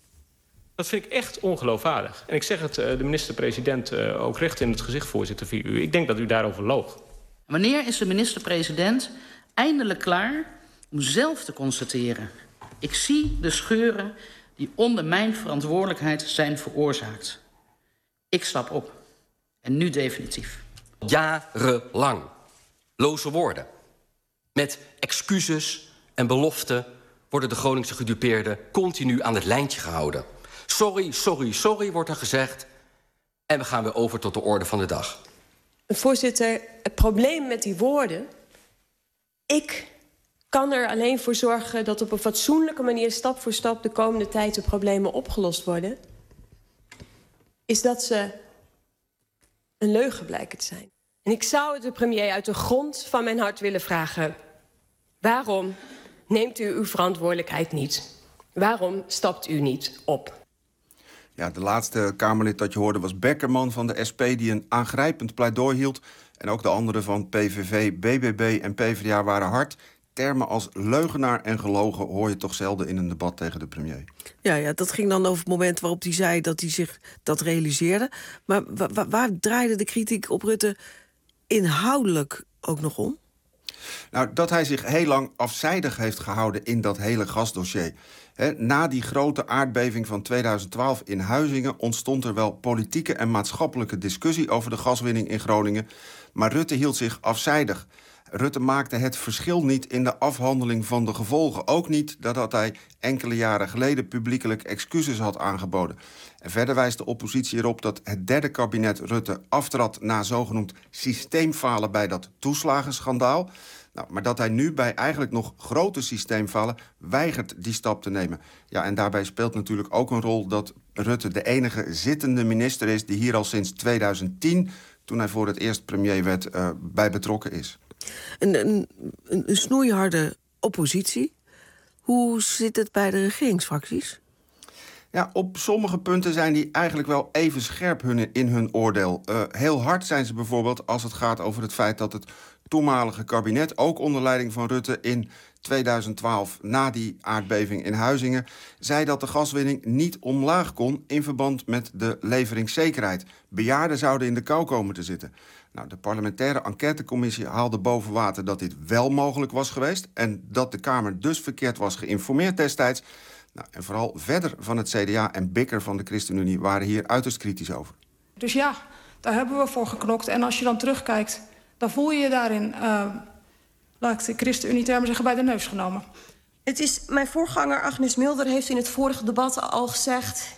Dat vind ik echt ongeloofwaardig. En ik zeg het de minister-president ook recht in het gezicht, voorzitter, via u. Ik denk dat u daarover loog. Wanneer is de minister-president eindelijk klaar om zelf te constateren: ik zie de scheuren die onder mijn verantwoordelijkheid zijn veroorzaakt. Ik stap op. En nu definitief. Jarenlang. Loze woorden. Met excuses en beloften worden de Groningse gedupeerden continu aan het lijntje gehouden. Sorry, sorry, sorry, wordt er gezegd. En we gaan weer over tot de orde van de dag. Voorzitter, het probleem met die woorden, ik kan er alleen voor zorgen dat op een fatsoenlijke manier stap voor stap de komende tijd de problemen opgelost worden, is dat ze een leugen blijken te zijn. En ik zou de premier uit de grond van mijn hart willen vragen: waarom neemt u uw verantwoordelijkheid niet? Waarom stapt u niet op? Ja, de laatste Kamerlid dat je hoorde was Beckerman van de SP, die een aangrijpend pleidooi hield. En ook de anderen van PVV, BBB en PvdA waren hard. Termen als leugenaar en gelogen hoor je toch zelden in een debat tegen de premier. Ja, dat ging dan over het moment waarop hij zei dat hij zich dat realiseerde. Maar waar draaide de kritiek op Rutte inhoudelijk ook nog om? Nou, dat hij zich heel lang afzijdig heeft gehouden in dat hele gasdossier. Na die grote aardbeving van 2012 in Huizingen ontstond er wel politieke en maatschappelijke discussie over de gaswinning in Groningen. Maar Rutte hield zich afzijdig. Rutte maakte het verschil niet in de afhandeling van de gevolgen. Ook niet dat hij enkele jaren geleden publiekelijk excuses had aangeboden. En verder wijst de oppositie erop dat het derde kabinet Rutte aftrad na zogenoemd systeemfalen bij dat toeslagenschandaal. Nou, maar dat hij nu bij eigenlijk nog grote systeemfalen weigert die stap te nemen. Ja, en daarbij speelt natuurlijk ook een rol dat Rutte de enige zittende minister is die hier al sinds 2010, toen hij voor het eerst premier werd, bij betrokken is. Een snoeiharde oppositie. Hoe zit het bij de regeringsfracties? Ja, op sommige punten zijn die eigenlijk wel even scherp in hun oordeel. Heel hard zijn ze bijvoorbeeld als het gaat over het feit dat het toenmalige kabinet, ook onder leiding van Rutte in 2012, na die aardbeving in Huizingen, zei dat de gaswinning niet omlaag kon in verband met de leveringszekerheid. Bejaarden zouden in de kou komen te zitten. Nou, de parlementaire enquêtecommissie haalde boven water dat dit wel mogelijk was geweest en dat de Kamer dus verkeerd was geïnformeerd destijds. Nou, en vooral verder van het CDA en Bikker van de ChristenUnie waren hier uiterst kritisch over. Dus ja, daar hebben we voor geknokt. En als je dan terugkijkt, dan voel je daarin, laat ik de ChristenUnie-termen zeggen, bij de neus genomen. Het is, mijn voorganger Agnes Mulder heeft in het vorige debat al gezegd,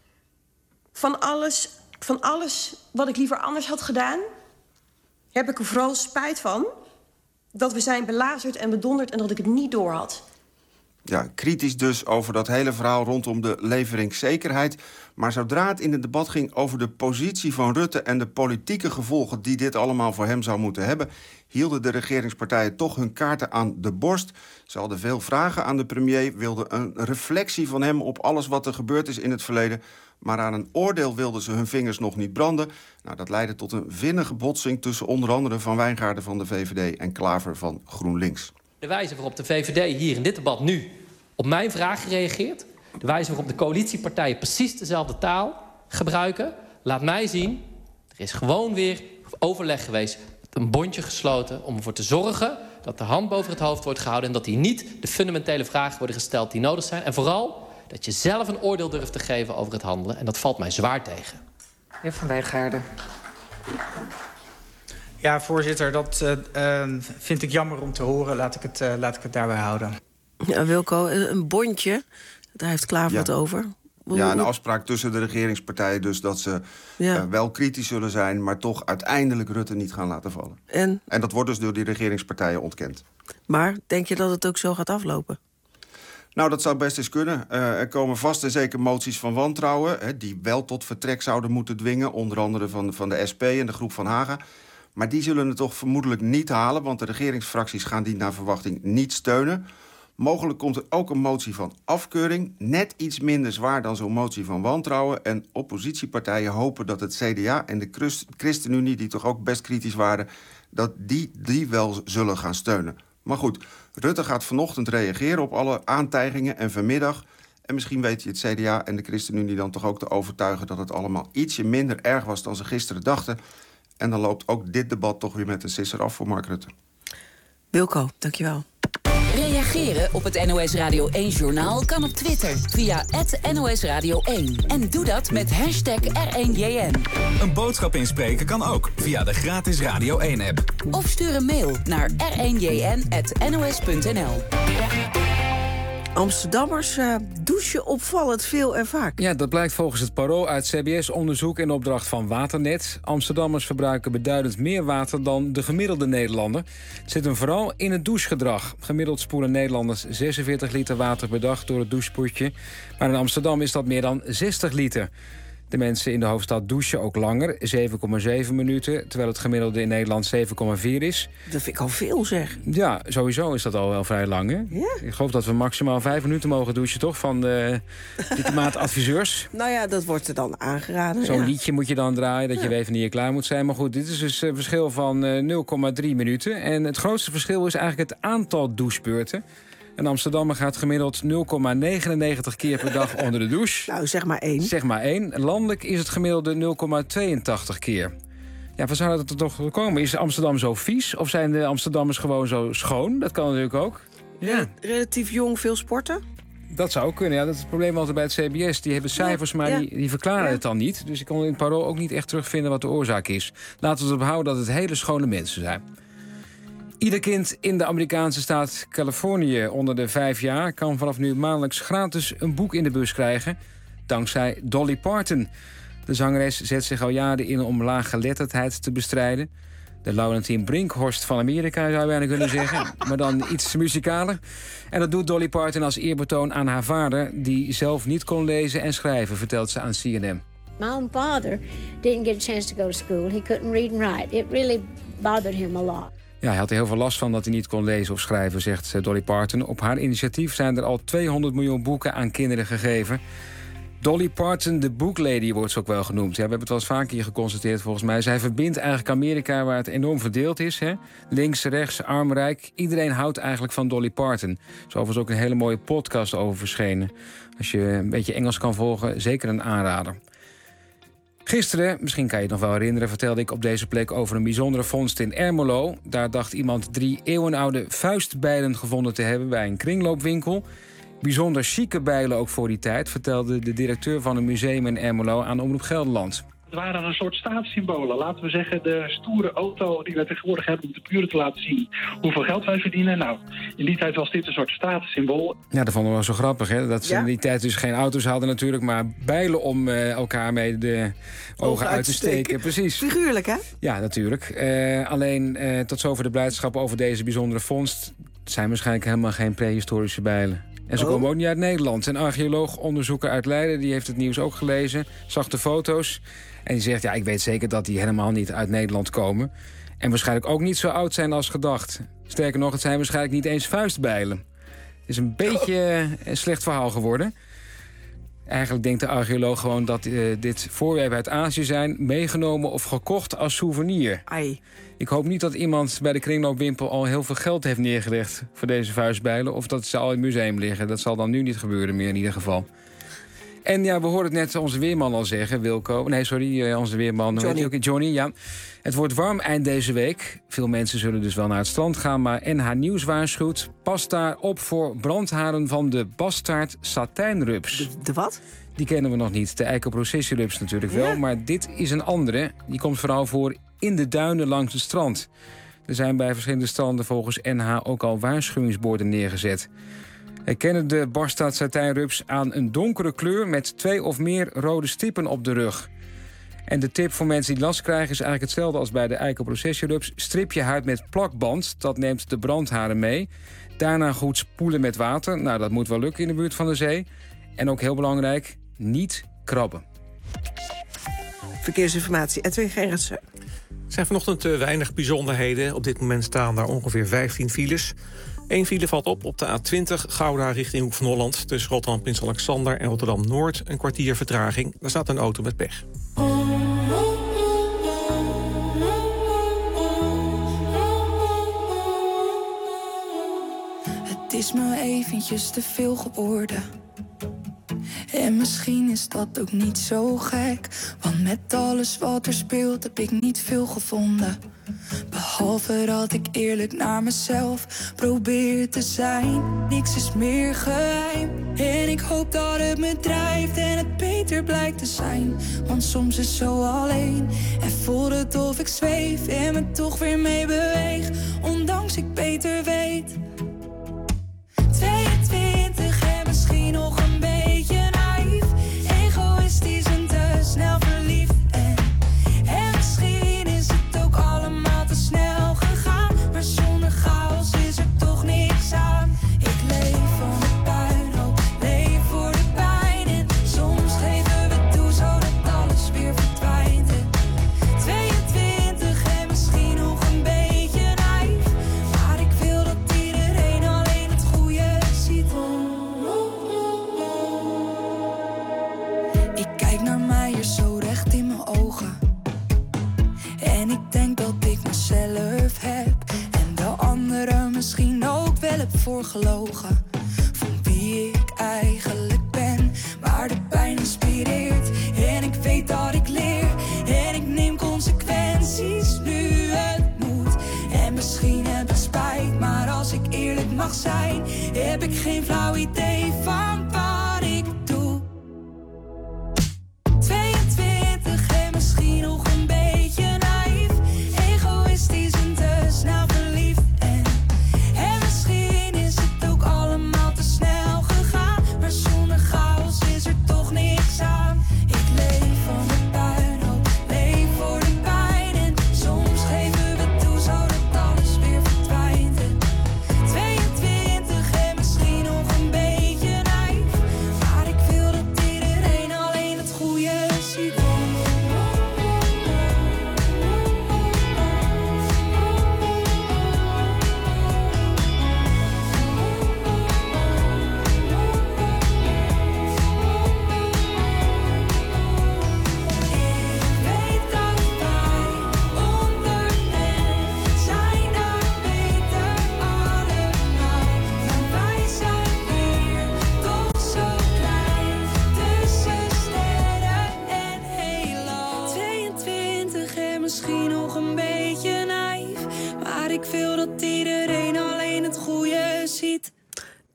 van alles wat ik liever anders had gedaan, heb ik er vooral spijt van dat we zijn belazerd en bedonderd en dat ik het niet door had. Ja, kritisch dus over dat hele verhaal rondom de leveringszekerheid. Maar zodra het in het debat ging over de positie van Rutte en de politieke gevolgen die dit allemaal voor hem zou moeten hebben, hielden de regeringspartijen toch hun kaarten aan de borst. Ze hadden veel vragen aan de premier, wilden een reflectie van hem op alles wat er gebeurd is in het verleden. Maar aan een oordeel wilden ze hun vingers nog niet branden. Nou, dat leidde tot een vinnige botsing tussen onder andere Van Wijngaarden van de VVD en Klaver van GroenLinks. De wijze waarop de VVD hier in dit debat nu op mijn vraag reageert, de wijze waarop de coalitiepartijen precies dezelfde taal gebruiken, laat mij zien, er is gewoon weer overleg geweest, een bondje gesloten om ervoor te zorgen dat de hand boven het hoofd wordt gehouden en dat hier niet de fundamentele vragen worden gesteld die nodig zijn. En vooral dat je zelf een oordeel durft te geven over het handelen. En dat valt mij zwaar tegen. Heer Van Wijngaarden. Ja, voorzitter, dat vind ik jammer om te horen. Laat ik het daarbij houden. Ja, Wilco, een bondje, daar heeft Klaver het over. Ja, een afspraak tussen de regeringspartijen dus dat ze wel kritisch zullen zijn, maar toch uiteindelijk Rutte niet gaan laten vallen. En dat wordt dus door die regeringspartijen ontkend. Maar denk je dat het ook zo gaat aflopen? Nou, dat zou best eens kunnen. Er komen vast en zeker moties van wantrouwen, die wel tot vertrek zouden moeten dwingen, onder andere van de SP en de groep van Haga. Maar die zullen het toch vermoedelijk niet halen, want de regeringsfracties gaan die naar verwachting niet steunen. Mogelijk komt er ook een motie van afkeuring, net iets minder zwaar dan zo'n motie van wantrouwen. En oppositiepartijen hopen dat het CDA en de ChristenUnie, die toch ook best kritisch waren, dat die wel zullen gaan steunen. Maar goed, Rutte gaat vanochtend reageren op alle aantijgingen en vanmiddag. En misschien weet je het CDA en de ChristenUnie dan toch ook te overtuigen dat het allemaal ietsje minder erg was dan ze gisteren dachten. En dan loopt ook dit debat toch weer met een sisser af voor Mark Rutte. Wilco, dankjewel. Reageren op het NOS Radio 1-journaal kan op Twitter via @NOS Radio 1. En doe dat met hashtag R1JN. Een boodschap inspreken kan ook via de gratis Radio 1-app. Of stuur een mail naar r1jn@nos.nl. Amsterdammers douchen opvallend veel en vaak. Ja, dat blijkt volgens het Parool uit CBS-onderzoek in opdracht van Waternet. Amsterdammers verbruiken beduidend meer water dan de gemiddelde Nederlander. Het zit hem vooral in het douchegedrag. Gemiddeld spoelen Nederlanders 46 liter water per dag door het doucheputje. Maar in Amsterdam is dat meer dan 60 liter. De mensen in de hoofdstad douchen ook langer, 7,7 minuten... terwijl het gemiddelde in Nederland 7,4 is. Dat vind ik al veel, zeg. Ja, sowieso is dat al wel vrij lang, hè? Ja? Ik geloof dat we maximaal 5 minuten mogen douchen, toch? Van de klimaatadviseurs. Nou ja, dat wordt er dan aangeraden. Zo'n liedje moet je dan draaien, dat je weet wanneer je klaar moet zijn. Maar goed, dit is dus een verschil van 0,3 minuten. En het grootste verschil is eigenlijk het aantal douchebeurten. Een Amsterdammer gaat gemiddeld 0,99 keer per dag onder de douche. Nou, zeg maar 1. Zeg maar 1. Landelijk is het gemiddelde 0,82 keer. Ja, waar zou dat er toch komen? Is Amsterdam zo vies? Of zijn de Amsterdammers gewoon zo schoon? Dat kan natuurlijk ook. Ja. Relatief jong, veel sporten? Dat zou ook kunnen. Ja, dat is het probleem altijd bij het CBS. Die hebben cijfers, maar die verklaren het dan niet. Dus ik kon in het Parool ook niet echt terugvinden wat de oorzaak is. Laten we erop houden dat het hele schone mensen zijn. Ieder kind in de Amerikaanse staat Californië onder de 5 jaar... kan vanaf nu maandelijks gratis een boek in de bus krijgen... dankzij Dolly Parton. De zangeres zet zich al jaren in om laaggeletterdheid te bestrijden. De Laurentien Brinkhorst van Amerika, zou je bijna kunnen zeggen. Maar dan iets muzikaler. En dat doet Dolly Parton als eerbetoon aan haar vader... die zelf niet kon lezen en schrijven, vertelt ze aan CNN. My own father didn't get a chance to go to school. He couldn't read and write. It really bothered him a lot. Ja, hij had er heel veel last van dat hij niet kon lezen of schrijven, zegt Dolly Parton. Op haar initiatief zijn er al 200 miljoen boeken aan kinderen gegeven. Dolly Parton, de boeklady, wordt ze ook wel genoemd. Ja, we hebben het wel eens vaker hier geconstateerd volgens mij. Zij verbindt eigenlijk Amerika, waar het enorm verdeeld is. Hè? Links, rechts, arm, rijk. Iedereen houdt eigenlijk van Dolly Parton. Er is overigens ook een hele mooie podcast over verschenen. Als je een beetje Engels kan volgen, zeker een aanrader. Gisteren, misschien kan je het nog wel herinneren... vertelde ik op deze plek over een bijzondere vondst in Ermelo. Daar dacht iemand 3 eeuwenoude vuistbijlen gevonden te hebben... bij een kringloopwinkel. Bijzonder chique bijlen ook voor die tijd... vertelde de directeur van een museum in Ermelo aan Omroep Gelderland. Het waren een soort staatssymbolen. Laten we zeggen de stoere auto die we tegenwoordig hebben... om de buren te laten zien hoeveel geld wij verdienen. Nou, in die tijd was dit een soort statussymbool. Ja, dat vonden we wel zo grappig, hè? Dat ze in die tijd dus geen auto's hadden natuurlijk... maar bijlen om elkaar mee de ogen uit te steken. Precies. Figuurlijk, hè? Ja, natuurlijk. Alleen tot zover de blijdschap over deze bijzondere vondst... zijn waarschijnlijk helemaal geen prehistorische bijlen. En ze komen ook niet uit Nederland. Een archeoloog-onderzoeker uit Leiden, die heeft het nieuws ook gelezen... zag de foto's en die zegt... ja, ik weet zeker dat die helemaal niet uit Nederland komen... en waarschijnlijk ook niet zo oud zijn als gedacht. Sterker nog, het zijn waarschijnlijk niet eens vuistbijlen. Het is een beetje een slecht verhaal geworden. Eigenlijk denkt de archeoloog gewoon dat dit voorwerpen uit Azië zijn... meegenomen of gekocht als souvenir. Ai. Ik hoop niet dat iemand bij de kringloopwinkel al heel veel geld heeft neergelegd... voor deze vuistbijlen, of dat ze al in het museum liggen. Dat zal dan nu niet gebeuren meer in ieder geval. En ja, we hoorden het net onze weerman al zeggen, Wilco. Nee, sorry, onze weerman. Johnny, ja. Het wordt warm eind deze week. Veel mensen zullen dus wel naar het strand gaan, maar NH Nieuws waarschuwt... pas daar op voor brandharen van de bastaard satijnrups. De wat? Die kennen we nog niet. De eikenprocessierups natuurlijk wel. Maar dit is een andere. Die komt vooral voor in de duinen langs het strand. Er zijn bij verschillende stranden volgens NH ook al waarschuwingsborden neergezet. Herkennen de bastaard satijnrups aan een donkere kleur... met 2 of meer rode stippen op de rug. En de tip voor mensen die last krijgen is eigenlijk hetzelfde als bij de eikenprocessierups. Strip je huid met plakband, dat neemt de brandharen mee. Daarna goed spoelen met water. Nou, dat moet wel lukken in de buurt van de zee. En ook heel belangrijk, niet krabben. Verkeersinformatie, Edwin Gerritsen. Er zijn vanochtend weinig bijzonderheden. Op dit moment staan daar ongeveer 15 files. 1 file valt op de A20 Gouda richting Hoek van Holland... tussen Rotterdam Prins Alexander en Rotterdam-Noord. Een kwartier vertraging. Daar staat een auto met pech. Het is me eventjes te veel geworden. En misschien is dat ook niet zo gek. Want met alles wat er speelt heb ik niet veel gevonden. Behalve dat ik eerlijk naar mezelf probeer te zijn. Niks is meer geheim. En ik hoop dat het me drijft en het beter blijkt te zijn. Want soms is zo alleen en voelt het of ik zweef en me toch weer mee beweeg. Ondanks ik beter weet. 22 en misschien nog een beetje naïef. Egoïstisch en te snel verliefd. En misschien is het ook allemaal te snel gegaan. Maar zonder chaos is er toch niks aan. Ik leef van de puinhoop, leef voor de pijn. En soms geven we toe zodat alles weer verdwijnt. 22 en misschien nog een beetje naïef. Maar ik wil dat iedereen alleen het goede ziet. Ik kijk naar mij hier zo recht in mijn ogen. En ik denk dat ik mezelf heb. En de anderen misschien ook wel heb voorgelogen. Van wie ik eigenlijk ben. Maar de pijn inspireert. En ik weet dat ik leer. En ik neem consequenties nu het moet. En misschien heb ik spijt. Maar als ik eerlijk mag zijn, heb ik geen flauw idee van wat ik doe. 22 en misschien nog een beetje naïef. Egoïstisch en te snel verliefd.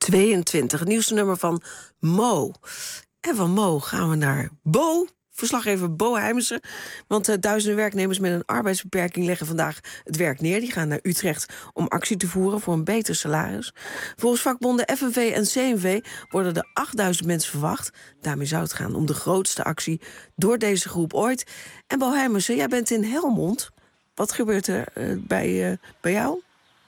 22. Het nieuwste nummer van Mo. En van Mo gaan we naar Bo. Verslaggever Bo Heijmssen. Want duizenden werknemers met een arbeidsbeperking leggen vandaag het werk neer. Die gaan naar Utrecht om actie te voeren voor een beter salaris. Volgens vakbonden FNV en CNV worden er 8000 mensen verwacht. Daarmee zou het gaan om de grootste actie door deze groep ooit. En Bo Heijmssen, jij bent in Helmond. Wat gebeurt er bij jou?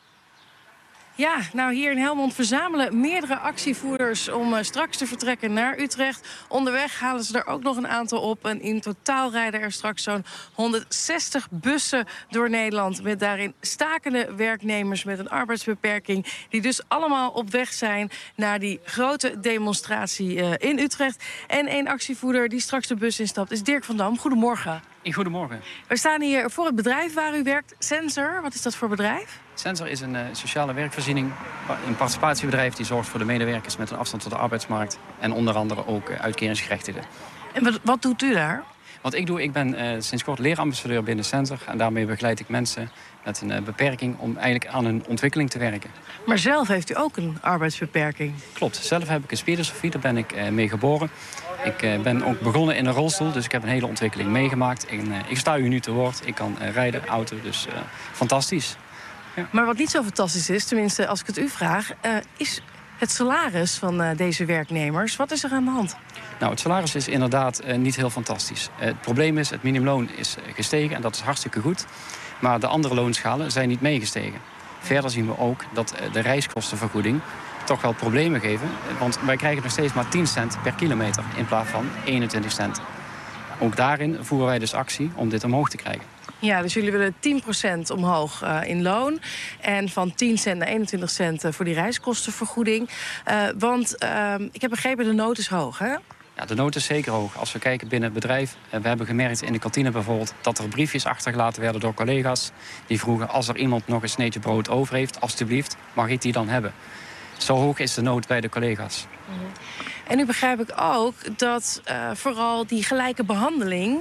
Ja, nou hier in Helmond verzamelen meerdere actievoerders om straks te vertrekken naar Utrecht. Onderweg halen ze er ook nog een aantal op. En in totaal rijden er straks zo'n 160 bussen door Nederland. Met daarin stakende werknemers met een arbeidsbeperking. Die dus allemaal op weg zijn naar die grote demonstratie in Utrecht. En één actievoerder die straks de bus instapt is Dirk van Dam. Goedemorgen. Goedemorgen. We staan hier voor het bedrijf waar u werkt, Sensor. Wat is dat voor bedrijf? Sensor is een sociale werkvoorziening, een participatiebedrijf die zorgt voor de medewerkers met een afstand tot de arbeidsmarkt en onder andere ook uitkeringsgerechtigden. En wat doet u daar? Wat ik doe, ik ben sinds kort leerambassadeur binnen Sensor en daarmee begeleid ik mensen met een beperking om eigenlijk aan hun ontwikkeling te werken. Maar zelf heeft u ook een arbeidsbeperking? Klopt, zelf heb ik een spierdystrophie, daar ben ik mee geboren. Ik ben ook begonnen in een rolstoel, dus ik heb een hele ontwikkeling meegemaakt. Ik sta u nu te woord, ik kan rijden, auto, dus fantastisch. Ja. Maar wat niet zo fantastisch is, tenminste als ik het u vraag, is het salaris van deze werknemers. Wat is er aan de hand? Nou, het salaris is inderdaad niet heel fantastisch. Het probleem is, het minimumloon is gestegen en dat is hartstikke goed. Maar de andere loonschalen zijn niet meegestegen. Verder zien we ook dat de reiskostenvergoeding toch wel problemen geven. Want wij krijgen nog steeds maar 10 cent per kilometer in plaats van 21 cent. Ook daarin voeren wij dus actie om dit omhoog te krijgen. Ja, dus jullie willen 10% omhoog in loon. En van 10 cent naar 21 cent voor die reiskostenvergoeding. Want ik heb begrepen, de nood is hoog, hè? Ja, de nood is zeker hoog. Als we kijken binnen het bedrijf, we hebben gemerkt in de kantine bijvoorbeeld dat er briefjes achtergelaten werden door collega's die vroegen, als er iemand nog een sneetje brood over heeft, alstublieft, mag ik die dan hebben? Zo hoog is de nood bij de collega's. En nu begrijp ik ook dat vooral die gelijke behandeling,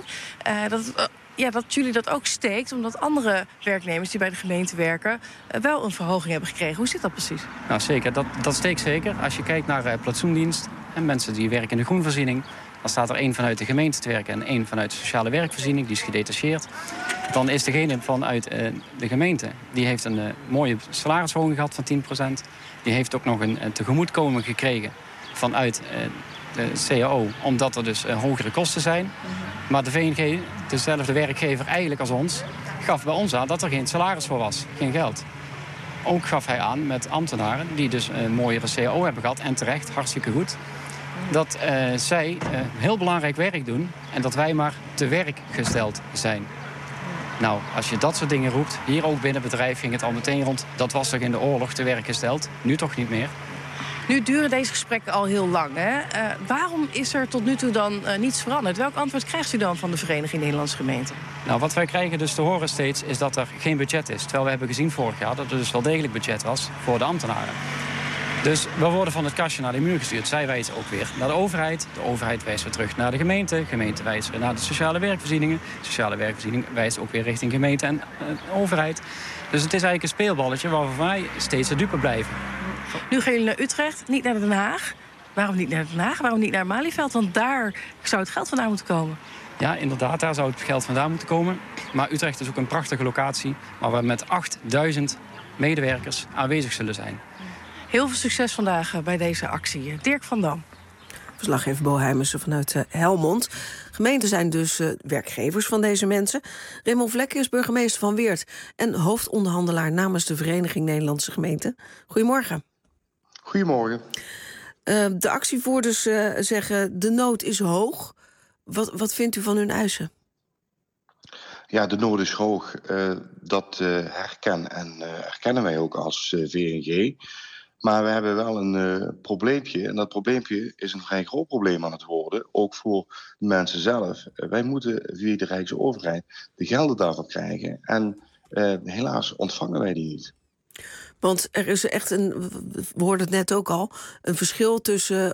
dat jullie dat ook steekt, omdat andere werknemers die bij de gemeente werken wel een verhoging hebben gekregen. Hoe zit dat precies? Nou zeker, dat steekt zeker. Als je kijkt naar plantsoendienst en mensen die werken in de groenvoorziening, dan staat er één vanuit de gemeente te werken en één vanuit de sociale werkvoorziening, die is gedetacheerd. Dan is degene vanuit de gemeente, die heeft een mooie salarisverhoging gehad van 10%. Die heeft ook nog een tegemoetkoming gekregen vanuit de CAO, omdat er dus hogere kosten zijn. Maar de VNG, dezelfde werkgever eigenlijk als ons, gaf bij ons aan dat er geen salaris voor was, geen geld. Ook gaf hij aan met ambtenaren die dus een mooiere CAO hebben gehad, en terecht, hartstikke goed, dat zij heel belangrijk werk doen en dat wij maar te werk gesteld zijn. Nou, als je dat soort dingen roept, hier ook binnen het bedrijf ging het al meteen rond, dat was toch in de oorlog te werk gesteld, nu toch niet meer. Nu duren deze gesprekken al heel lang, hè? Waarom is er tot nu toe dan niets veranderd? Welk antwoord krijgt u dan van de Vereniging Nederlandse Gemeenten? Nou, wat wij krijgen dus te horen steeds is dat er geen budget is. Terwijl we hebben gezien vorig jaar dat er dus wel degelijk budget was voor de ambtenaren. Dus we worden van het kastje naar de muur gestuurd. Zij wijzen ook weer naar de overheid. De overheid wijst weer terug naar de gemeente. De gemeente wijst weer naar de sociale werkvoorzieningen. De sociale werkvoorziening wijst ook weer richting gemeente en overheid. Dus het is eigenlijk een speelballetje waarvan wij steeds de dupe blijven. Nu gaan jullie naar Utrecht, niet naar Den Haag. Waarom niet naar Den Haag? Waarom niet naar Malieveld? Want daar zou het geld vandaan moeten komen. Ja, inderdaad, daar zou het geld vandaan moeten komen. Maar Utrecht is ook een prachtige locatie waar we met 8000 medewerkers aanwezig zullen zijn. Heel veel succes vandaag bij deze actie. Dirk van Dam. Verslaggever Bo Heijmssen vanuit Helmond. Gemeenten zijn dus werkgevers van deze mensen. Raymond Vlekken is burgemeester van Weert en hoofdonderhandelaar namens de Vereniging Nederlandse Gemeenten. Goedemorgen. Goedemorgen. De actievoerders zeggen de nood is hoog. Wat vindt u van hun eisen? Ja, de nood is hoog. Dat herkennen wij ook als VNG. Maar we hebben wel een probleempje. En dat probleempje is een vrij groot probleem aan het worden. Ook voor de mensen zelf. Wij moeten via de Rijksoverheid de gelden daarvoor krijgen. En helaas ontvangen wij die niet. Want er is echt we hoorden het net ook al, een verschil tussen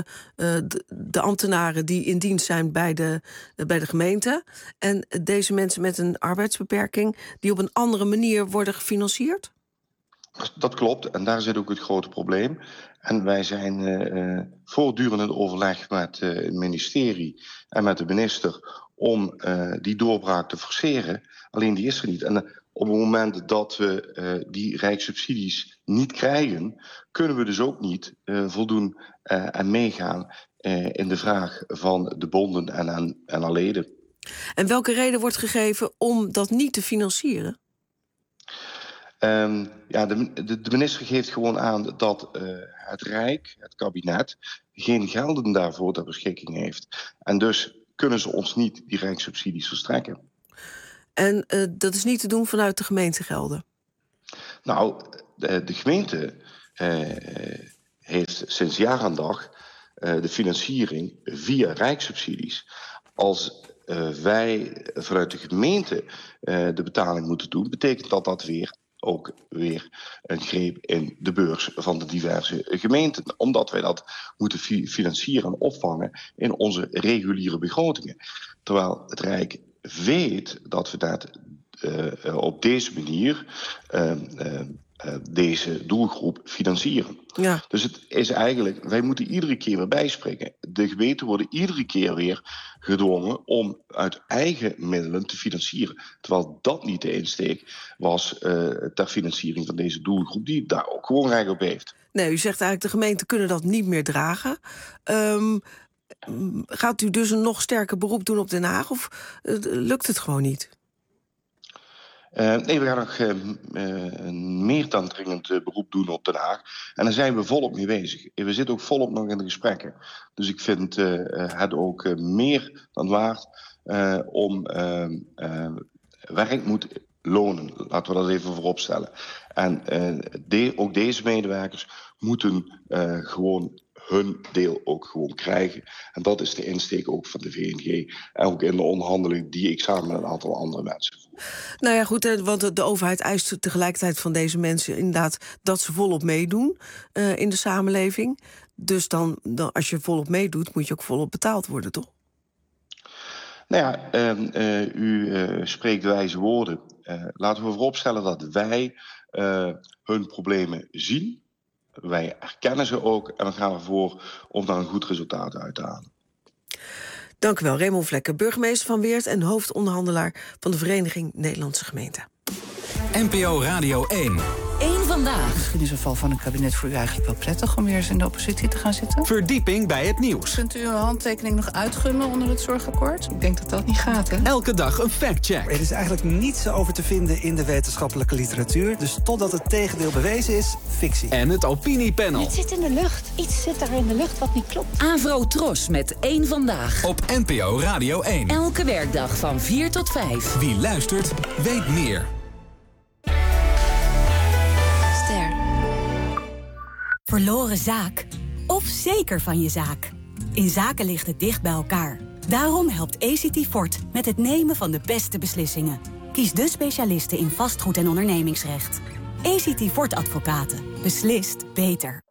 de ambtenaren die in dienst zijn bij de gemeente en deze mensen met een arbeidsbeperking die op een andere manier worden gefinancierd? Dat klopt, en daar zit ook het grote probleem. En wij zijn voortdurend in overleg met het ministerie en met de minister om die doorbraak te forceren. Alleen die is er niet. En op het moment dat we die rijkssubsidies niet krijgen, kunnen we dus ook niet voldoen en meegaan in de vraag van de bonden en aan leden. En welke reden wordt gegeven om dat niet te financieren? De minister geeft gewoon aan dat het Rijk, het kabinet, geen gelden daarvoor ter beschikking heeft. En dus kunnen ze ons niet die rijkssubsidies verstrekken. En dat is niet te doen vanuit de gemeentegelden? Nou, de gemeente heeft sinds jaar aan dag de financiering via rijkssubsidies. Als wij vanuit de gemeente de betaling moeten doen, betekent dat ook weer een greep in de beurs van de diverse gemeenten. Omdat wij dat moeten financieren en opvangen in onze reguliere begrotingen. Terwijl het Rijk weet dat we dat op deze manier deze doelgroep financieren. Ja. Dus het is eigenlijk, wij moeten iedere keer weer bijspringen. De gemeenten worden iedere keer weer gedwongen om uit eigen middelen te financieren. Terwijl dat niet de insteek was ter financiering van deze doelgroep, die daar ook gewoon recht op heeft. Nee, u zegt eigenlijk de gemeenten kunnen dat niet meer dragen. Gaat u dus een nog sterker beroep doen op Den Haag of lukt het gewoon niet? Nee, we gaan nog een meer dan dringend beroep doen op Den Haag. En daar zijn we volop mee bezig. We zitten ook volop nog in de gesprekken. Dus ik vind het ook meer dan waard om werk moet lonen. Laten we dat even voorop stellen. En ook deze medewerkers moeten gewoon hun deel ook gewoon krijgen. En dat is de insteek ook van de VNG. En ook in de onderhandeling die ik samen met een aantal andere mensen voer. Nou ja, goed, want de overheid eist tegelijkertijd van deze mensen inderdaad dat ze volop meedoen in de samenleving. Dus dan als je volop meedoet, moet je ook volop betaald worden, toch? Nou ja, u spreekt wijze woorden. Laten we vooropstellen dat wij hun problemen zien. Wij erkennen ze ook en we gaan ervoor om daar een goed resultaat uit te halen. Dank u wel, Raymond Vlekken, burgemeester van Weert en hoofdonderhandelaar van de Vereniging Nederlandse Gemeenten. NPO Radio 1. Eén vandaag. Misschien is een val van een kabinet voor u eigenlijk wel prettig om weer eens in de oppositie te gaan zitten. Verdieping bij het nieuws. Kunt u uw handtekening nog uitgummen onder het zorgakkoord? Ik denk dat dat niet gaat, hè? Elke dag een factcheck. Er is eigenlijk niets over te vinden in de wetenschappelijke literatuur. Dus totdat het tegendeel bewezen is, fictie. En het opiniepanel. Het zit in de lucht. Iets zit er in de lucht wat niet klopt. Avro Tros met Eén vandaag. Op NPO Radio 1. Elke werkdag van 4 tot 5. Wie luistert, weet meer. Verloren zaak of zeker van je zaak. In zaken ligt het dicht bij elkaar. Daarom helpt ACT Fort met het nemen van de beste beslissingen. Kies de specialisten in vastgoed en ondernemingsrecht. ACT Fort Advocaten. Beslist beter.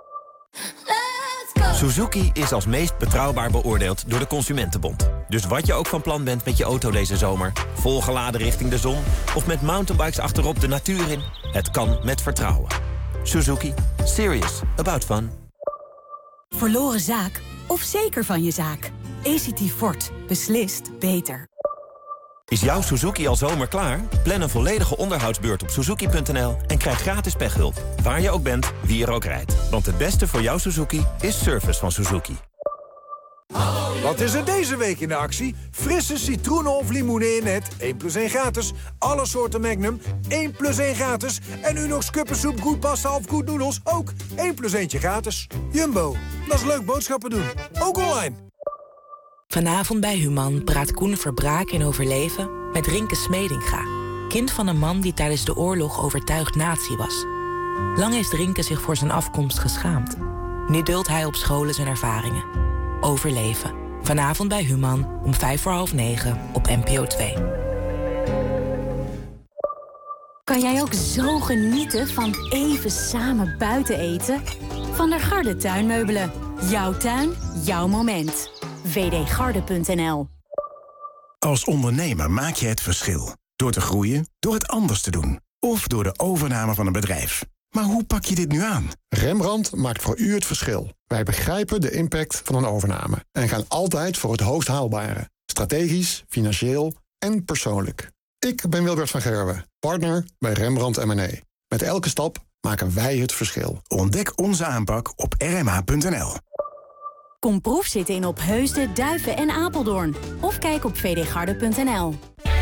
Suzuki is als meest betrouwbaar beoordeeld door de Consumentenbond. Dus wat je ook van plan bent met je auto deze zomer, volgeladen richting de zon of met mountainbikes achterop de natuur in, het kan met vertrouwen. Suzuki. Serious about fun. Verloren zaak of zeker van je zaak. ACT Fort. Beslist beter. Is jouw Suzuki al zomer klaar? Plan een volledige onderhoudsbeurt op Suzuki.nl en krijg gratis pechhulp. Waar je ook bent, wie er ook rijdt. Want het beste voor jouw Suzuki is service van Suzuki. Wat is er deze week in de actie? Frisse citroenen of limoenen in het 1+1 gratis. Alle soorten Magnum 1+1 gratis. En Unox kuppensoep, goed pasta of goed noedels ook 1+1 gratis. Jumbo, dat is leuk boodschappen doen. Ook online. Vanavond bij Human praat Koen Verbraak in overleven met Rinke Smedinga. Kind van een man die tijdens de oorlog overtuigd nazi was. Lang heeft Rinke zich voor zijn afkomst geschaamd. Nu deelt hij op scholen zijn ervaringen. Overleven. Vanavond bij Human om 9:05 op NPO 2. Kan jij ook zo genieten van even samen buiten eten? Van der Garde tuinmeubelen. Jouw tuin, jouw moment. wdgarde.nl. Als ondernemer maak je het verschil. Door te groeien, door het anders te doen. Of door de overname van een bedrijf. Maar hoe pak je dit nu aan? Rembrandt maakt voor u het verschil. Wij begrijpen de impact van een overname en gaan altijd voor het hoogst haalbare. Strategisch, financieel en persoonlijk. Ik ben Wilbert van Gerwen, partner bij Rembrandt M&A. Met elke stap maken wij het verschil. Ontdek onze aanpak op rma.nl. Kom proefzitten in Opheusden, Duiven en Apeldoorn. Of kijk op vdgarde.nl.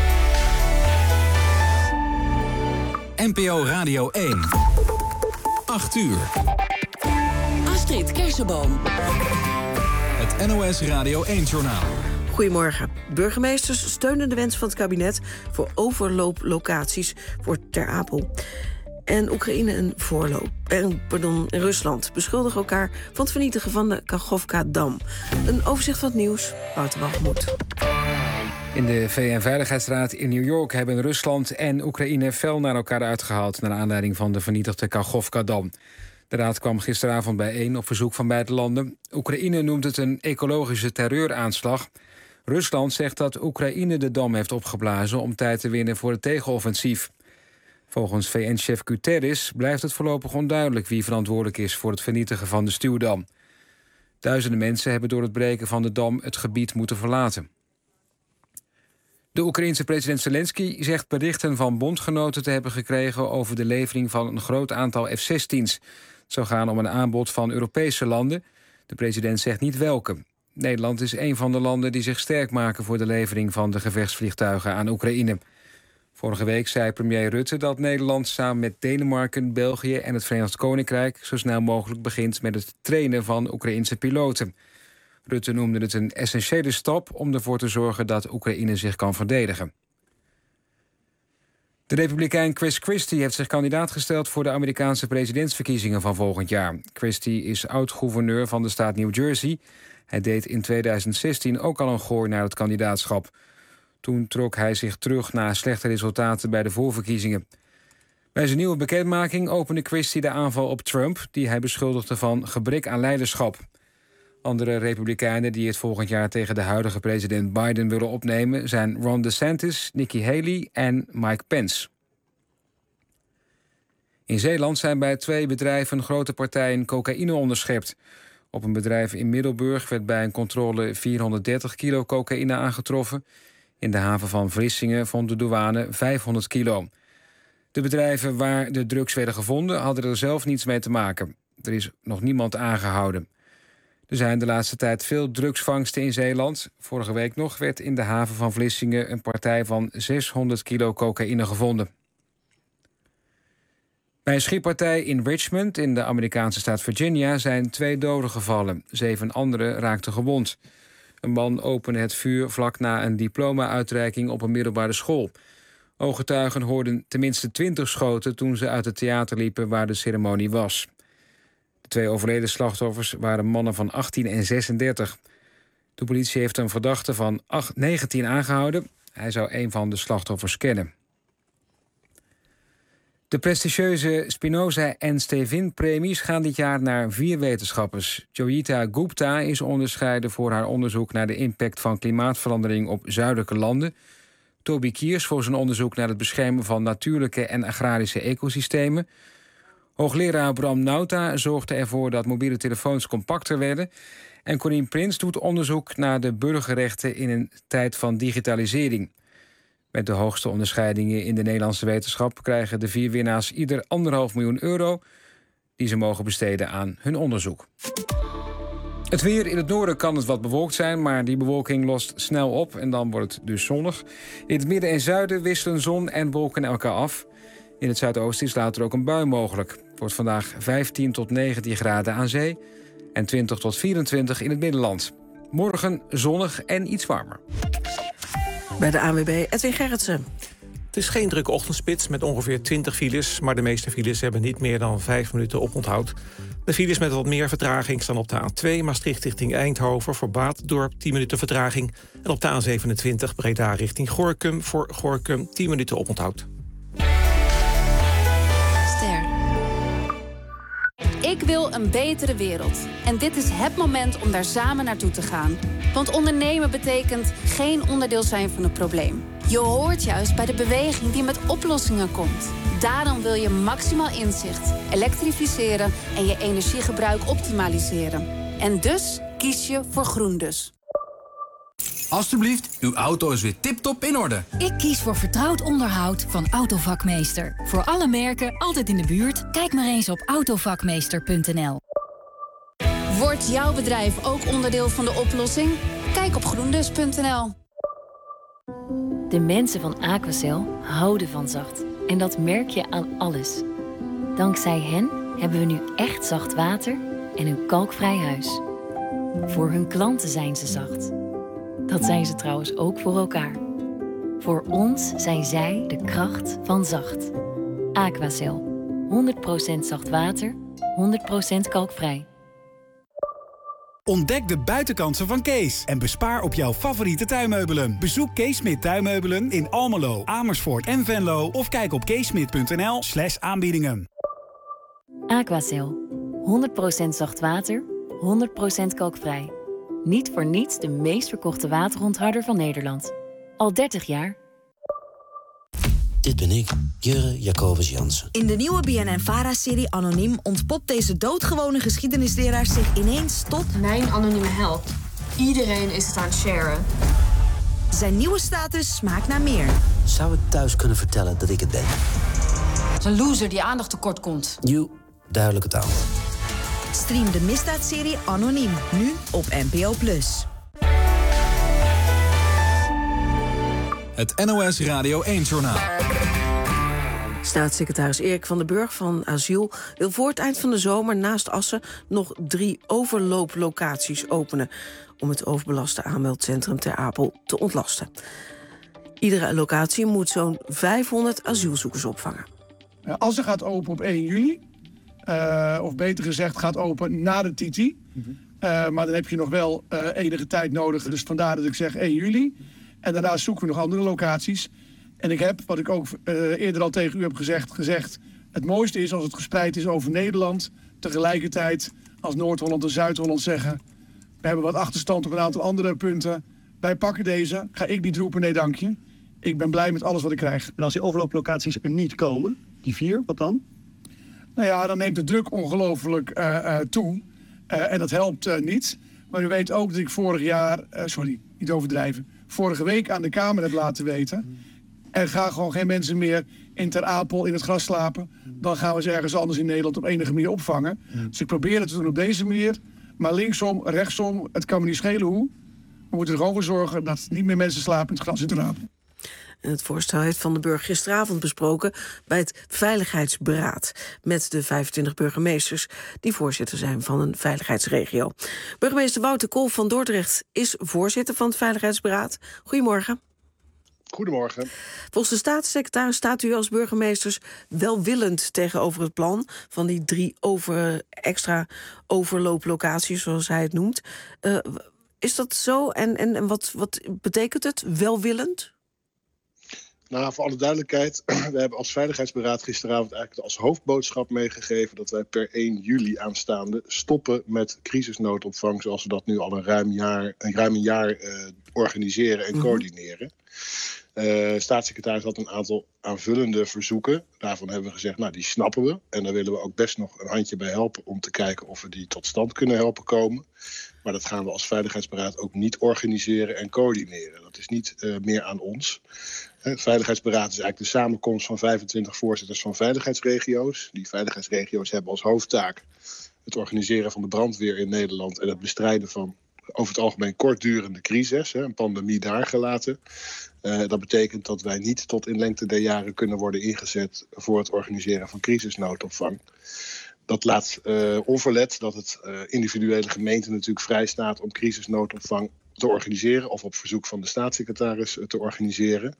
NPO Radio 1. 8 uur. Astrid Kersenboom. Het NOS Radio 1-journaal. Goedemorgen. Burgemeesters steunen de wens van het kabinet voor overlooplocaties voor Ter Apel. En Oekraïne en Rusland beschuldigen elkaar van het vernietigen van de Kachovka-dam. Een overzicht van het nieuws, Wouter Wagemoed. In de VN-veiligheidsraad in New York hebben Rusland en Oekraïne fel naar elkaar uitgehaald naar aanleiding van de vernietigde Kachovka-dam. De raad kwam gisteravond bijeen op verzoek van beide landen. Oekraïne noemt het een ecologische terreuraanslag. Rusland zegt dat Oekraïne de dam heeft opgeblazen om tijd te winnen voor het tegenoffensief. Volgens VN-chef Guterres blijft het voorlopig onduidelijk wie verantwoordelijk is voor het vernietigen van de stuwdam. Duizenden mensen hebben door het breken van de dam het gebied moeten verlaten. De Oekraïense president Zelensky zegt berichten van bondgenoten te hebben gekregen over de levering van een groot aantal F-16's. Het zou gaan om een aanbod van Europese landen. De president zegt niet welke. Nederland is een van de landen die zich sterk maken voor de levering van de gevechtsvliegtuigen aan Oekraïne. Vorige week zei premier Rutte dat Nederland samen met Denemarken, België en het Verenigd Koninkrijk zo snel mogelijk begint met het trainen van Oekraïense piloten. Rutte noemde het een essentiële stap om ervoor te zorgen dat Oekraïne zich kan verdedigen. De Republikein Chris Christie heeft zich kandidaat gesteld voor de Amerikaanse presidentsverkiezingen van volgend jaar. Christie is oud-gouverneur van de staat New Jersey. Hij deed in 2016 ook al een gooi naar het kandidaatschap. Toen trok hij zich terug na slechte resultaten bij de voorverkiezingen. Bij zijn nieuwe bekendmaking opende Christie de aanval op Trump, die hij beschuldigde van gebrek aan leiderschap. Andere Republikeinen die het volgend jaar tegen de huidige president Biden willen opnemen zijn Ron DeSantis, Nikki Haley en Mike Pence. In Zeeland zijn bij 2 bedrijven grote partijen cocaïne onderschept. Op een bedrijf in Middelburg werd bij een controle 430 kilo cocaïne aangetroffen. In de haven van Vlissingen vond de douane 500 kilo. De bedrijven waar de drugs werden gevonden hadden er zelf niets mee te maken. Er is nog niemand aangehouden. Er zijn de laatste tijd veel drugsvangsten in Zeeland. Vorige week nog werd in de haven van Vlissingen een partij van 600 kilo cocaïne gevonden. Bij een schietpartij in Richmond in de Amerikaanse staat Virginia zijn 2 doden gevallen. 7 anderen raakten gewond. Een man opende het vuur vlak na een diploma-uitreiking op een middelbare school. Ooggetuigen hoorden tenminste 20 schoten toen ze uit het theater liepen waar de ceremonie was. De 2 overleden slachtoffers waren mannen van 18 en 36. De politie heeft een verdachte van 19 aangehouden. Hij zou een van de slachtoffers kennen. De prestigieuze Spinoza en Stevin-premies gaan dit jaar naar 4 wetenschappers. Joyita Gupta is onderscheiden voor haar onderzoek naar de impact van klimaatverandering op zuidelijke landen. Toby Kiers voor zijn onderzoek naar het beschermen van natuurlijke en agrarische ecosystemen. Hoogleraar Bram Nauta zorgde ervoor dat mobiele telefoons compacter werden. En Corien Prins doet onderzoek naar de burgerrechten in een tijd van digitalisering. Met de hoogste onderscheidingen in de Nederlandse wetenschap krijgen de 4 winnaars ieder €1,5 miljoen die ze mogen besteden aan hun onderzoek. Het weer in het noorden kan het wat bewolkt zijn, maar die bewolking lost snel op en dan wordt het dus zonnig. In het midden en zuiden wisselen zon en wolken elkaar af. In het zuidoosten is later ook een bui mogelijk. Het wordt vandaag 15 tot 19 graden aan zee en 20 tot 24 in het binnenland. Morgen zonnig en iets warmer. Bij de ANWB Edwin Gerritsen. Het is geen drukke ochtendspits met ongeveer 20 files... maar de meeste files hebben niet meer dan 5 minuten oponthoud. De files met wat meer vertraging staan op de A2 Maastricht richting Eindhoven... voor Baatdorp 10 minuten vertraging. En op de A27 Breda richting Gorinchem voor Gorinchem 10 minuten oponthoud. Ster. Ik wil een betere wereld. En dit is het moment om daar samen naartoe te gaan. Want ondernemen betekent geen onderdeel zijn van het probleem. Je hoort juist bij de beweging die met oplossingen komt. Daarom wil je maximaal inzicht, elektrificeren en je energiegebruik optimaliseren. En dus kies je voor GroenDus. Alsjeblieft, uw auto is weer tip-top in orde. Ik kies voor vertrouwd onderhoud van Autovakmeester. Voor alle merken, altijd in de buurt. Kijk maar eens op autovakmeester.nl. Wordt jouw bedrijf ook onderdeel van de oplossing? Kijk op groendus.nl. De mensen van Aquacel houden van zacht. En dat merk je aan alles. Dankzij hen hebben we nu echt zacht water en een kalkvrij huis. Voor hun klanten zijn ze zacht. Dat zijn ze trouwens ook voor elkaar. Voor ons zijn zij de kracht van zacht. Aquacel. 100% zacht water, 100% kalkvrij. Ontdek de buitenkansen van Kees en bespaar op jouw favoriete tuinmeubelen. Bezoek Kees Smit Tuinmeubelen in Almelo, Amersfoort en Venlo of kijk op keesmit.nl/aanbiedingen. Aquacel. 100% zacht water, 100% kalkvrij. Niet voor niets de meest verkochte waterontharder van Nederland. Al 30 jaar. Dit ben ik, Jurre Jacobus Jansen. In de nieuwe BNN-Vara-serie Anoniem ontpopt deze doodgewone geschiedenisleraar zich ineens tot... Mijn anonieme held. Iedereen is het aan het sharen. Zijn nieuwe status smaakt naar meer. Zou ik thuis kunnen vertellen dat ik het ben? Het is een loser die aandacht tekort komt. Duidelijke taal. Stream de misdaadserie Anoniem, nu op NPO+. Het NOS Radio 1-journaal. Staatssecretaris Erik van den Burg van Asiel wil voor het eind van de zomer naast Assen nog 3 overlooplocaties openen om het overbelaste aanmeldcentrum Ter Apel te ontlasten. Iedere locatie moet zo'n 500 asielzoekers opvangen. Assen gaat open op 1 juli. Of beter gezegd gaat open na de TT. Maar dan heb je nog wel enige tijd nodig. Dus vandaar dat ik zeg 1 juli. En daarnaast zoeken we nog andere locaties. En ik heb, wat ik ook eerder al tegen u heb gezegd... het mooiste is als het gespreid is over Nederland. Tegelijkertijd als Noord-Holland en Zuid-Holland zeggen... we hebben wat achterstand op een aantal andere punten. Wij pakken deze. Ga ik niet roepen, nee dank je. Ik ben blij met alles wat ik krijg. En als die overlooplocaties er niet komen, die 4, wat dan? Nou ja, dan neemt de druk ongelooflijk toe. En dat helpt niet. Maar u weet ook dat ik niet overdrijven... vorige week aan de Kamer heb laten weten... er gaan gewoon geen mensen meer in Ter Apel in het gras slapen. Dan gaan we ze ergens anders in Nederland op enige manier opvangen. Dus ik probeer het te doen op deze manier. Maar linksom, rechtsom, het kan me niet schelen hoe. We moeten er gewoon voor zorgen dat niet meer mensen slapen in het gras in Ter Apel. En het voorstel heeft Van den Burg gisteravond besproken bij het Veiligheidsberaad met de 25 burgemeesters die voorzitter zijn van een veiligheidsregio. Burgemeester Wouter Kolff van Dordrecht is voorzitter van het Veiligheidsberaad. Goedemorgen. Goedemorgen. Volgens de staatssecretaris staat u als burgemeesters welwillend tegenover het plan van die 3 extra overlooplocaties, zoals hij het noemt. Is dat zo? En wat betekent het, welwillend? Nou, voor alle duidelijkheid, we hebben als Veiligheidsberaad gisteravond eigenlijk als hoofdboodschap meegegeven dat wij per 1 juli aanstaande stoppen met crisisnoodopvang zoals we dat nu al een ruim een jaar organiseren en coördineren. Staatssecretaris had een aantal aanvullende verzoeken. Daarvan hebben we gezegd, nou die snappen we. En daar willen we ook best nog een handje bij helpen om te kijken of we die tot stand kunnen helpen komen. Maar dat gaan we als Veiligheidsberaad ook niet organiseren en coördineren. Dat is niet meer aan ons. Het Veiligheidsberaad is eigenlijk de samenkomst van 25 voorzitters van veiligheidsregio's. Die veiligheidsregio's hebben als hoofdtaak het organiseren van de brandweer in Nederland en het bestrijden van over het algemeen kortdurende crisis, een pandemie daar gelaten. Dat betekent dat wij niet tot in lengte der jaren kunnen worden ingezet voor het organiseren van crisisnoodopvang. Dat laat onverlet dat het individuele gemeente natuurlijk vrij staat om crisisnoodopvang te organiseren of op verzoek van de staatssecretaris te organiseren.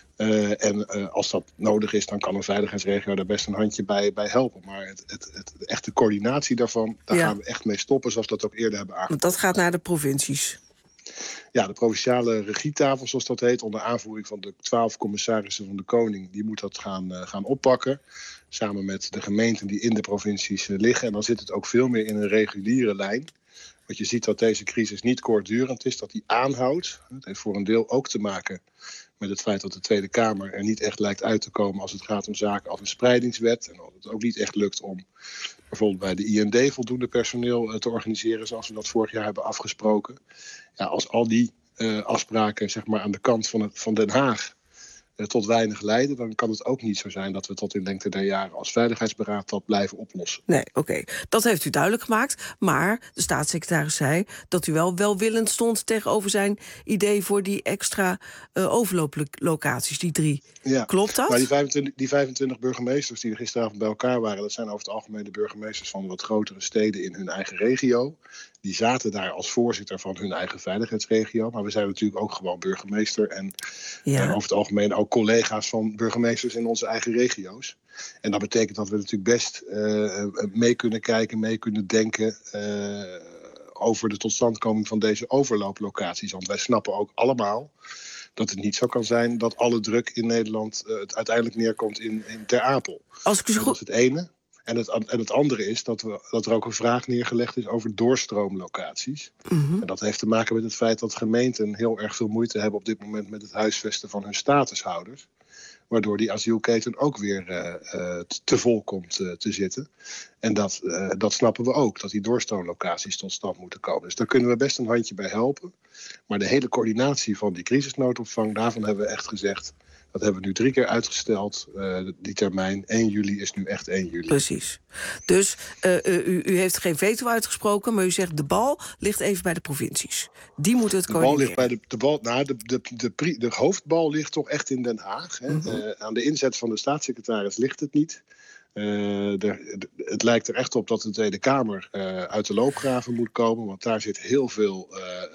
Als dat nodig is, dan kan een veiligheidsregio daar best een handje bij helpen. Maar de echte coördinatie daarvan, daar gaan we echt mee stoppen, zoals we dat ook eerder hebben aangekondigd. Want dat gaat naar de provincies. Ja, de provinciale regietafel, zoals dat heet, onder aanvoering van de 12 commissarissen van de Koning, die moet dat gaan oppakken. Samen met de gemeenten die in de provincies liggen. En dan zit het ook veel meer in een reguliere lijn. Want je ziet dat deze crisis niet kortdurend is, dat die aanhoudt. Het heeft voor een deel ook te maken met het feit dat de Tweede Kamer er niet echt lijkt uit te komen als het gaat om zaken als een spreidingswet. En dat het ook niet echt lukt om bijvoorbeeld bij de IND voldoende personeel te organiseren zoals we dat vorig jaar hebben afgesproken. Ja, als al die afspraken zeg maar, aan de kant van Den Haag tot weinig leiden, dan kan het ook niet zo zijn dat we tot in lengte der jaren als Veiligheidsberaad dat blijven oplossen. Nee, oké. Dat heeft u duidelijk gemaakt. Maar de staatssecretaris zei dat u wel welwillend stond tegenover zijn idee voor die extra overlooplocaties, die 3. Ja. Klopt dat? Maar die 25 burgemeesters die er gisteravond bij elkaar waren, dat zijn over het algemeen de burgemeesters van wat grotere steden in hun eigen regio. Die zaten daar als voorzitter van hun eigen veiligheidsregio. Maar we zijn natuurlijk ook gewoon burgemeester en over het algemeen ook collega's van burgemeesters in onze eigen regio's. En dat betekent dat we natuurlijk best mee kunnen kijken, mee kunnen denken over de totstandkoming van deze overlooplocaties. Want wij snappen ook allemaal dat het niet zo kan zijn dat alle druk in Nederland het uiteindelijk neerkomt in Ter Apel. Dat is het ene. En het andere is dat er ook een vraag neergelegd is over doorstroomlocaties. Mm-hmm. En dat heeft te maken met het feit dat gemeenten heel erg veel moeite hebben op dit moment met het huisvesten van hun statushouders. Waardoor die asielketen ook weer te vol komt te zitten. En dat snappen we ook, dat die doorstroomlocaties tot stand moeten komen. Dus daar kunnen we best een handje bij helpen. Maar de hele coördinatie van die crisisnoodopvang, daarvan hebben we echt gezegd, dat hebben we nu 3 keer uitgesteld. Die termijn 1 juli is nu echt 1 juli. Precies. Dus u heeft geen veto uitgesproken, maar u zegt de bal ligt even bij de provincies. Die moeten het coördineren. De hoofdbal ligt toch echt in Den Haag. Hè? Mm-hmm. Aan de inzet van de staatssecretaris ligt het niet. Het lijkt er echt op dat de Tweede Kamer uit de loopgraven moet komen. Want daar zit heel veel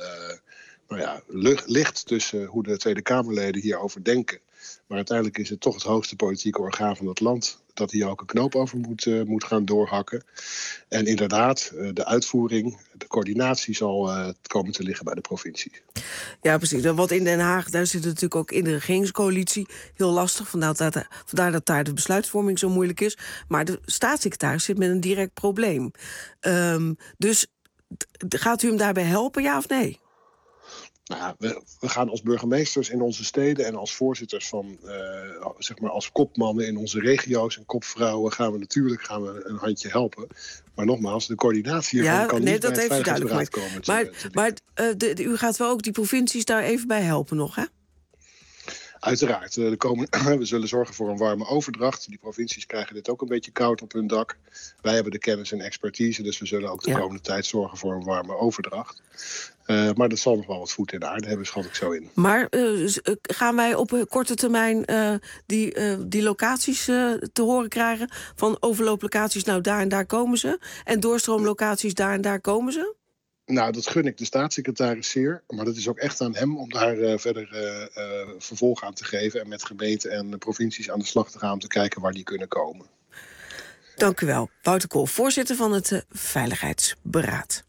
licht tussen hoe de Tweede Kamerleden hierover denken. Maar uiteindelijk is het toch het hoogste politieke orgaan van het land dat hier ook een knoop over moet gaan doorhakken. En inderdaad, de uitvoering, de coördinatie zal komen te liggen bij de provincie. Ja, precies. Want in Den Haag, daar zit het natuurlijk ook in de regeringscoalitie heel lastig. Vandaar dat daar de besluitvorming zo moeilijk is. Maar de staatssecretaris zit met een direct probleem. Dus gaat u hem daarbij helpen, ja of nee? Nou, we gaan als burgemeesters in onze steden en als voorzitters van, als kopmannen in onze regio's en kopvrouwen gaan we een handje helpen. Maar nogmaals, de coördinatie hiervan kan niet bij het Veiligheidsberaad komen. Maar u gaat wel ook die provincies daar even bij helpen nog, hè? Uiteraard. We zullen zorgen voor een warme overdracht. Die provincies krijgen dit ook een beetje koud op hun dak. Wij hebben de kennis en expertise, dus we zullen ook de komende tijd zorgen voor een warme overdracht. Maar dat zal nog wel wat voet in de aarde hebben, schat ik zo in. Maar gaan wij op korte termijn die locaties te horen krijgen? Van overlooplocaties, nou daar en daar komen ze. En doorstroomlocaties, daar en daar komen ze? Nou, dat gun ik de staatssecretaris zeer. Maar dat is ook echt aan hem om daar verder vervolg aan te geven. En met gemeenten en provincies aan de slag te gaan om te kijken waar die kunnen komen. Dank u wel. Wouter Kool, voorzitter van het Veiligheidsberaad.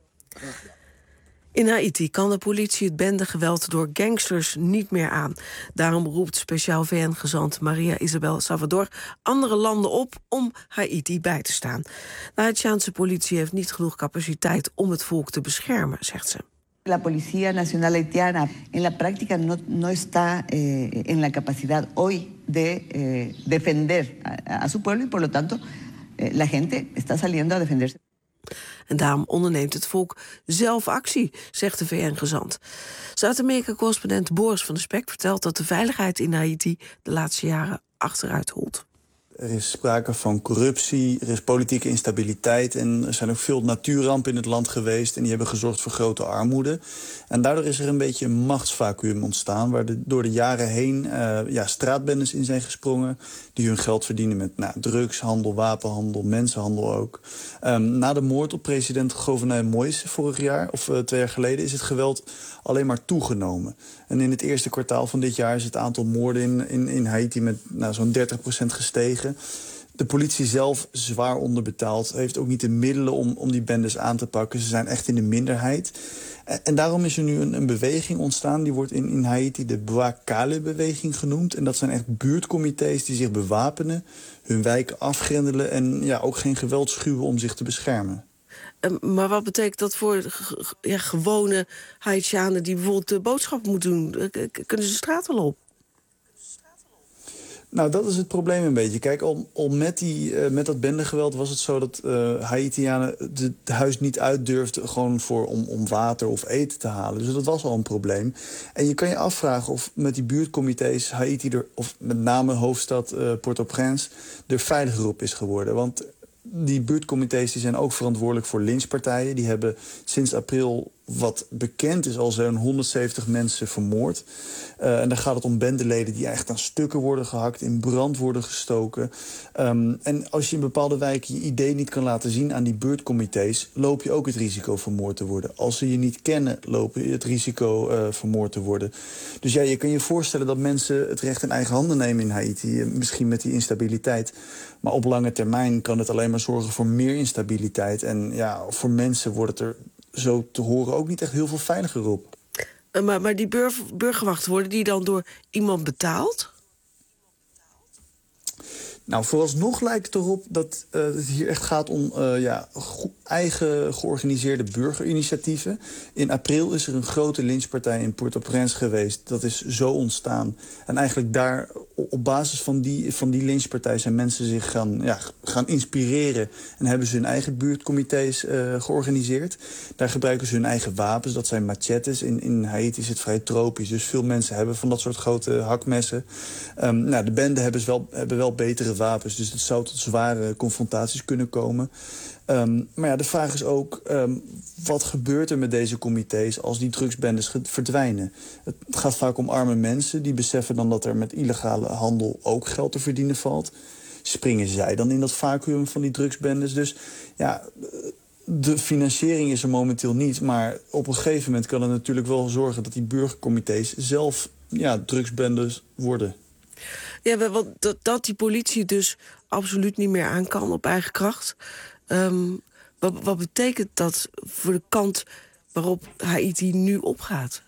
In Haïti kan de politie het bendegeweld door gangsters niet meer aan. Daarom roept speciaal VN-gezant Maria Isabel Salvador andere landen op om Haïti bij te staan. De Haitiaanse politie heeft niet genoeg capaciteit om het volk te beschermen, zegt ze. La Policía Nacional Haitiana en la práctica no está en la capacidad hoy de defender a su pueblo y por lo tanto la gente está saliendo a defenderse. En daarom onderneemt het volk zelf actie, zegt de VN-gezant. Zuid-Amerika-correspondent Boris van der Spek vertelt dat de veiligheid in Haïti de laatste jaren achteruit holt. Er is sprake van corruptie, er is politieke instabiliteit en er zijn ook veel natuurrampen in het land geweest en die hebben gezorgd voor grote armoede. En daardoor is er een beetje een machtsvacuüm ontstaan waar door de jaren heen straatbendes in zijn gesprongen die hun geld verdienen met drugshandel, wapenhandel, mensenhandel ook. Na de moord op president Jovenel Moïse vorig jaar, of 2 jaar geleden, is het geweld alleen maar toegenomen. En in het eerste kwartaal van dit jaar is het aantal moorden in Haïti met zo'n 30% gestegen. De politie zelf zwaar onderbetaald. Heeft ook niet de middelen om die bendes aan te pakken. Ze zijn echt in de minderheid. En daarom is er nu een beweging ontstaan. Die wordt in Haiti de Bois Kale-beweging genoemd. En dat zijn echt buurtcomité's die zich bewapenen, hun wijken afgrendelen en ook geen geweld schuwen om zich te beschermen. Maar wat betekent dat voor gewone Haitianen die bijvoorbeeld de boodschap moeten doen? Kunnen ze de straat wel op? Nou, dat is het probleem een beetje. Kijk, al met dat bendegeweld was het zo dat Haitianen het huis niet uit durfden gewoon om water of eten te halen. Dus dat was al een probleem. En je kan je afvragen of met die buurtcomité's Haiti of met name hoofdstad Port-au-Prince er veiliger op is geworden. Want die buurtcomité's die zijn ook verantwoordelijk voor lynchpartijen. Die hebben sinds april, wat bekend is, al zo'n 170 mensen vermoord. En dan gaat het om bendeleden die echt aan stukken worden gehakt, in brand worden gestoken. En als je in bepaalde wijken je idee niet kan laten zien aan die buurtcomité's, loop je ook het risico vermoord te worden. Als ze je niet kennen, lopen je het risico vermoord te worden. Dus ja, je kan je voorstellen dat mensen het recht in eigen handen nemen in Haiti. Misschien met die instabiliteit. Maar op lange termijn kan het alleen maar zorgen voor meer instabiliteit. En ja, voor mensen wordt het er zo te horen ook niet echt heel veel veiliger op. Maar die burgerwachten, worden die dan door iemand betaald? Nou, vooralsnog lijkt het erop dat het hier echt gaat om eigen georganiseerde burgerinitiatieven. In april is er een grote lynchpartij in Port-au-Prince geweest. Dat is zo ontstaan. En eigenlijk daar, op basis van die lynchpartij, zijn mensen zich gaan inspireren. En hebben ze hun eigen buurtcomité's georganiseerd. Daar gebruiken ze hun eigen wapens. Dat zijn machetes. In Haiti is het vrij tropisch. Dus veel mensen hebben van dat soort grote hakmessen. De benden hebben wel betere wapens. Dus het zou tot zware confrontaties kunnen komen. Maar ja, de vraag is ook, wat gebeurt er met deze comité's als die drugsbendes verdwijnen? Het gaat vaak om arme mensen. Die beseffen dan dat er met illegale handel ook geld te verdienen valt. Springen zij dan in dat vacuüm van die drugsbendes? Dus ja, de financiering is er momenteel niet. Maar op een gegeven moment kan het natuurlijk wel zorgen dat die burgercomité's zelf drugsbendes worden. Ja, want dat die politie dus absoluut niet meer aan kan op eigen kracht. Wat betekent dat voor de kant waarop Haiti nu opgaat?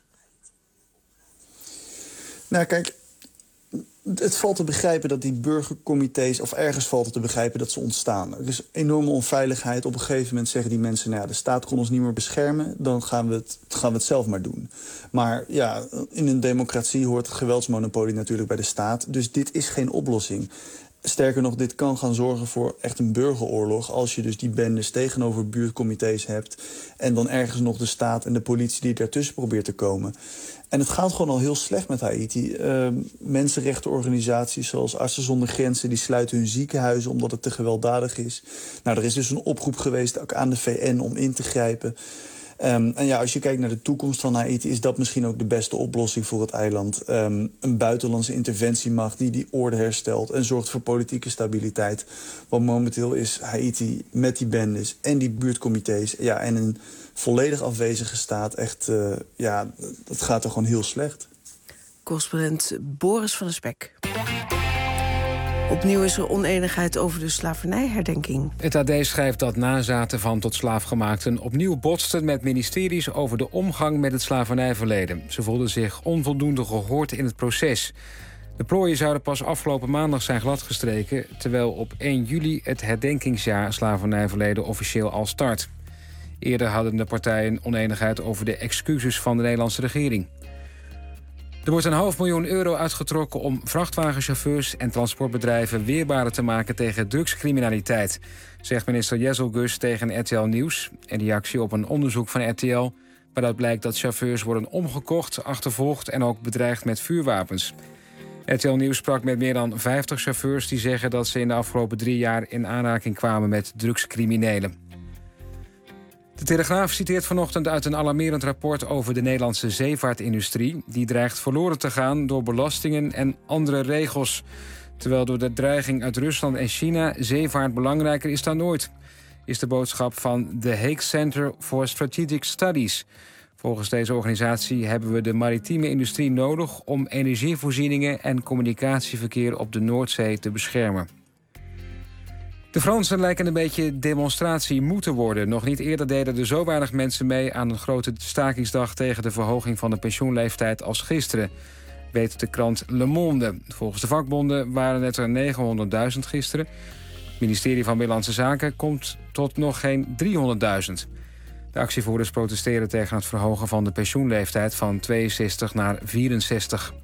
Nou, kijk, het valt te begrijpen dat die burgercomité's, of ergens valt het te begrijpen dat ze ontstaan. Er is enorme onveiligheid. Op een gegeven moment zeggen die mensen, de staat kon ons niet meer beschermen, dan gaan we het zelf maar doen. Maar ja, in een democratie hoort het geweldsmonopolie natuurlijk bij de staat. Dus dit is geen oplossing. Sterker nog, dit kan gaan zorgen voor echt een burgeroorlog als je dus die bendes tegenover buurtcomité's hebt en dan ergens nog de staat en de politie die daartussen probeert te komen. En het gaat gewoon al heel slecht met Haiti. Mensenrechtenorganisaties zoals Artsen zonder Grenzen, die sluiten hun ziekenhuizen omdat het te gewelddadig is. Nou, er is dus een oproep geweest ook aan de VN om in te grijpen. En ja, als je kijkt naar de toekomst van Haiti, is dat misschien ook de beste oplossing voor het eiland. Een buitenlandse interventiemacht die orde herstelt en zorgt voor politieke stabiliteit. Want momenteel is Haiti met die bendes en die buurtcomité's en een volledig afwezige staat echt, dat gaat er gewoon heel slecht. Correspondent Boris van der Spek. Opnieuw is er onenigheid over de slavernijherdenking. Het AD schrijft dat nazaten van tot slaafgemaakten opnieuw botsten met ministeries over de omgang met het slavernijverleden. Ze voelden zich onvoldoende gehoord in het proces. De plooien zouden pas afgelopen maandag zijn gladgestreken, terwijl op 1 juli het herdenkingsjaar slavernijverleden officieel al start. Eerder hadden de partijen onenigheid over de excuses van de Nederlandse regering. Er wordt €500.000 uitgetrokken om vrachtwagenchauffeurs en transportbedrijven weerbaarder te maken tegen drugscriminaliteit, zegt minister Jezelgus tegen RTL Nieuws. In reactie op een onderzoek van RTL, waaruit blijkt dat chauffeurs worden omgekocht, achtervolgd en ook bedreigd met vuurwapens. RTL Nieuws sprak met meer dan 50 chauffeurs die zeggen dat ze in de afgelopen 3 jaar in aanraking kwamen met drugscriminelen. De Telegraaf citeert vanochtend uit een alarmerend rapport over de Nederlandse zeevaartindustrie. Die dreigt verloren te gaan door belastingen en andere regels. Terwijl door de dreiging uit Rusland en China zeevaart belangrijker is dan ooit, is de boodschap van The Hague Center for Strategic Studies. Volgens deze organisatie hebben we de maritieme industrie nodig om energievoorzieningen en communicatieverkeer op de Noordzee te beschermen. De Fransen lijken een beetje demonstratie moeten worden. Nog niet eerder deden er zo weinig mensen mee aan een grote stakingsdag tegen de verhoging van de pensioenleeftijd als gisteren, weet de krant Le Monde. Volgens de vakbonden waren het er 900.000 gisteren. Het ministerie van Binnenlandse Zaken komt tot nog geen 300.000. De actievoerders protesteren tegen het verhogen van de pensioenleeftijd van 62 naar 64.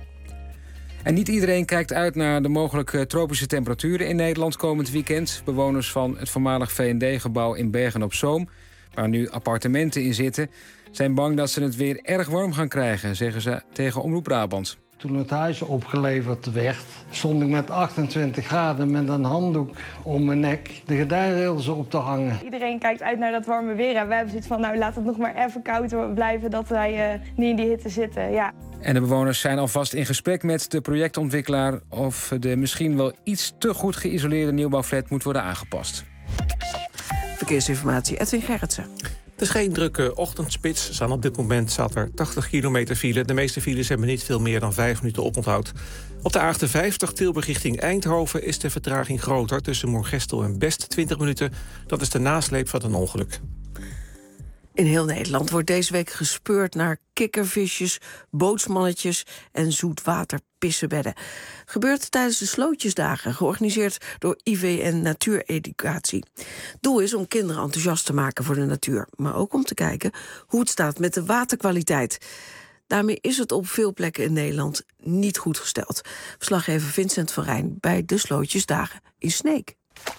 En niet iedereen kijkt uit naar de mogelijke tropische temperaturen in Nederland komend weekend. Bewoners van het voormalig V&D-gebouw in Bergen-op-Zoom, waar nu appartementen in zitten, zijn bang dat ze het weer erg warm gaan krijgen, zeggen ze tegen Omroep Brabant. Toen het huis opgeleverd werd, stond ik met 28 graden met een handdoek om mijn nek de gordijnrails op te hangen. Iedereen kijkt uit naar dat warme weer en wij hebben zoiets van, nou laat het nog maar even koud blijven, dat wij niet in die hitte zitten. Ja. En de bewoners zijn alvast in gesprek met de projectontwikkelaar of de misschien wel iets te goed geïsoleerde nieuwbouwflat moet worden aangepast. Verkeersinformatie, Edwin Gerritsen. Het is geen drukke ochtendspits. Op dit moment staat er 80 kilometer file. De meeste files hebben niet veel meer dan 5 minuten oponthoud. Op de A58 Tilburg richting Eindhoven is de vertraging groter. Tussen Moergestel en Best 20 minuten. Dat is de nasleep van een ongeluk. In heel Nederland wordt deze week gespeurd naar kikkervisjes, bootsmannetjes en zoetwaterpissebedden. Gebeurt tijdens de Slootjesdagen, georganiseerd door IVN Natuureducatie. Doel is om kinderen enthousiast te maken voor de natuur, maar ook om te kijken hoe het staat met de waterkwaliteit. Daarmee is het op veel plekken in Nederland niet goed gesteld. Verslaggever Vincent van Rijn bij de Slootjesdagen in Sneek.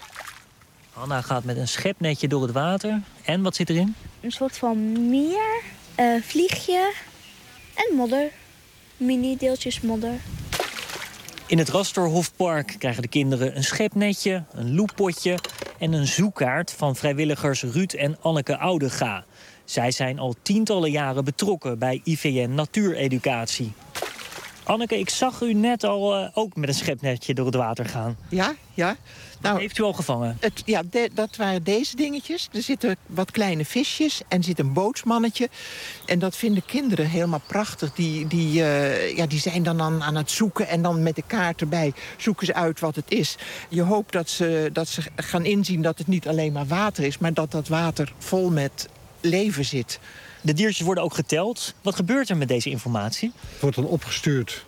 Hanna gaat met een schepnetje door het water. En wat zit erin? Een soort van mier, vliegje en modder. Mini-deeltjes modder. In het Rasterhofpark krijgen de kinderen een schepnetje, een loeppotje en een zoekkaart van vrijwilligers Ruud en Anneke Oudega. Zij zijn al tientallen jaren betrokken bij IVN Natuureducatie. Anneke, ik zag u net al ook met een schepnetje door het water gaan. Ja. Nou, heeft u al gevangen? Dat waren deze dingetjes. Er zitten wat kleine visjes en zit een bootsmannetje. En dat vinden kinderen helemaal prachtig. Die zijn dan aan het zoeken en dan met de kaart erbij zoeken ze uit wat het is. Je hoopt dat ze gaan inzien dat het niet alleen maar water is, maar dat dat water vol met leven zit. De diertjes worden ook geteld. Wat gebeurt er met deze informatie? Het wordt dan opgestuurd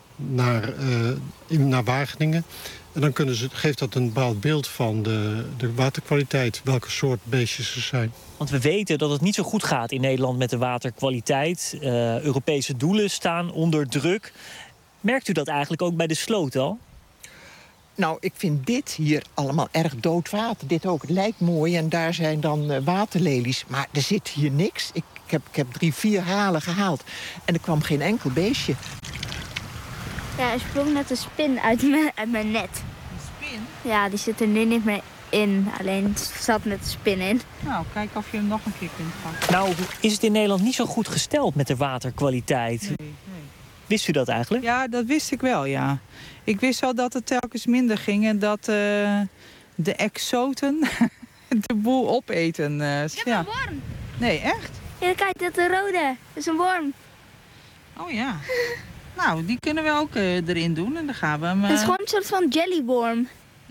naar Wageningen. En dan geeft dat een bepaald beeld van de waterkwaliteit, welke soort beestjes er zijn. Want we weten dat het niet zo goed gaat in Nederland met de waterkwaliteit. Europese doelen staan onder druk. Merkt u dat eigenlijk ook bij de sloot al? Nou, ik vind dit hier allemaal erg dood water. Dit ook, het lijkt mooi en daar zijn dan waterlelies. Maar er zit hier niks. Ik heb 3-4 halen gehaald en er kwam geen enkel beestje. Ja, er sprong net een spin uit mijn net. Een spin? Ja, die zit er nu niet meer in. Alleen er zat net een spin in. Nou, kijk of je hem nog een keer kunt pakken. Nou, is het in Nederland niet zo goed gesteld met de waterkwaliteit? Nee. Wist u dat eigenlijk? Ja, dat wist ik wel, ja. Ik wist wel dat het telkens minder ging en dat de exoten de boel opeten. Ik heb een worm. Nee, echt? Ja, kijk, dat is een rode. Dat is een worm. Oh ja. Nou, die kunnen we ook erin doen en dan gaan we hem... Het is gewoon een soort van jellyworm.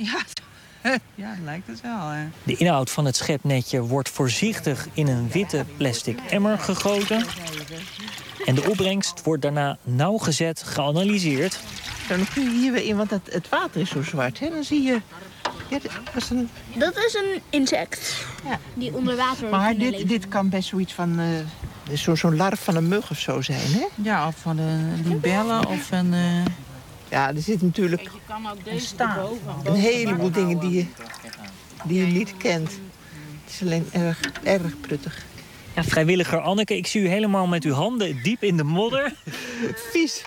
Ja, lijkt het wel. Hè. De inhoud van het schepnetje wordt voorzichtig in een witte plastic emmer gegoten. En de opbrengst wordt daarna nauwgezet geanalyseerd. Dan kun je hier weer in, want het water is zo zwart. Hè? Dan zie je... Ja, dat is een insect. Ja. Die onder water maar dit kan best zoiets van... zo'n larf van een mug of zo zijn, hè? Ja, of van een libelle of een... Ja, er zit natuurlijk je kan ook deze een heleboel dingen die je niet kent. Het is alleen erg pruttig. Ja, vrijwilliger Anneke, ik zie u helemaal met uw handen diep in de modder. Vies.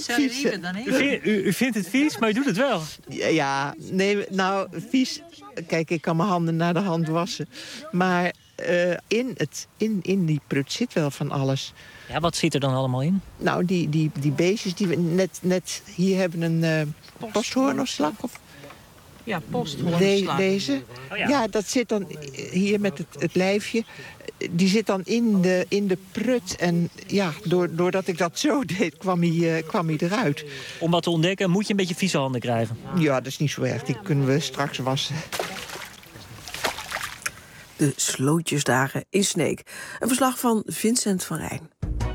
U vindt het vies, maar u doet het wel. Ja, nee, nou, vies. Kijk, ik kan mijn handen naar de hand wassen. Maar in die prut zit wel van alles. Ja, wat zit er dan allemaal in? Nou, die beestjes die we net hier hebben, een posthoornslak of... Ja, posthoornslak. Deze. Oh ja. Ja, dat zit dan hier met het lijfje. Die zit dan in de prut. En ja, doordat ik dat zo deed, kwam hij eruit. Om wat te ontdekken moet je een beetje vieze handen krijgen. Ja, dat is niet zo erg. Die kunnen we straks wassen. de slootjesdagen in Sneek. Een verslag van Vincent van Rijn.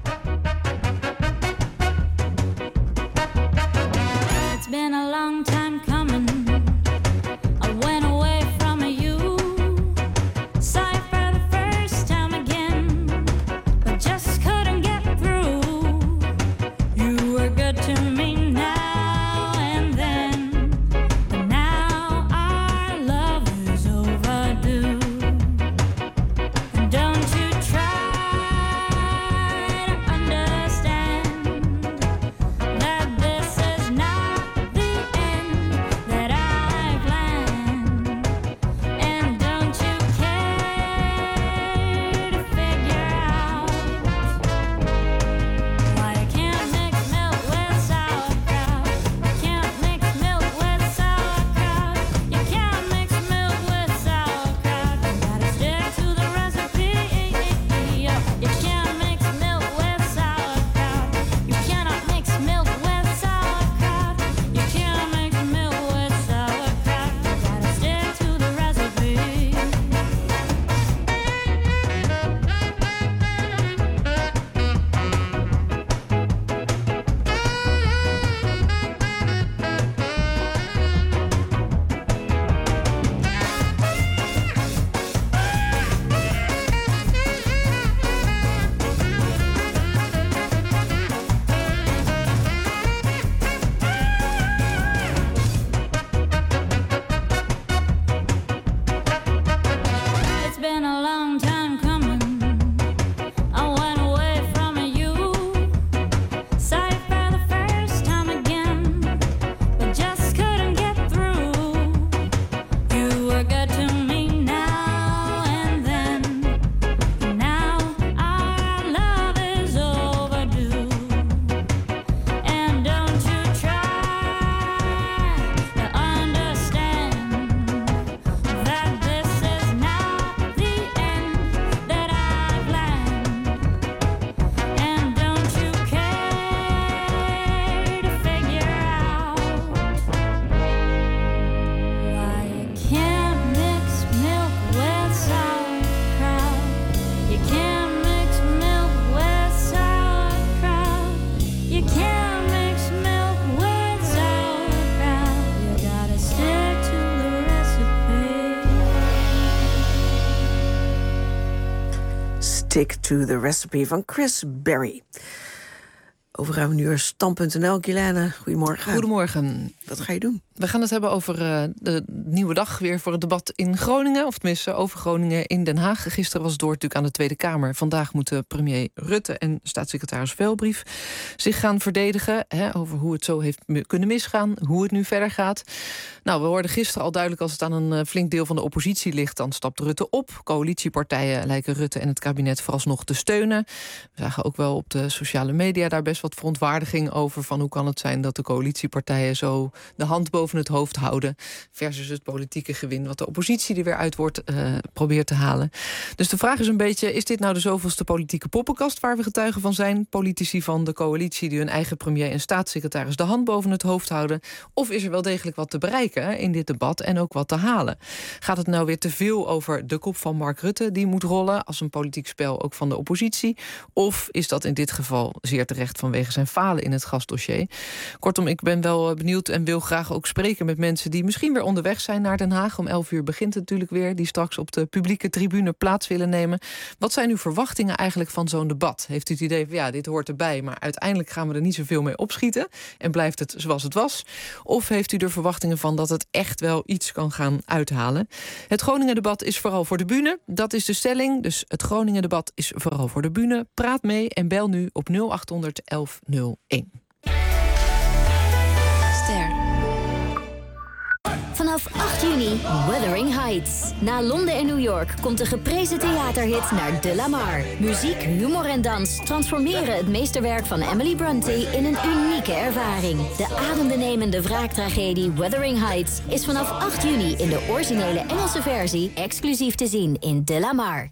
It's been a long time coming. I went away from you. Sorry for the first time again, but just couldn't get through. You were good to me now and then, but now our love is overdue. And don't you try to understand that this is not the end that I planned. And don't you care to figure out why I can't mix milk with sauerkraut? You can't mix milk with sauerkraut. You can't mix milk with sauerkraut. You gotta stick to the recipe. You can't mix milk with sauerkraut. You cannot mix milk with sauerkraut. You can't mix milk with sauerkraut. You gotta stick to the recipe. It's been a long time coming. I went away from you. Sorry for the first time again, but just couldn't get through. You were good to me now and then. Now our love is overdue. And don't you try to understand that this is not the end that I planned. And don't you care to figure out why you can't mix milk with sauerkraut? You can't mix milk with sauerkraut. You can't mix milk with sauerkraut. You gotta stick to the recipe. Stick to the Recipe van Chris Berry. Over ruim een uur Stand.nl. Guilaine, goedemorgen. Goedemorgen. Wat ga je doen? We gaan het hebben over de nieuwe dag weer voor het debat in Groningen. Of tenminste over Groningen in Den Haag. Gisteren was het door natuurlijk aan de Tweede Kamer. Vandaag moeten premier Rutte en staatssecretaris Velbrief zich gaan verdedigen. Over hoe het zo heeft kunnen misgaan. Hoe het nu verder gaat. Nou, we hoorden gisteren al duidelijk als het aan een flink deel van de oppositie ligt. Dan stapt Rutte op. Coalitiepartijen lijken Rutte en het kabinet vooralsnog te steunen. We zagen ook wel op de sociale media daar best wat verontwaardiging over. Van hoe kan het zijn dat de coalitiepartijen zo de hand boven het hoofd houden versus het politieke gewin wat de oppositie er weer uit wordt probeert te halen. Dus de vraag is een beetje, is dit nou de zoveelste politieke poppenkast waar we getuigen van zijn? Politici van de coalitie die hun eigen premier en staatssecretaris de hand boven het hoofd houden? Of is er wel degelijk wat te bereiken in dit debat en ook wat te halen? Gaat het nou weer te veel over de kop van Mark Rutte die moet rollen als een politiek spel ook van de oppositie? Of is dat in dit geval zeer terecht vanwege zijn falen in het gasdossier? Kortom, ik ben wel benieuwd en wil graag ook spreken met mensen die misschien weer onderweg zijn naar Den Haag. Om 11 uur begint het natuurlijk weer. Die straks op de publieke tribune plaats willen nemen. Wat zijn uw verwachtingen eigenlijk van zo'n debat? Heeft u het idee van ja, dit hoort erbij, maar uiteindelijk gaan we er niet zoveel mee opschieten en blijft het zoals het was? Of heeft u er verwachtingen van dat het echt wel iets kan gaan uithalen? Het Groningen-debat is vooral voor de bühne. Dat is de stelling. Dus het Groningen-debat is vooral voor de bühne. Praat mee en bel nu op 0800 1101. Vanaf 8 juni Wuthering Heights. Na Londen en New York komt de geprezen theaterhit naar De La Mar. Muziek, humor en dans transformeren het meesterwerk van Emily Bronte in een unieke ervaring. De adembenemende wraaktragedie Wuthering Heights is vanaf 8 juni in de originele Engelse versie exclusief te zien in De La Mar.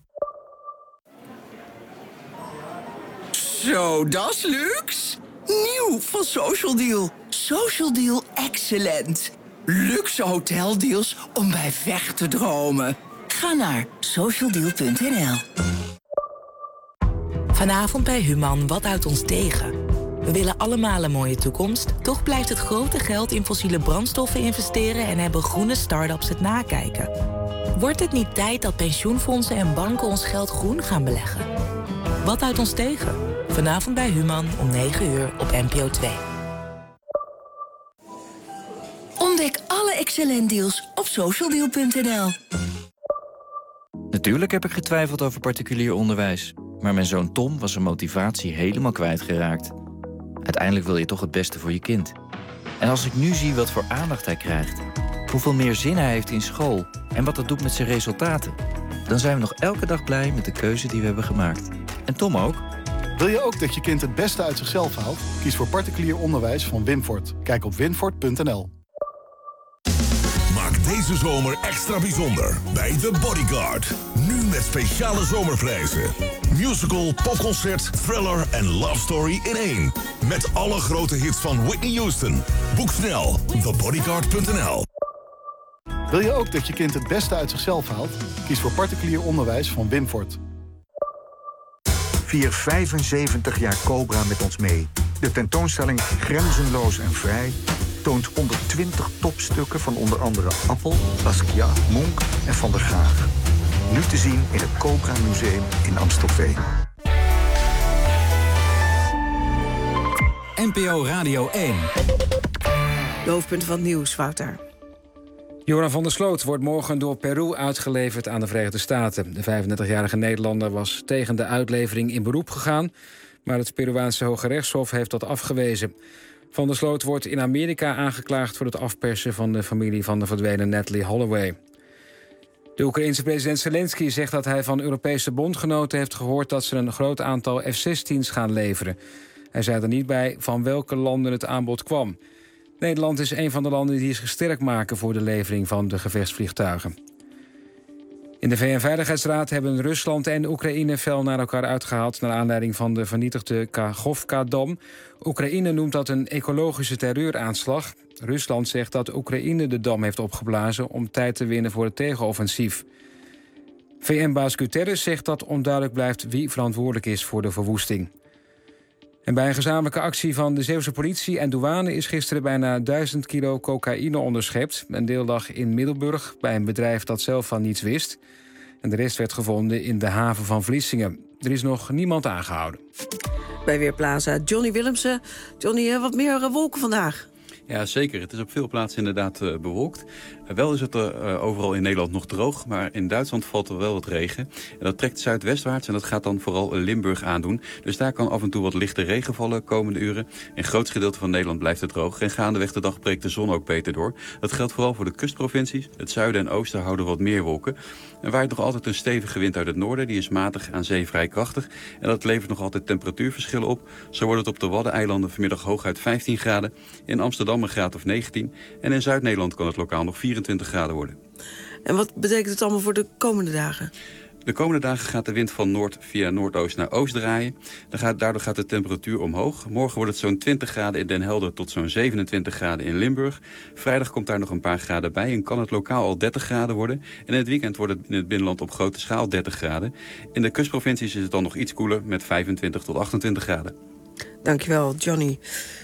Zo, dat is luxe. Nieuw van Social Deal. Social Deal Excellent. Luxe hoteldeals om bij weg te dromen. Ga naar socialdeal.nl. Vanavond bij Human, wat houdt ons tegen? We willen allemaal een mooie toekomst, toch blijft het grote geld in fossiele brandstoffen investeren en hebben groene start-ups het nakijken. Wordt het niet tijd dat pensioenfondsen en banken ons geld groen gaan beleggen? Wat houdt ons tegen? Vanavond bij Human om 9 uur op NPO 2. Ontdek alle excellent deals op socialdeal.nl. Natuurlijk heb ik getwijfeld over particulier onderwijs. Maar mijn zoon Tom was zijn motivatie helemaal kwijtgeraakt. Uiteindelijk wil je toch het beste voor je kind. En als ik nu zie wat voor aandacht hij krijgt, hoeveel meer zin hij heeft in school en wat dat doet met zijn resultaten, dan zijn we nog elke dag blij met de keuze die we hebben gemaakt. En Tom ook. Wil je ook dat je kind het beste uit zichzelf haalt? Kies voor particulier onderwijs van Winfort. Kijk op winfort.nl. Maak deze zomer extra bijzonder bij The Bodyguard. Nu met speciale zomerprijzen. Musical, popconcert, thriller en love story in één. Met alle grote hits van Whitney Houston. Boek snel thebodyguard.nl. Wil je ook dat je kind het beste uit zichzelf haalt? Kies voor particulier onderwijs van Winfort. Vier 75 jaar Cobra met ons mee. De tentoonstelling Grenzenloos en Vrij toont 120 topstukken van onder andere Appel, Basquiat, Munch en Van der Graag. Nu te zien in het Cobra Museum in Amstelveen. NPO Radio 1. De hoofdpunten van het nieuws, Wouter. Joran van der Sloot wordt morgen door Peru uitgeleverd aan de Verenigde Staten. De 35-jarige Nederlander was tegen de uitlevering in beroep gegaan, maar het Peruaanse Hoge Rechtshof heeft dat afgewezen. Van der Sloot wordt in Amerika aangeklaagd voor het afpersen van de familie van de verdwenen Natalie Holloway. De Oekraïense president Zelensky zegt dat hij van Europese bondgenoten heeft gehoord dat ze een groot aantal F-16's gaan leveren. Hij zei er niet bij van welke landen het aanbod kwam. Nederland is een van de landen die zich sterk maken voor de levering van de gevechtsvliegtuigen. In de VN-veiligheidsraad hebben Rusland en Oekraïne fel naar elkaar uitgehaald naar aanleiding van de vernietigde Kachovka-dam. Oekraïne noemt dat een ecologische terreuraanslag. Rusland zegt dat Oekraïne de dam heeft opgeblazen om tijd te winnen voor het tegenoffensief. VN-baas Guterres zegt dat onduidelijk blijft wie verantwoordelijk is voor de verwoesting. En bij een gezamenlijke actie van de Zeeuwse politie en douane is gisteren bijna 1000 kilo cocaïne onderschept. Een deel lag in Middelburg bij een bedrijf dat zelf van niets wist. En de rest werd gevonden in de haven van Vlissingen. Er is nog niemand aangehouden. Bij Weerplaza, Johnny Willemsen. Johnny, wat meer wolken vandaag. Ja, zeker. Het is op veel plaatsen inderdaad bewolkt. Wel is het overal in Nederland nog droog, maar in Duitsland valt er wel wat regen. En dat trekt zuidwestwaarts en dat gaat dan vooral Limburg aandoen. Dus daar kan af en toe wat lichte regen vallen komende uren. In een groot gedeelte van Nederland blijft het droog. En gaandeweg de dag breekt de zon ook beter door. Dat geldt vooral voor de kustprovincies. Het zuiden en oosten houden wat meer wolken. Er waait nog altijd een stevige wind uit het noorden. Die is matig aan zee vrij krachtig. En dat levert nog altijd temperatuurverschillen op. Zo wordt het op de Waddeneilanden vanmiddag hooguit 15 graden. In Amsterdam een graad of 19. En in Zuid-Nederland kan het lokaal nog 24 graden worden. En wat betekent het allemaal voor de komende dagen? De komende dagen gaat de wind van noord via noordoost naar oost draaien. Daardoor gaat de temperatuur omhoog. Morgen wordt het zo'n 20 graden in Den Helder tot zo'n 27 graden in Limburg. Vrijdag komt daar nog een paar graden bij en kan het lokaal al 30 graden worden. En in het weekend wordt het in het binnenland op grote schaal 30 graden. In de kustprovincies is het dan nog iets koeler met 25 tot 28 graden. Dankjewel, Johnny.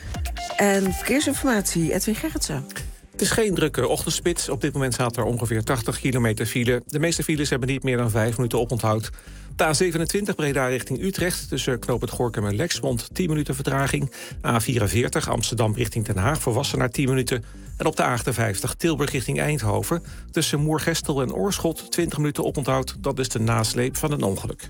En verkeersinformatie, Edwin Gerritsen. Het is geen drukke ochtendspits. Op dit moment staat er ongeveer 80 kilometer file. De meeste files hebben niet meer dan 5 minuten oponthoud. De A27 Breda richting Utrecht, tussen knooppunt Gorinchem en Lexmond 10 minuten vertraging. A44 Amsterdam richting Den Haag voor Wassenaar 10 minuten. En op de A58 Tilburg richting Eindhoven, tussen Moergestel en Oorschot 20 minuten oponthoud. Dat is de nasleep van een ongeluk.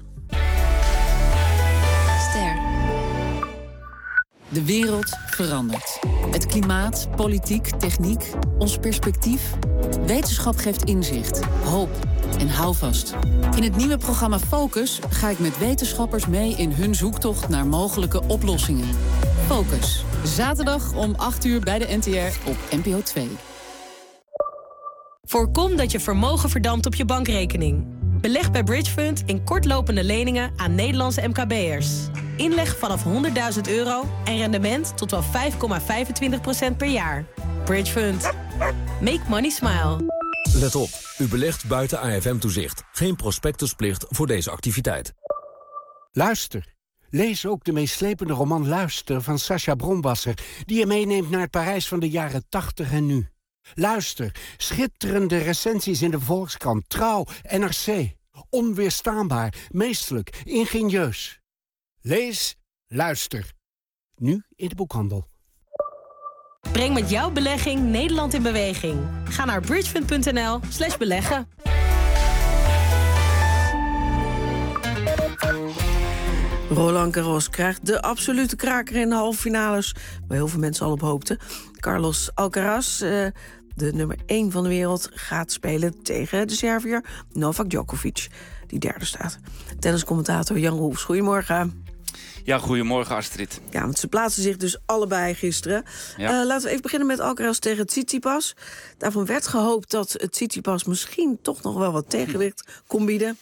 De wereld verandert. Het klimaat, politiek, techniek, ons perspectief. Wetenschap geeft inzicht, hoop en houvast. In het nieuwe programma Focus ga ik met wetenschappers mee in hun zoektocht naar mogelijke oplossingen. Focus, zaterdag om 8 uur bij de NTR op NPO 2. Voorkom dat je vermogen verdampt op je bankrekening. Beleg bij Bridgefund in kortlopende leningen aan Nederlandse MKB'ers. Inleg vanaf €100.000 en rendement tot wel 5,25% per jaar. Bridgefund. Make money smile. Let op, u belegt buiten AFM-toezicht. Geen prospectusplicht voor deze activiteit. Luister. Lees ook de meeslepende roman Luister van Sacha Bronwasser, die je meeneemt naar het Parijs van de jaren 80 en nu. Luister. Schitterende recensies in de Volkskrant, Trouw, NRC. Onweerstaanbaar, meesterlijk, ingenieus. Lees, luister. Nu in de boekhandel. Breng met jouw belegging Nederland in beweging. Ga naar bridgefund.nl/beleggen. Roland Garros krijgt de absolute kraker in de halve finales, waar heel veel mensen al op hoopten. Carlos Alcaraz, de nummer 1 van de wereld, gaat spelen tegen de Serviër Novak Djokovic, die derde staat. Tenniscommentator Jan Roels, goedemorgen. Ja, goedemorgen Astrid. Ja, want ze plaatsen zich dus allebei gisteren. Ja. Laten we even beginnen met Alcaraz tegen Tsitsipas. Daarvan werd gehoopt dat het Tsitsipas misschien toch nog wel wat tegenwicht kon bieden.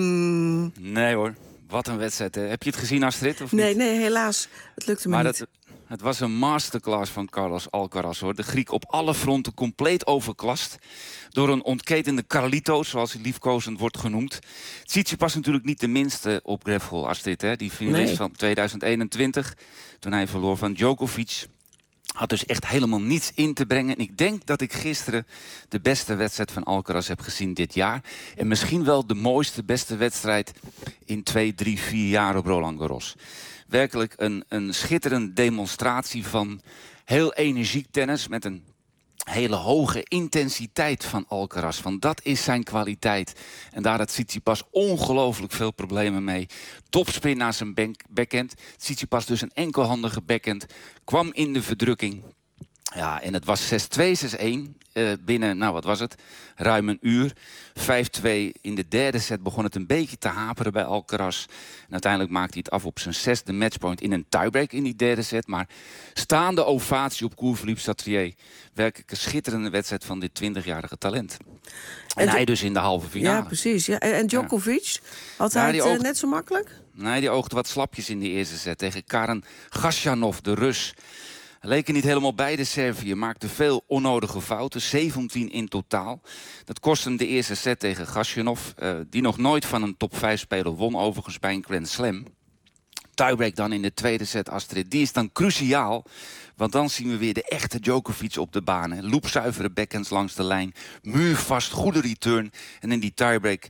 Nee hoor, wat een wedstrijd. Hè. Heb je het gezien, Astrid? Of Nee, niet? nee, helaas. Het lukte me niet. Het was een masterclass van Carlos Alcaraz, hoor. De Griek op alle fronten compleet overklast door een ontketende Carlitos, zoals hij liefkozend wordt genoemd. Tsitsipas natuurlijk niet de minste op gravel, Astrid, hè. Die finalist van 2021, toen hij verloor van Djokovic, had dus echt helemaal niets in te brengen. En ik denk dat ik gisteren de beste wedstrijd van Alcaraz heb gezien dit jaar. En misschien wel de mooiste, beste wedstrijd in 2, 3, 4 jaar op Roland Garros. Werkelijk een schitterende demonstratie van heel energiek tennis met een hele hoge intensiteit van Alcaraz. Van dat is zijn kwaliteit. En daar had Tsitsipas ongelooflijk veel problemen mee. Topspin naar zijn backhand. Tsitsipas dus een enkelhandige backhand. Kwam in de verdrukking. Ja, en het was 6-2, 6-1 binnen, nou wat was het, ruim een uur. 5-2 in de derde set begon het een beetje te haperen bij Alcaraz. En uiteindelijk maakte hij het af op zijn 6e matchpoint in een tiebreak in die derde set. Maar staande ovatie op Cours-Philippe Chatrier. Werkelijk een schitterende wedstrijd van dit 20-jarige talent. En hij dus in de halve finale. Ja, precies. Ja. En Djokovic, had hij het net zo makkelijk? Nee, die oogde wat slapjes in de eerste set tegen Karen Khachanov, de Rus. Hij leek er niet helemaal bij, de Serviër. Maakte veel onnodige fouten, 17 in totaal. Dat kostte hem de eerste set tegen Khachanov, die nog nooit van een top 5 speler won, overigens bij een Grand Slam. Tiebreak dan in de tweede set, Astrid. Die is dan cruciaal, want dan zien we weer de echte Djokovic op de baan. Loopzuivere backhands langs de lijn, muurvast, goede return. En in die tiebreak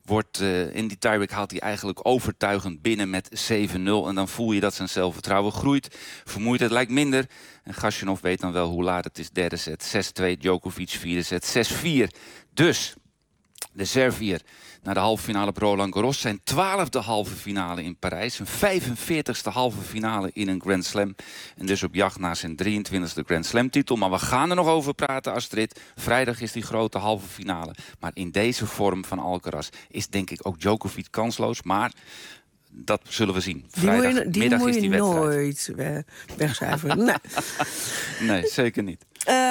haalt hij eigenlijk overtuigend binnen met 7-0. En dan voel je dat zijn zelfvertrouwen groeit. Vermoeidheid lijkt minder. En Khachanov weet dan wel hoe laat het is. Derde set 6-2, Djokovic vierde set 6-4. Dus de Serviër naar de halve finale op Roland Garros. Zijn 12e halve finale in Parijs. Zijn 45e halve finale in een Grand Slam. En dus op jacht naar zijn 23e Grand Slam titel. Maar we gaan er nog over praten, Astrid. Vrijdag is die grote halve finale. Maar in deze vorm van Alcaraz is denk ik ook Djokovic kansloos. Maar dat zullen we zien. Vrijdagmiddag is die wedstrijd. Nooit wegcijferen. Nee. Nee, zeker niet.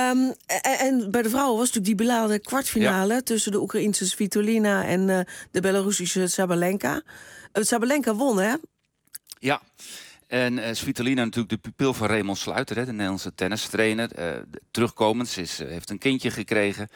En bij de vrouwen was natuurlijk die beladen kwartfinale tussen de Oekraïense Svitolina en de Belarussische Sabalenka. Sabalenka won, hè? Ja. En Svitolina natuurlijk de pupil van Raymond Sluiter, de Nederlandse tennistrainer. Terugkomend, ze heeft een kindje gekregen.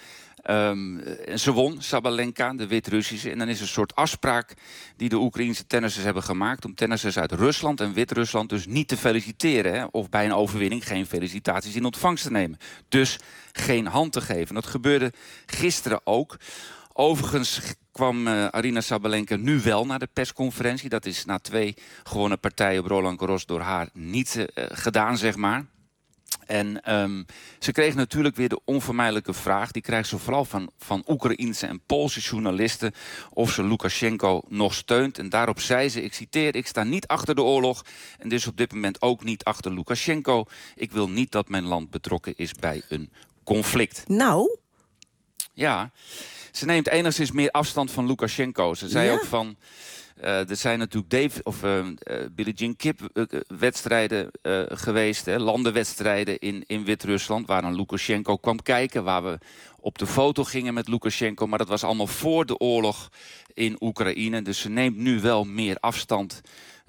Ze won, Sabalenka, de Wit-Russische. En dan is een soort afspraak die de Oekraïense tennissers hebben gemaakt om tennissers uit Rusland en Wit-Rusland dus niet te feliciteren. Hè? Of bij een overwinning geen felicitaties in ontvangst te nemen. Dus geen hand te geven. Dat gebeurde gisteren ook. Overigens kwam Aryna Sabalenka nu wel naar de persconferentie. Dat is na 2 gewonnen partijen op Roland Garros door haar niet gedaan, zeg maar. En ze kreeg natuurlijk weer de onvermijdelijke vraag. Die krijgt ze vooral van Oekraïense en Poolse journalisten of ze Lukasjenko nog steunt. En daarop zei ze, ik citeer, ik sta niet achter de oorlog en dus op dit moment ook niet achter Lukasjenko. Ik wil niet dat mijn land betrokken is bij een conflict. Nou? Ja, ze neemt enigszins meer afstand van Lukasjenko. Ze zei ook van, er zijn natuurlijk Billie Jean Kip-wedstrijden geweest, landenwedstrijden in Wit-Rusland, waar een Lukasjenko kwam kijken, waar we op de foto gingen met Lukasjenko, maar dat was allemaal voor de oorlog in Oekraïne. Dus ze neemt nu wel meer afstand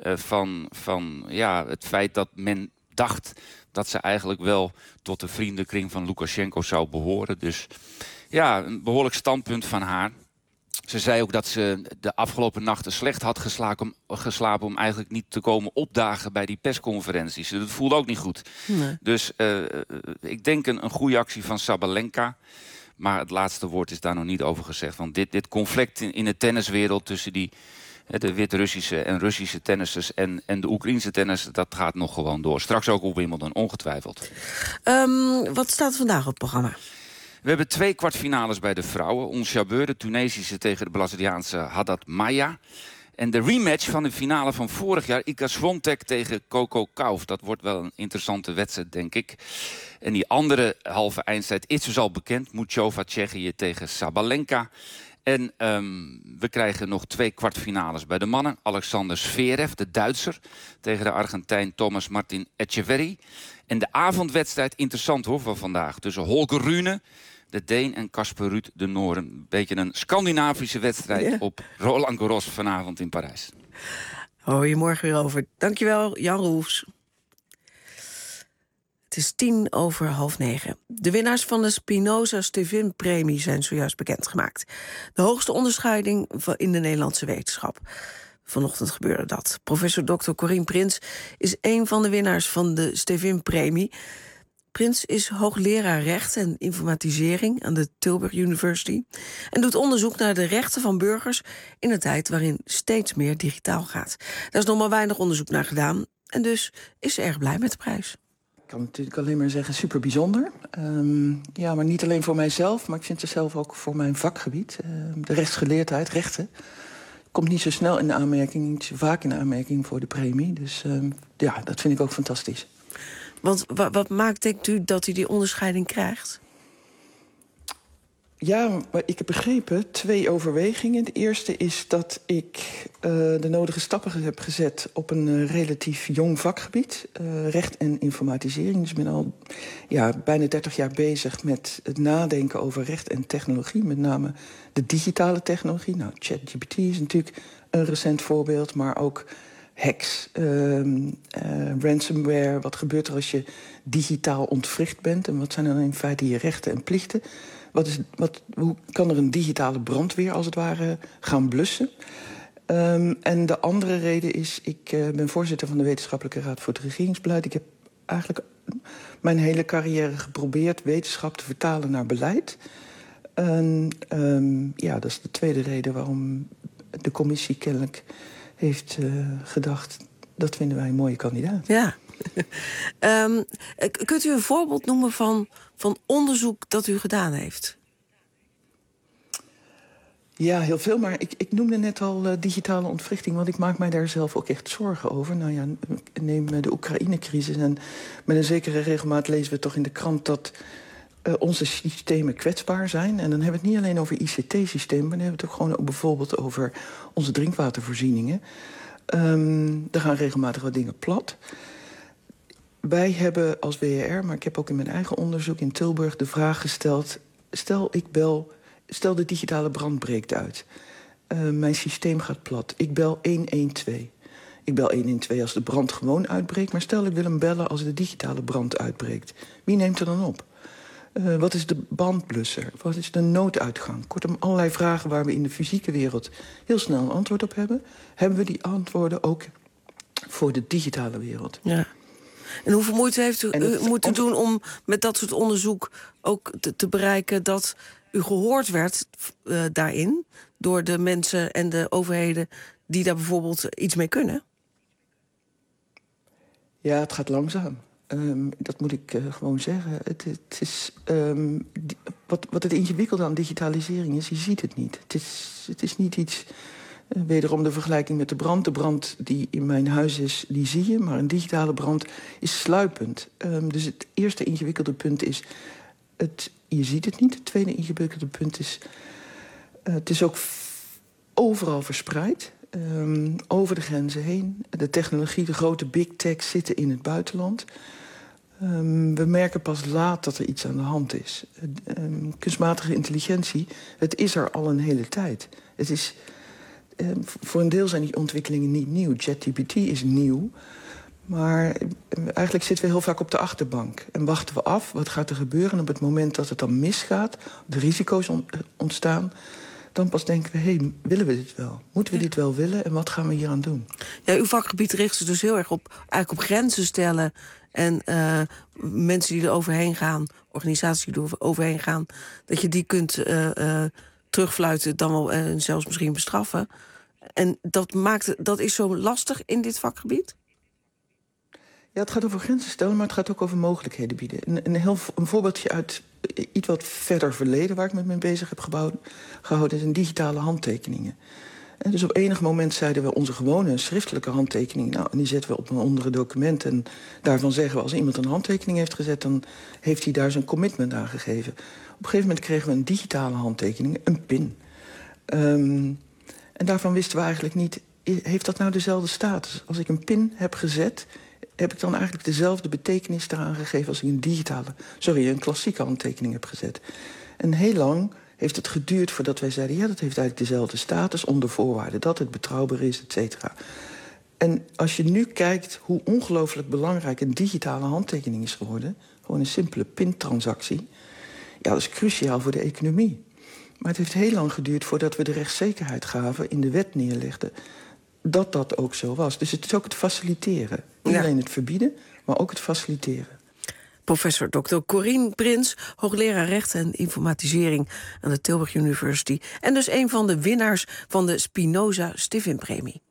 van het feit dat men dacht dat ze eigenlijk wel tot de vriendenkring van Lukasjenko zou behoren. Dus Ja, een behoorlijk standpunt van haar. Ze zei ook dat ze de afgelopen nachten slecht had geslapen om eigenlijk niet te komen opdagen bij die persconferenties. Dat voelde ook niet goed. Nee. Dus ik denk een goede actie van Sabalenka. Maar het laatste woord is daar nog niet over gezegd. Want dit conflict in de tenniswereld tussen de Wit-Russische en Russische tennissers en de Oekraïnse tennissers, dat gaat nog gewoon door. Straks ook op Wimbledon, ongetwijfeld. Wat staat er vandaag op het programma? We hebben 2 kwartfinales bij de vrouwen. Ons Jabeur, de Tunesische tegen de Braziliaanse Haddad Maia. En de rematch van de finale van vorig jaar, Iga Swiatek tegen Coco Gauff. Dat wordt wel een interessante wedstrijd, denk ik. En die andere halve eindstrijd is dus al bekend. Muchova, Tsjechië tegen Sabalenka. En we krijgen nog 2 kwartfinales bij de mannen. Alexander Zverev, de Duitser, tegen de Argentijn Thomas Martin Etcheverry. En de avondwedstrijd, interessant hoor, van vandaag. Tussen Holger Rune, de Deen, en Casper Ruud, de Noor. Een beetje een Scandinavische wedstrijd op Roland Garros vanavond in Parijs. Hoor je morgen weer over. Dankjewel, Jan Roefs. Het is 9:10. De winnaars van de Spinoza Stevin-premie zijn zojuist bekendgemaakt. De hoogste onderscheiding in de Nederlandse wetenschap. Vanochtend gebeurde dat. Professor Dr. Corien Prins is een van de winnaars van de Stevin-premie. Prins is hoogleraar recht en informatisering aan de Tilburg University en doet onderzoek naar de rechten van burgers in een tijd waarin steeds meer digitaal gaat. Daar is nog maar weinig onderzoek naar gedaan en dus is ze erg blij met de prijs. Ik kan natuurlijk alleen maar zeggen, super bijzonder. Ja, maar niet alleen voor mijzelf, maar ik vind het zelf ook voor mijn vakgebied. De rechtsgeleerdheid, rechten, komt niet zo snel in de aanmerking, niet zo vaak in de aanmerking voor de premie. Dus ja, dat vind ik ook fantastisch. Want wat maakt, denkt u, dat u die onderscheiding krijgt? Ja, maar ik heb begrepen 2 overwegingen. De eerste is dat ik de nodige stappen heb gezet op een relatief jong vakgebied. Recht en informatisering. Dus ik ben al bijna 30 jaar bezig met het nadenken over recht en technologie. Met name de digitale technologie. Nou, ChatGPT is natuurlijk een recent voorbeeld, maar ook hacks, ransomware. Wat gebeurt er als je digitaal ontwricht bent? En wat zijn dan in feite je rechten en plichten? Hoe kan er een digitale brandweer, als het ware, gaan blussen? En de andere reden is, ik ben voorzitter van de Wetenschappelijke Raad voor het Regeringsbeleid. Ik heb eigenlijk mijn hele carrière geprobeerd wetenschap te vertalen naar beleid. Dat is de tweede reden waarom de commissie kennelijk heeft gedacht, dat vinden wij een mooie kandidaat. Ja. Kunt u een voorbeeld noemen van onderzoek dat u gedaan heeft? Ja, heel veel, maar ik noemde net al digitale ontwrichting, want ik maak mij daar zelf ook echt zorgen over. Nou ja, neem de Oekraïne-crisis en met een zekere regelmaat lezen we toch in de krant dat onze systemen kwetsbaar zijn. En dan hebben we het niet alleen over ICT-systemen, maar dan hebben we het ook gewoon bijvoorbeeld over onze drinkwatervoorzieningen. Er gaan regelmatig wat dingen plat. Wij hebben als WRR, maar ik heb ook in mijn eigen onderzoek in Tilburg de vraag gesteld, stel de digitale brand breekt uit. Mijn systeem gaat plat. Ik bel 112. Ik bel 112 als de brand gewoon uitbreekt, maar stel ik wil hem bellen als de digitale brand uitbreekt. Wie neemt er dan op? Wat is de bandblusser? Wat is de nooduitgang? Kortom, allerlei vragen waar we in de fysieke wereld heel snel een antwoord op hebben. Hebben we die antwoorden ook voor de digitale wereld? Ja. En hoeveel moeite heeft u moeten doen om met dat soort onderzoek ook te bereiken dat u gehoord werd daarin door de mensen en de overheden die daar bijvoorbeeld iets mee kunnen? Ja, het gaat langzaam. Dat moet ik gewoon zeggen. Het is, wat het ingewikkelde aan digitalisering is, je ziet het niet. Het is niet iets, wederom de vergelijking met de brand. De brand die in mijn huis is, die zie je. Maar een digitale brand is sluipend. Dus het eerste ingewikkelde punt is, je ziet het niet. Het tweede ingewikkelde punt is, het is ook overal verspreid. Over de grenzen heen. De technologie, de grote big tech zitten in het buitenland. We merken pas laat dat er iets aan de hand is. Kunstmatige intelligentie, het is er al een hele tijd. Het is, voor een deel zijn die ontwikkelingen niet nieuw. ChatGPT is nieuw. Maar eigenlijk zitten we heel vaak op de achterbank. En wachten we af, wat gaat er gebeuren? En op het moment dat het dan misgaat, de risico's ontstaan, dan pas denken we, willen we dit wel? Moeten we dit wel willen? En wat gaan we hier aan doen? Ja, uw vakgebied richt zich dus heel erg op grenzen stellen. En mensen die er overheen gaan, organisaties die er overheen gaan, dat je die kunt terugfluiten, dan wel zelfs misschien bestraffen. En dat is zo lastig in dit vakgebied? Ja, het gaat over grenzen stellen, maar het gaat ook over mogelijkheden bieden. Een voorbeeldje uit iets wat verder verleden, waar ik me mee bezig heb gehouden, zijn digitale handtekeningen. En dus op enig moment zeiden we onze gewone schriftelijke handtekening, nou, die zetten we op onder een document. En daarvan zeggen we, als iemand een handtekening heeft gezet, dan heeft hij daar zijn commitment aan gegeven. Op een gegeven moment kregen we een digitale handtekening, een PIN. En daarvan wisten we eigenlijk niet, heeft dat nou dezelfde status? Als ik een PIN heb gezet, heb ik dan eigenlijk dezelfde betekenis eraan gegeven als ik een klassieke handtekening heb gezet. En heel lang heeft het geduurd voordat wij zeiden, ja, dat heeft eigenlijk dezelfde status, onder voorwaarde dat het betrouwbaar is, et cetera. En als je nu kijkt hoe ongelooflijk belangrijk een digitale handtekening is geworden, gewoon een simpele pintransactie, ja, dat is cruciaal voor de economie. Maar het heeft heel lang geduurd voordat we de rechtszekerheid gaven, in de wet neerlegden, dat dat ook zo was. Dus het is ook het faciliteren. Niet alleen het verbieden, maar ook het faciliteren. Professor Dr. Corien Prins, hoogleraar recht en informatisering aan de Tilburg University. En dus een van de winnaars van de Spinoza Stiffin-premie.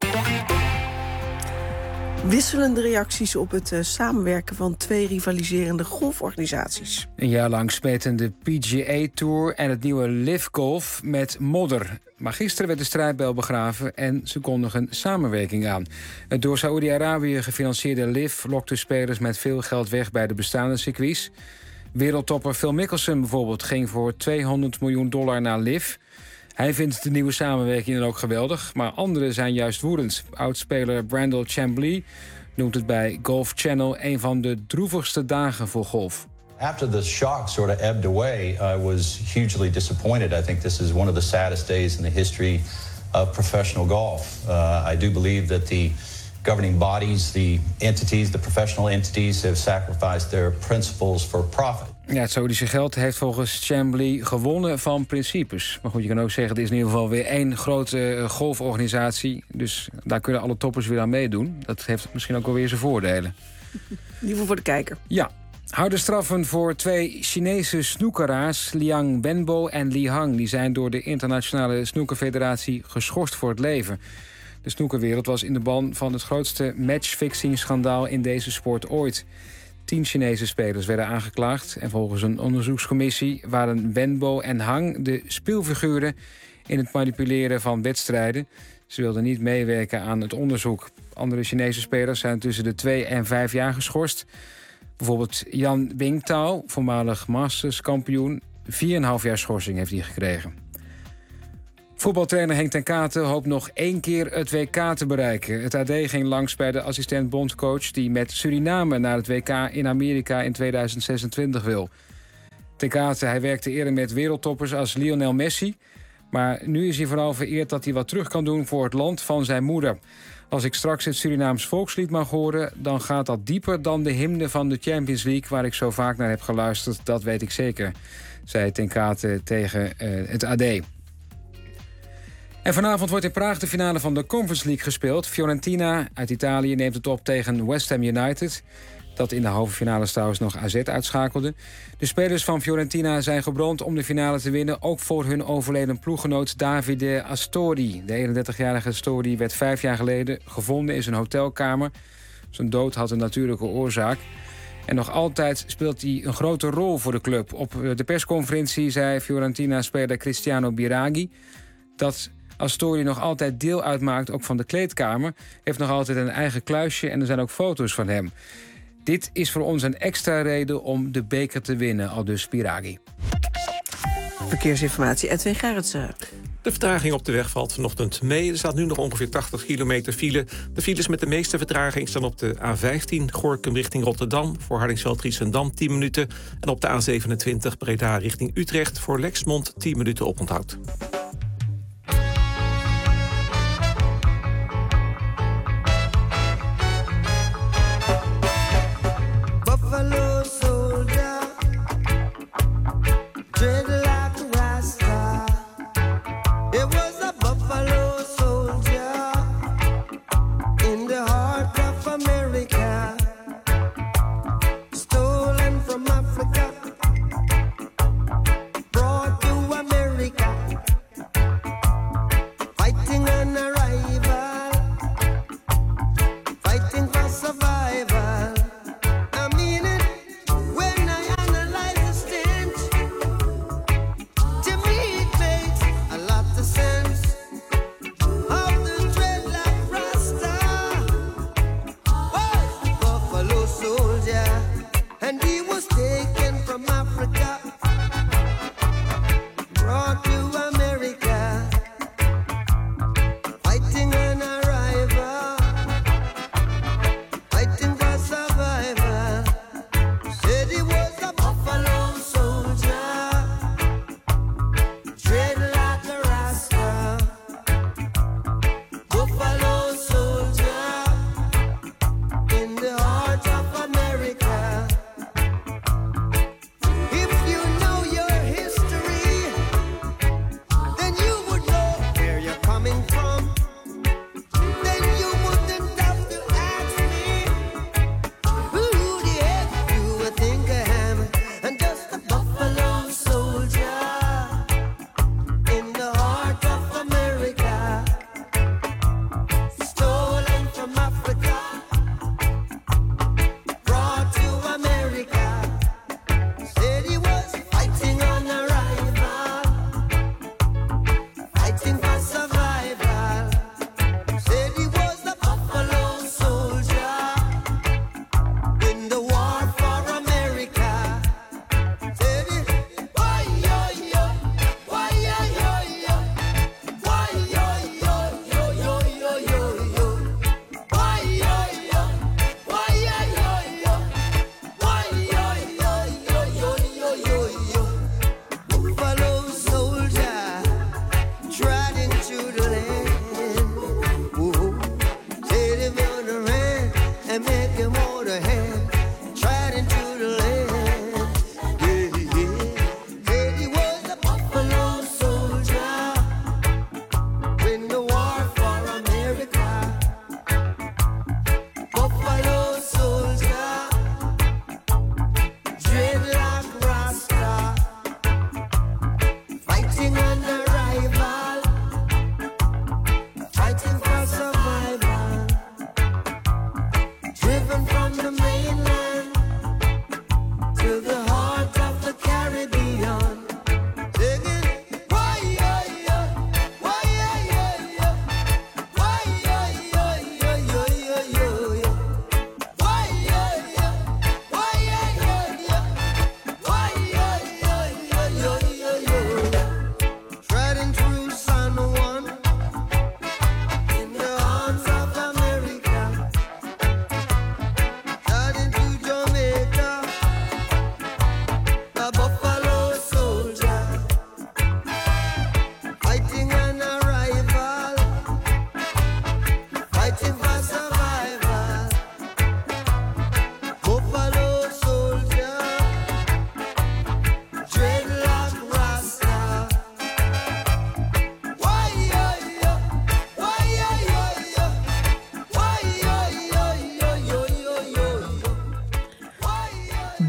Wisselende reacties op het samenwerken van 2 rivaliserende golforganisaties. Een jaar lang smeten de PGA Tour en het nieuwe LIV Golf met modder. Maar gisteren werd de strijdbijl begraven en ze kondigen samenwerking aan. Het door Saoedi-Arabië gefinancierde LIV lokte spelers met veel geld weg bij de bestaande circuits. Wereldtopper Phil Mickelson bijvoorbeeld ging voor $200 miljoen naar LIV. Hij vindt de nieuwe samenwerking dan ook geweldig, maar anderen zijn juist woedend. Oudspeler Brandel Chambly noemt het bij Golf Channel een van de droevigste dagen voor golf. After the shock sort of ebbed away, I was hugely disappointed. I think this is one of the saddest days in the history of professional golf. I do believe that the governing bodies, the entities, the professional entities have sacrificed their principles for profit. Ja, het Saoedische geld heeft volgens Chambly gewonnen van principes. Maar goed, je kan ook zeggen, het is in ieder geval weer 1 grote golforganisatie. Dus daar kunnen alle toppers weer aan meedoen. Dat heeft misschien ook wel weer zijn voordelen. In ieder geval voor de kijker. Ja. Harde straffen voor 2 Chinese snoekeraars, Liang Wenbo en Li Hang. Die zijn door de Internationale Snoekerfederatie geschorst voor het leven. De snoekerwereld was in de ban van het grootste matchfixing-schandaal in deze sport ooit. 10 Chinese spelers werden aangeklaagd. En volgens een onderzoekscommissie waren Wenbo en Hang de speelfiguren in het manipuleren van wedstrijden. Ze wilden niet meewerken aan het onderzoek. Andere Chinese spelers zijn tussen de 2 en 5 jaar geschorst. Bijvoorbeeld Yan Bingtao, voormalig Masters-kampioen. 4,5 jaar schorsing heeft hij gekregen. Voetbaltrainer Henk ten Katen hoopt nog 1 keer het WK te bereiken. Het AD ging langs bij de assistent-bondscoach die met Suriname naar het WK in Amerika in 2026 wil. Ten Katen, hij werkte eerder met wereldtoppers als Lionel Messi. Maar nu is hij vooral vereerd dat hij wat terug kan doen voor het land van zijn moeder. Als ik straks het Surinaams volkslied mag horen, dan gaat dat dieper dan de hymne van de Champions League, waar ik zo vaak naar heb geluisterd. Dat weet ik zeker, zei ten Katen tegen het AD. En vanavond wordt in Praag de finale van de Conference League gespeeld. Fiorentina uit Italië neemt het op tegen West Ham United, dat in de halve finale trouwens nog AZ uitschakelde. De spelers van Fiorentina zijn gebrand om de finale te winnen, ook voor hun overleden ploeggenoot Davide Astori. De 31-jarige Astori werd 5 jaar geleden gevonden in zijn hotelkamer. Zijn dood had een natuurlijke oorzaak. En nog altijd speelt hij een grote rol voor de club. Op de persconferentie zei Fiorentina-speler Cristiano Biraghi dat Astori nog altijd deel uitmaakt ook van de kleedkamer. Heeft nog altijd een eigen kluisje en er zijn ook foto's van hem. Dit is voor ons een extra reden om de beker te winnen, aldus Biraghi. Verkeersinformatie, Edwin Gerritsen. De vertraging op de weg valt vanochtend mee. Er staat nu nog ongeveer 80 kilometer file. De files met de meeste vertraging staan op de A15 Gorinchem richting Rotterdam, voor Hardingsveld-Giessendam 10 minuten. En op de A27 Breda richting Utrecht voor Lexmond 10 minuten oponthoud.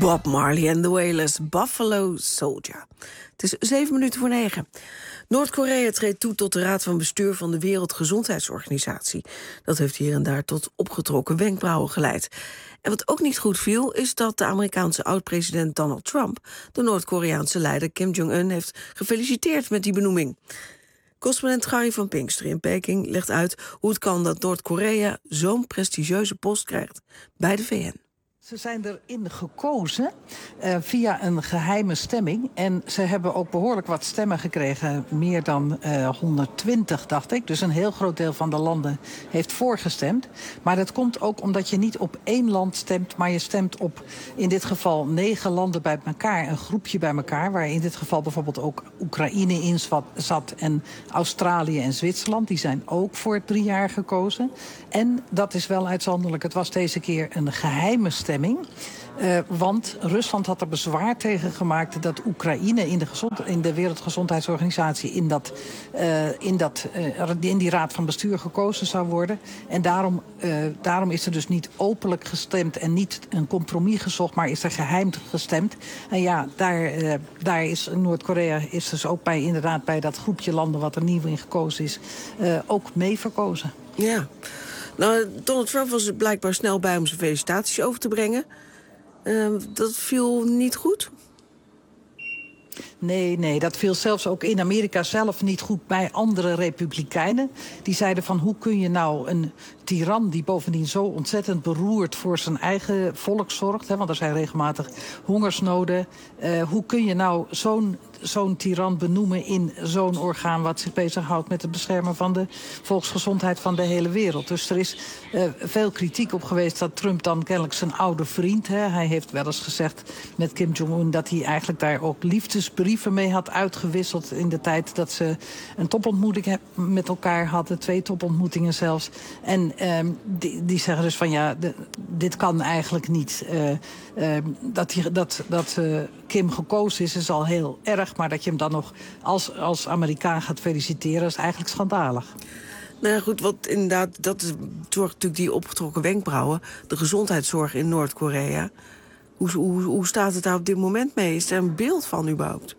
Bob Marley and the Wailers, Buffalo Soldier. Het is 9:07. Noord-Korea treedt toe tot de Raad van Bestuur van de Wereldgezondheidsorganisatie. Dat heeft hier en daar tot opgetrokken wenkbrauwen geleid. En wat ook niet goed viel, is dat de Amerikaanse oud-president Donald Trump de Noord-Koreaanse leider Kim Jong-un heeft gefeliciteerd met die benoeming. Correspondent Gary van Pinkster in Peking legt uit hoe het kan dat Noord-Korea zo'n prestigieuze post krijgt bij de VN. Ze zijn erin gekozen via een geheime stemming. En ze hebben ook behoorlijk wat stemmen gekregen. Meer dan 120, dacht ik. Dus een heel groot deel van de landen heeft voorgestemd. Maar dat komt ook omdat je niet op één land stemt, maar je stemt op in dit geval 9 landen bij elkaar. Een groepje bij elkaar, waar in dit geval bijvoorbeeld ook Oekraïne in zat. En Australië en Zwitserland. Die zijn ook voor 3 jaar gekozen. En dat is wel uitzonderlijk. Het was deze keer een geheime stemming. Want Rusland had er bezwaar tegen gemaakt dat Oekraïne in de Wereldgezondheidsorganisatie in die raad van bestuur gekozen zou worden. En daarom is er dus niet openlijk gestemd en niet een compromis gezocht, maar is er geheim gestemd. En ja, daar is Noord-Korea is dus ook bij dat groepje landen wat er nieuw in gekozen is, ook mee verkozen. Ja. Nou, Donald Trump was er blijkbaar snel bij om zijn felicitaties over te brengen. Dat viel niet goed? Nee, dat viel zelfs ook in Amerika zelf niet goed bij andere republikeinen. Die zeiden van hoe kun je nou een tiran die bovendien zo ontzettend beroerd voor zijn eigen volk zorgt, hè, want er zijn regelmatig hongersnoden. Hoe kun je nou zo'n tiran benoemen in zo'n orgaan wat zich bezighoudt met het beschermen van de volksgezondheid van de hele wereld. Dus er is veel kritiek op geweest dat Trump dan kennelijk zijn oude vriend, hè, hij heeft wel eens gezegd met Kim Jong-un dat hij eigenlijk daar ook liefdesbrieven mee had uitgewisseld in de tijd dat ze een topontmoeting met elkaar hadden, 2 topontmoetingen zelfs. En die zeggen dus van ja, dit kan eigenlijk niet. Dat Kim gekozen is al heel erg, maar dat je hem dan nog als Amerikaan gaat feliciteren is eigenlijk schandalig. Nou ja, goed, wat inderdaad, dat zorgt natuurlijk die opgetrokken wenkbrauwen, de gezondheidszorg in Noord-Korea. Hoe staat het daar op dit moment mee? Is er een beeld van überhaupt?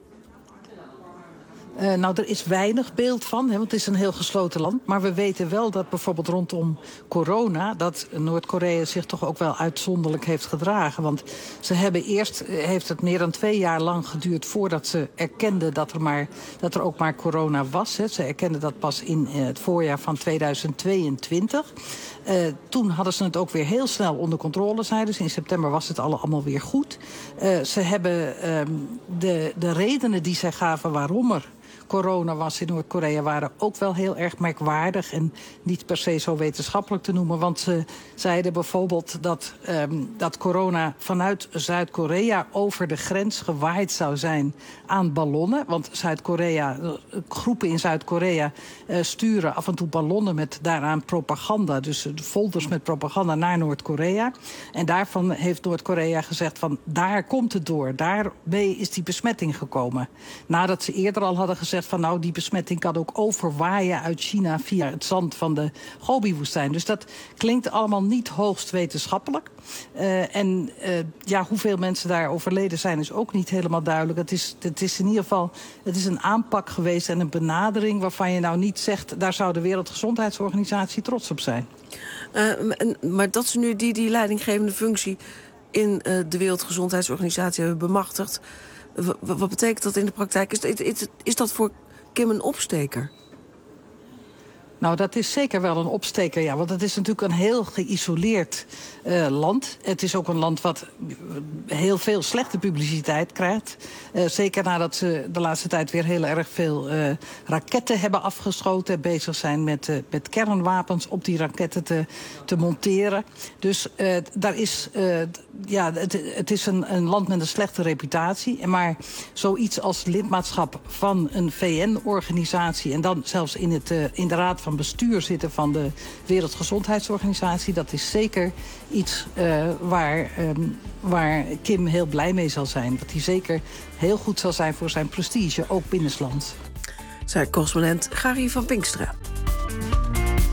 Nou, er is weinig beeld van, hè, want het is een heel gesloten land. Maar we weten wel dat bijvoorbeeld rondom corona, dat Noord-Korea zich toch ook wel uitzonderlijk heeft gedragen. Want ze hebben heeft het meer dan 2 jaar lang geduurd voordat ze erkenden dat er ook maar corona was. Hè. Ze erkenden dat pas in het voorjaar van 2022. Toen hadden ze het ook weer heel snel onder controle, zeiden ze. In september was het allemaal weer goed. Ze hebben de redenen die zij gaven waarom er corona was in Noord-Korea waren ook wel heel erg merkwaardig en niet per se zo wetenschappelijk te noemen. Want ze zeiden bijvoorbeeld dat corona vanuit Zuid-Korea over de grens gewaaid zou zijn aan ballonnen. Want groepen in Zuid-Korea sturen af en toe ballonnen met daaraan propaganda. Dus folders met propaganda naar Noord-Korea. En daarvan heeft Noord-Korea gezegd van daar komt het door. Daarmee is die besmetting gekomen. Nadat ze eerder al hadden gezegd van nou, die besmetting kan ook overwaaien uit China via het zand van de Gobi-woestijn. Dus dat klinkt allemaal niet hoogst wetenschappelijk. Hoeveel mensen daar overleden zijn is ook niet helemaal duidelijk. Het is in ieder geval een aanpak geweest en een benadering waarvan je nou niet zegt, daar zou de Wereldgezondheidsorganisatie trots op zijn. Maar dat ze nu die leidinggevende functie in de Wereldgezondheidsorganisatie hebben bemachtigd, wat betekent dat in de praktijk? Is dat voor Kim een opsteker? Nou, dat is zeker wel een opsteker, ja. Want het is natuurlijk een heel geïsoleerd land. Het is ook een land wat heel veel slechte publiciteit krijgt. Zeker nadat ze de laatste tijd weer heel erg veel raketten hebben afgeschoten. Bezig zijn met kernwapens op die raketten te monteren. Dus het is een land met een slechte reputatie. Maar zoiets als lidmaatschap van een VN-organisatie en dan zelfs in de raad van bestuur zitten van de Wereldgezondheidsorganisatie, dat is zeker iets waar Kim heel blij mee zal zijn. Dat hij zeker heel goed zal zijn voor zijn prestige, ook binnenlands. Zei correspondent Gary van Pinksteren.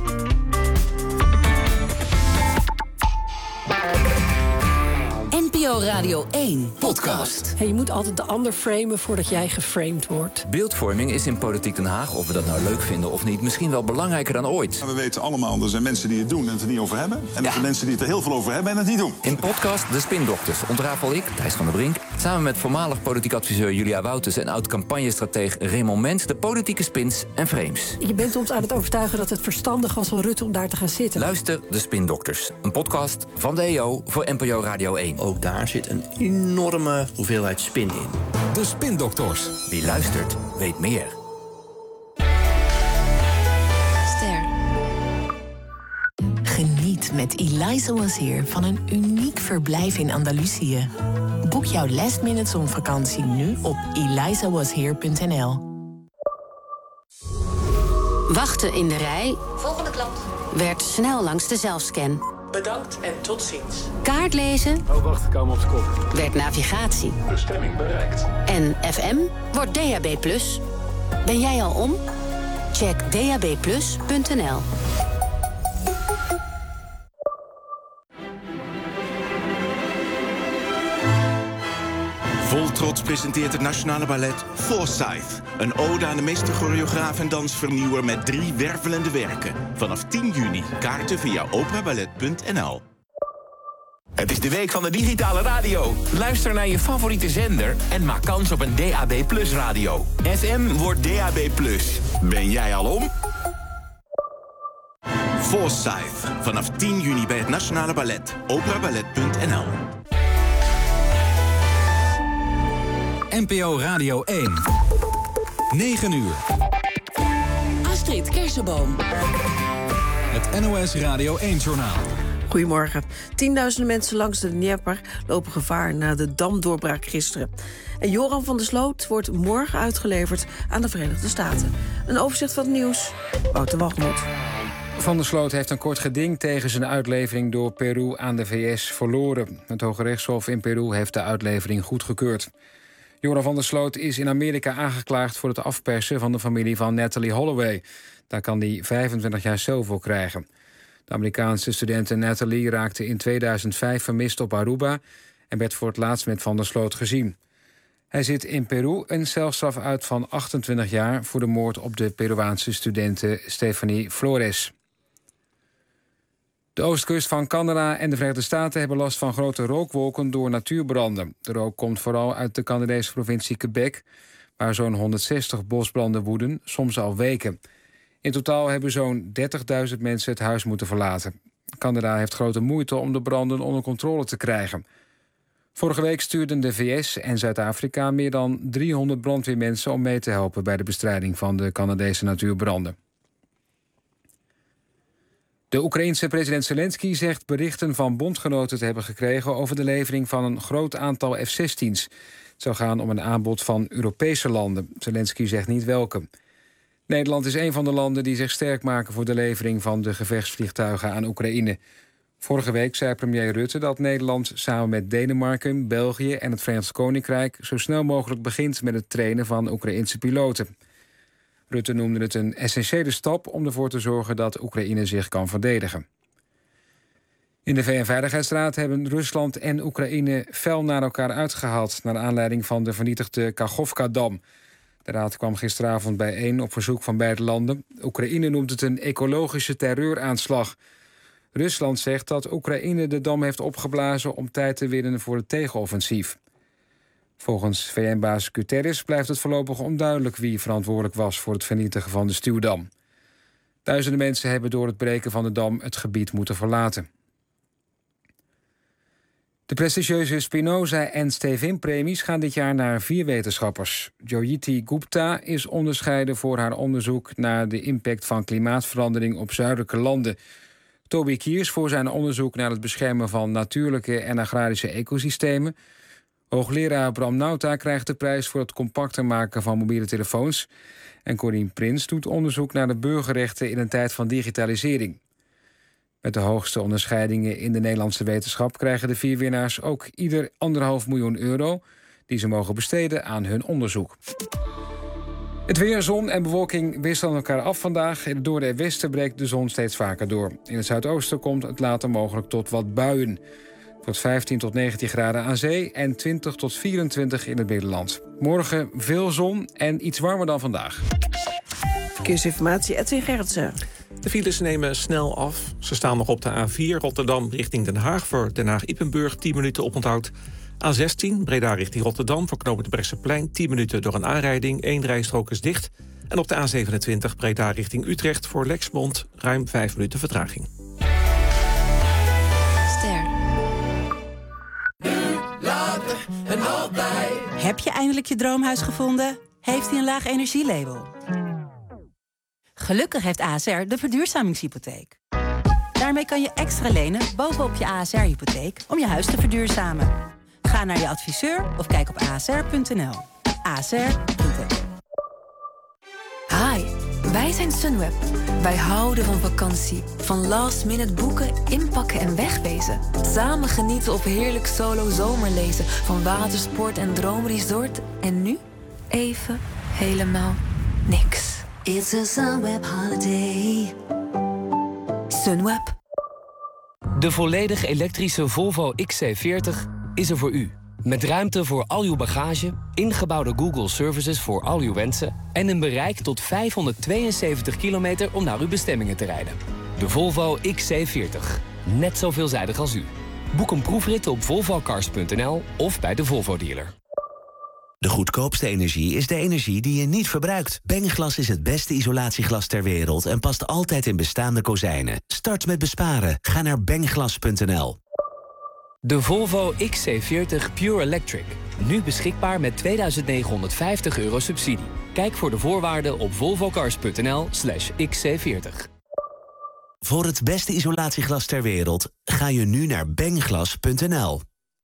NPO NPO Radio 1 podcast. Hey, je moet altijd de ander framen voordat jij geframed wordt. Beeldvorming is in Politiek Den Haag, of we dat nou leuk vinden of niet, misschien wel belangrijker dan ooit. We weten allemaal, er zijn mensen die het doen en het er niet over hebben. En er zijn mensen die het er heel veel over hebben en het niet doen. In podcast De Spindokters ontrafel ik, Thijs van der Brink, samen met voormalig politiek adviseur Julia Wouters en oud-campagnestratege Raymond Mens, de politieke spins en frames. Je bent ons aan het overtuigen dat het verstandig was van Rutte om daar te gaan zitten. Luister De Spindokters, een podcast van de EO voor NPO Radio 1. Ook daar zit een enorme hoeveelheid spin in. De Spindokters. Wie luistert, weet meer. Ster. Geniet met Eliza Was Here van een uniek verblijf in Andalusië. Boek jouw last-minute zonvakantie nu op elizawashere.nl. Wachten in de rij. Volgende klant. Werd snel langs de zelfscan. Bedankt en tot ziens. Kaart lezen. Oh, wacht, ik hou hem op de kop. Werd navigatie. Bestemming bereikt. En FM wordt DAB+. Ben jij al om? Check dabplus.nl. Vol trots presenteert het Nationale Ballet Forsyth. Een ode aan de meester-choreograaf en dansvernieuwer met 3 wervelende werken. Vanaf 10 juni. Kaarten via operaballet.nl. Het is de week van de digitale radio. Luister naar je favoriete zender en maak kans op een DAB+ radio. FM wordt DAB+. Ben jij al om? Forsyth. Vanaf 10 juni bij het Nationale Ballet. operaballet.nl. NPO Radio 1. 9 uur. Astrid Kersenboom. Het NOS Radio 1-journaal. Goedemorgen. Tienduizenden mensen langs de Dnieper lopen gevaar na de damdoorbraak gisteren. En Joran van der Sloot wordt morgen uitgeleverd aan de Verenigde Staten. Een overzicht van het nieuws. Wouter Walgemoed. Van der Sloot heeft een kort geding tegen zijn uitlevering door Peru aan de VS verloren. Het Hoge Rechtshof in Peru heeft de uitlevering goedgekeurd. Joran van der Sloot is in Amerika aangeklaagd voor het afpersen van de familie van Natalee Holloway. Daar kan hij 25 jaar cel voor krijgen. De Amerikaanse studente Natalee raakte in 2005 vermist op Aruba en werd voor het laatst met Van der Sloot gezien. Hij zit in Peru een celstraf uit van 28 jaar voor de moord op de Peruaanse studente Stephanie Flores. De oostkust van Canada en de Verenigde Staten hebben last van grote rookwolken door natuurbranden. De rook komt vooral uit de Canadese provincie Quebec, waar zo'n 160 bosbranden woeden, soms al weken. In totaal hebben zo'n 30.000 mensen het huis moeten verlaten. Canada heeft grote moeite om de branden onder controle te krijgen. Vorige week stuurden de VS en Zuid-Afrika meer dan 300 brandweermensen om mee te helpen bij de bestrijding van de Canadese natuurbranden. De Oekraïense president Zelensky zegt berichten van bondgenoten te hebben gekregen over de levering van een groot aantal F-16's. Het zou gaan om een aanbod van Europese landen. Zelensky zegt niet welke. Nederland is een van de landen die zich sterk maken voor de levering van de gevechtsvliegtuigen aan Oekraïne. Vorige week zei premier Rutte dat Nederland samen met Denemarken, België en het Verenigd Koninkrijk zo snel mogelijk begint met het trainen van Oekraïense piloten. Rutte noemde het een essentiële stap om ervoor te zorgen dat Oekraïne zich kan verdedigen. In de VN-veiligheidsraad hebben Rusland en Oekraïne fel naar elkaar uitgehaald naar aanleiding van de vernietigde Kachovka-dam. De raad kwam gisteravond bijeen op verzoek van beide landen. Oekraïne noemt het een ecologische terreuraanslag. Rusland zegt dat Oekraïne de dam heeft opgeblazen om tijd te winnen voor het tegenoffensief. Volgens VN-baas Guterres blijft het voorlopig onduidelijk wie verantwoordelijk was voor het vernietigen van de stuwdam. Duizenden mensen hebben door het breken van de dam het gebied moeten verlaten. De prestigieuze Spinoza en Stevin-premies gaan dit jaar naar 4 wetenschappers. Joyiti Gupta is onderscheiden voor haar onderzoek naar de impact van klimaatverandering op zuidelijke landen. Toby Kiers voor zijn onderzoek naar het beschermen van natuurlijke en agrarische ecosystemen. Hoogleraar Bram Nauta krijgt de prijs voor het compacter maken van mobiele telefoons. En Corien Prins doet onderzoek naar de burgerrechten in een tijd van digitalisering. Met de hoogste onderscheidingen in de Nederlandse wetenschap krijgen de 4 winnaars ook ieder €1,5 miljoen die ze mogen besteden aan hun onderzoek. Het weer, zon en bewolking wisselen elkaar af vandaag. In het noorden en westen breekt de zon steeds vaker door. In het zuidoosten komt het later mogelijk tot wat buien. Het Tot 15 tot 19 graden aan zee en 20 tot 24 in het binnenland. Morgen veel zon en iets warmer dan vandaag. Verkeersinformatie, Edwin Gerritsen. De files nemen snel af. Ze staan nog op de A4 Rotterdam richting Den Haag... voor Den Haag-Ippenburg, 10 minuten oponthoud. A16 Breda richting Rotterdam voor knooppunt Brechtseplein... 10 minuten door een aanrijding, 1 rijstrook is dicht. En op de A27 Breda richting Utrecht voor Lexmond... ruim 5 minuten vertraging. Heb je eindelijk je droomhuis gevonden? Heeft hij een laag energielabel? Gelukkig heeft ASR de verduurzamingshypotheek. Daarmee kan je extra lenen bovenop je ASR-hypotheek om je huis te verduurzamen. Ga naar je adviseur of kijk op asr.nl. ASR doet het. Hi, wij zijn Sunweb. Wij houden van vakantie. Van last minute boeken, inpakken en wegwezen. Samen genieten of heerlijk solo zomerlezen. Van watersport en droomresort. En nu even helemaal niks. It's a Sunweb holiday. Sunweb. De volledig elektrische Volvo XC40 is er voor u. Met ruimte voor al uw bagage, ingebouwde Google Services voor al uw wensen... en een bereik tot 572 kilometer om naar uw bestemmingen te rijden. De Volvo XC40. Net zo veelzijdig als u. Boek een proefrit op volvocars.nl of bij de Volvo-dealer. De goedkoopste energie is de energie die je niet verbruikt. Bennglas is het beste isolatieglas ter wereld en past altijd in bestaande kozijnen. Start met besparen. Ga naar bennglas.nl. De Volvo XC40 Pure Electric. Nu beschikbaar met €2.950 subsidie. Kijk voor de voorwaarden op volvocars.nl/XC40. Voor het beste isolatieglas ter wereld ga je nu naar bennglas.nl.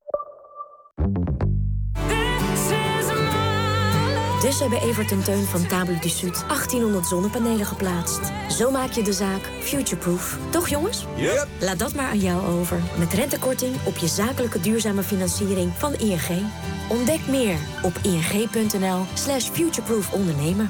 Dus hebben Evert en Teun van Table du Sud 1800 zonnepanelen geplaatst. Zo maak je de zaak futureproof. Toch jongens? Yep. Laat dat maar aan jou over. Met rentekorting op je zakelijke duurzame financiering van ING. Ontdek meer op ing.nl/futureproof ondernemen.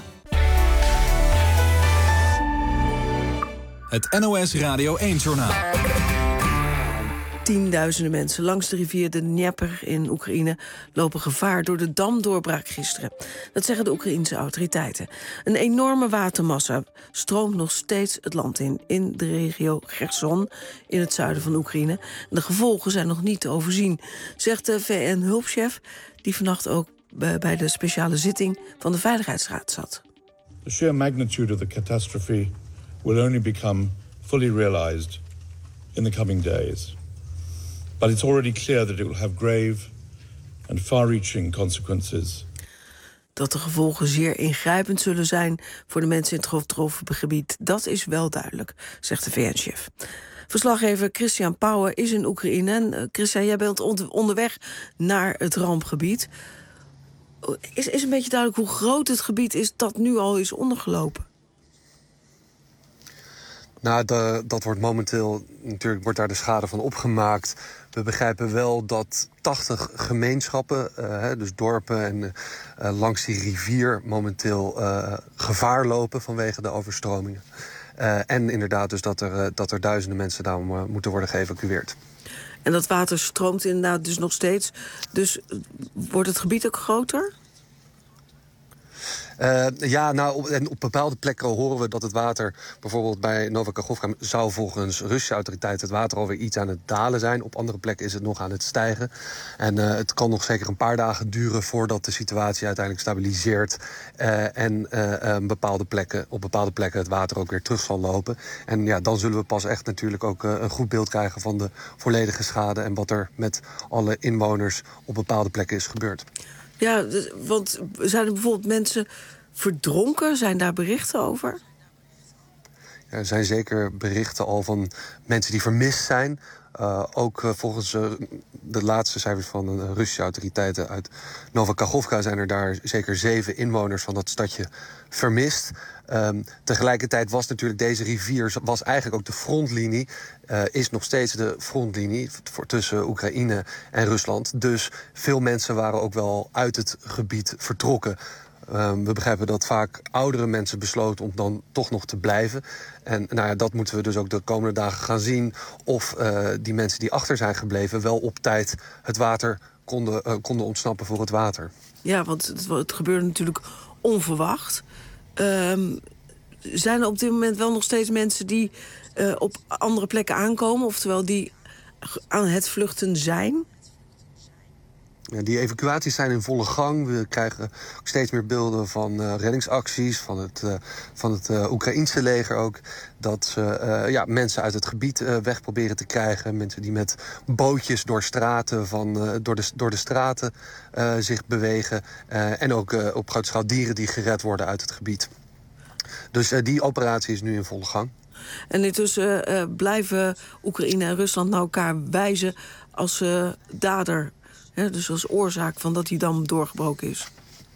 Het NOS Radio 1-journaal. Tienduizenden mensen langs de rivier de Dnieper in Oekraïne lopen gevaar door de damdoorbraak gisteren. Dat zeggen de Oekraïense autoriteiten. Een enorme watermassa stroomt nog steeds het land in de regio Cherson in het zuiden van Oekraïne. De gevolgen zijn nog niet te overzien, zegt de VN-hulpchef die vannacht ook bij de speciale zitting van de Veiligheidsraad zat. The sheer magnitude of the catastrophe will only become fully realized in the coming days. But it's already clear that it will have grave and far-reaching consequences. Dat de gevolgen zeer ingrijpend zullen zijn voor de mensen in het getroffen gebied, dat is wel duidelijk, zegt de VN-chef. Verslaggever Christian Pauwen is in Oekraïne. En Christian, jij bent onderweg naar het rampgebied. Is een beetje duidelijk hoe groot het gebied is dat nu al is ondergelopen? Nou, dat wordt momenteel, natuurlijk wordt daar de schade van opgemaakt. We begrijpen wel dat 80 gemeenschappen, dus dorpen en langs die rivier momenteel gevaar lopen vanwege de overstromingen. En inderdaad dus dat er duizenden mensen daarom moeten worden geëvacueerd. En dat water stroomt inderdaad dus nog steeds. Dus wordt het gebied ook groter? Op bepaalde plekken horen we dat het water, bijvoorbeeld bij Novakachovka, zou volgens Russische autoriteiten het water alweer iets aan het dalen zijn. Op andere plekken is het nog aan het stijgen. En het kan nog zeker een paar dagen duren voordat de situatie uiteindelijk stabiliseert. En op bepaalde plekken het water ook weer terug zal lopen. En ja, dan zullen we pas echt natuurlijk ook een goed beeld krijgen van de volledige schade en wat er met alle inwoners op bepaalde plekken is gebeurd. Ja, want zijn er bijvoorbeeld mensen verdronken? Zijn daar berichten over? Ja, er zijn zeker berichten al van mensen die vermist zijn. Ook volgens de laatste cijfers van de Russische autoriteiten uit Novakachovka zijn er daar zeker 7 inwoners van dat stadje vermist. Tegelijkertijd was natuurlijk deze rivier was eigenlijk ook de frontlinie. Is nog steeds de frontlinie tussen Oekraïne en Rusland. Dus veel mensen waren ook wel uit het gebied vertrokken. We begrijpen dat vaak oudere mensen besloten om dan toch nog te blijven. En dat moeten we dus ook de komende dagen gaan zien. Of die mensen die achter zijn gebleven wel op tijd het water konden ontsnappen voor het water. Ja, want het gebeurde natuurlijk onverwacht. Zijn er op dit moment wel nog steeds mensen die op andere plekken aankomen, oftewel die aan het vluchten zijn? Ja, die evacuaties zijn in volle gang. We krijgen ook steeds meer beelden van reddingsacties van het Oekraïense leger ook. Dat ze mensen uit het gebied weg proberen te krijgen. Mensen die met bootjes door straten door de straten zich bewegen. En ook op grote schaal dieren die gered worden uit het gebied. Dus die operatie is nu in volle gang. En intussen blijven Oekraïne en Rusland naar elkaar wijzen als dader. Dus als oorzaak van dat die dam doorgebroken is.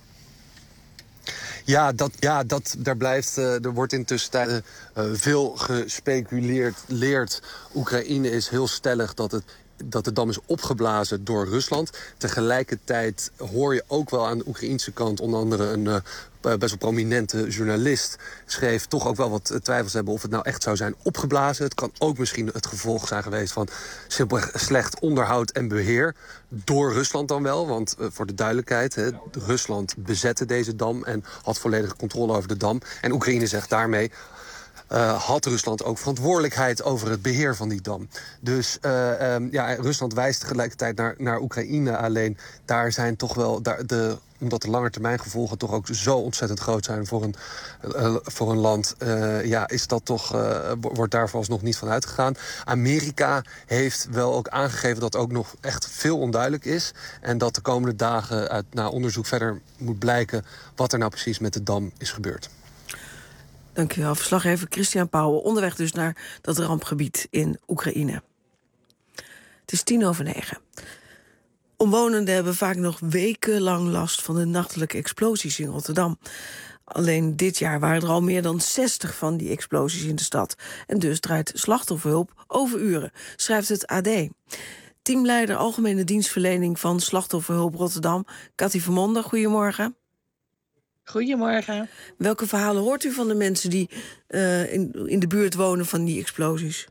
Daar blijft. Er wordt intussen veel gespeculeerd. Oekraïne is heel stellig dat de dam is opgeblazen door Rusland. Tegelijkertijd hoor je ook wel aan de Oekraïense kant, onder andere een best wel prominente journalist schreef toch ook wel wat twijfels hebben of het nou echt zou zijn opgeblazen. Het kan ook misschien het gevolg zijn geweest van simpelweg slecht onderhoud en beheer. Door Rusland dan wel, want voor de duidelijkheid, Rusland bezette deze dam en had volledige controle over de dam. En Oekraïne zegt daarmee, had Rusland ook verantwoordelijkheid over het beheer van die dam. Dus Rusland wijst tegelijkertijd naar Oekraïne. Alleen daar zijn toch wel, omdat de langetermijngevolgen toch ook zo ontzettend groot zijn voor een land, is dat toch, wordt daar vooralsnog niet van uitgegaan. Amerika heeft wel ook aangegeven dat ook nog echt veel onduidelijk is. En dat de komende dagen na onderzoek verder moet blijken wat er nou precies met de dam is gebeurd. Dankjewel, verslaggever Christian Pauwen. Onderweg dus naar dat rampgebied in Oekraïne. Het is 9:10. Omwonenden hebben vaak nog wekenlang last van de nachtelijke explosies in Rotterdam. Alleen dit jaar waren er al meer dan 60 van die explosies in de stad. En dus draait slachtofferhulp overuren, schrijft het AD. Teamleider Algemene Dienstverlening van Slachtofferhulp Rotterdam, Cathy Vermonde, goedemorgen. Goedemorgen. Welke verhalen hoort u van de mensen die in de buurt wonen van die explosies?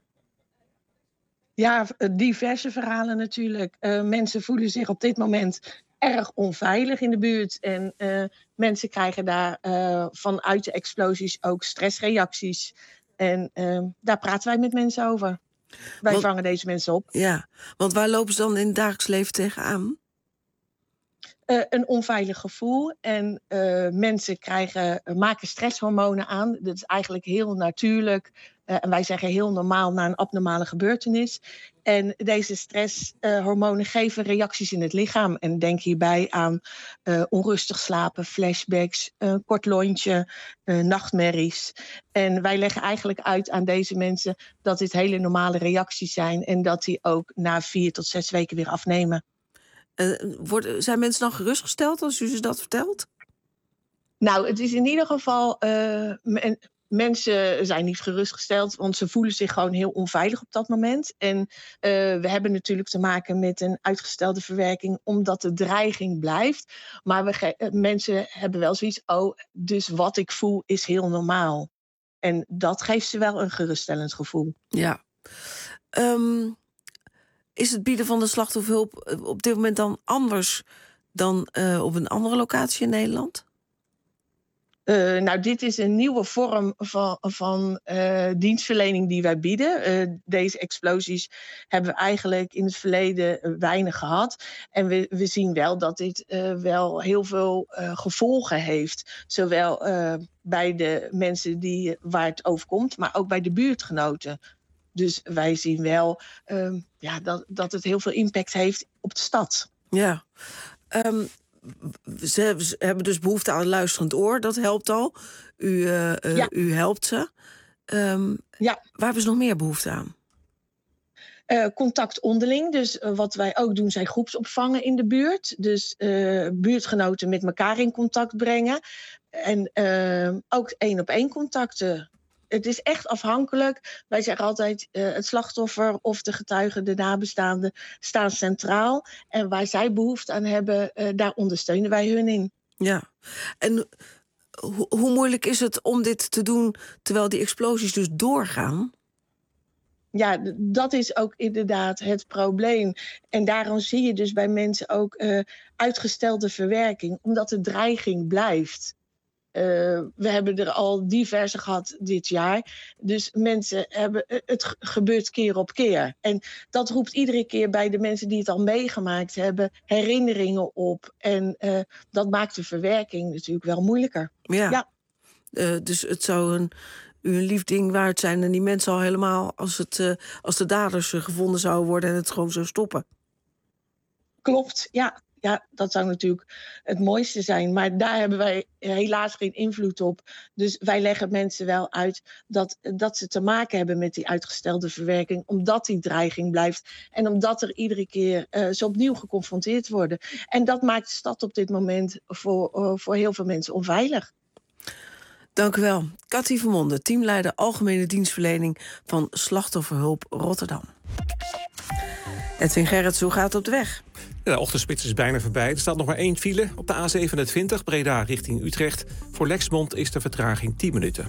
Ja, diverse verhalen natuurlijk. Mensen voelen zich op dit moment erg onveilig in de buurt. En mensen krijgen daar vanuit de explosies ook stressreacties. En daar praten wij met mensen over. Wij vangen deze mensen op. Ja, want waar lopen ze dan in het dagelijks leven tegenaan? Een onveilig gevoel. En mensen maken stresshormonen aan. Dat is eigenlijk heel natuurlijk. En wij zeggen heel normaal na een abnormale gebeurtenis. En deze stresshormonen geven reacties in het lichaam. En denk hierbij aan onrustig slapen, flashbacks, een kort lontje, nachtmerries. En wij leggen eigenlijk uit aan deze mensen dat dit hele normale reacties zijn. En dat die ook na 4 tot 6 weken weer afnemen. Zijn mensen dan gerustgesteld als u ze dat vertelt? Nou, het is in ieder geval... mensen zijn niet gerustgesteld, want ze voelen zich gewoon heel onveilig op dat moment. En we hebben natuurlijk te maken met een uitgestelde verwerking, omdat de dreiging blijft. Maar mensen hebben wel zoiets, dus wat ik voel is heel normaal. En dat geeft ze wel een geruststellend gevoel. Ja. Is het bieden van de slachtofferhulp op dit moment dan anders dan op een andere locatie in Nederland? Dit is een nieuwe vorm van dienstverlening die wij bieden. Deze explosies hebben we eigenlijk in het verleden weinig gehad. En we zien wel dat dit wel heel veel gevolgen heeft. Zowel bij de mensen waar het overkomt, maar ook bij de buurtgenoten. Dus wij zien wel dat het heel veel impact heeft op de stad. Ja. Ze hebben dus behoefte aan een luisterend oor. Dat helpt al. U helpt ze. Waar hebben ze nog meer behoefte aan? Contact onderling. Dus wat wij ook doen zijn groepsopvangen in de buurt. Dus buurtgenoten met elkaar in contact brengen. En ook 1-op-1 contacten. Het is echt afhankelijk. Wij zeggen altijd, het slachtoffer of de getuige, de nabestaanden, staan centraal. En waar zij behoefte aan hebben, daar ondersteunen wij hun in. Ja, en hoe moeilijk is het om dit te doen terwijl die explosies dus doorgaan? Ja, dat is ook inderdaad het probleem. En daarom zie je dus bij mensen ook uitgestelde verwerking, omdat de dreiging blijft. We hebben er al diverse gehad dit jaar. Dus mensen hebben, het gebeurt keer op keer. En dat roept iedere keer bij de mensen die het al meegemaakt hebben herinneringen op. En dat maakt de verwerking natuurlijk wel moeilijker. Ja. Dus het zou een lief ding waard zijn. En die mensen al helemaal als de daders gevonden zouden worden en het gewoon zou stoppen. Klopt, ja. Ja, dat zou natuurlijk het mooiste zijn. Maar daar hebben wij helaas geen invloed op. Dus wij leggen mensen wel uit dat ze te maken hebben met die uitgestelde verwerking. Omdat die dreiging blijft. En omdat er iedere keer ze opnieuw geconfronteerd worden. En dat maakt de stad op dit moment voor heel veel mensen onveilig. Dank u wel. Cathy Vermonde, teamleider Algemene Dienstverlening van Slachtofferhulp Rotterdam. Edwin Gerrits, hoe gaat het op de weg? De ochtendspits is bijna voorbij. Er staat nog maar 1 file op de A27 Breda richting Utrecht. Voor Lexmond is de vertraging 10 minuten.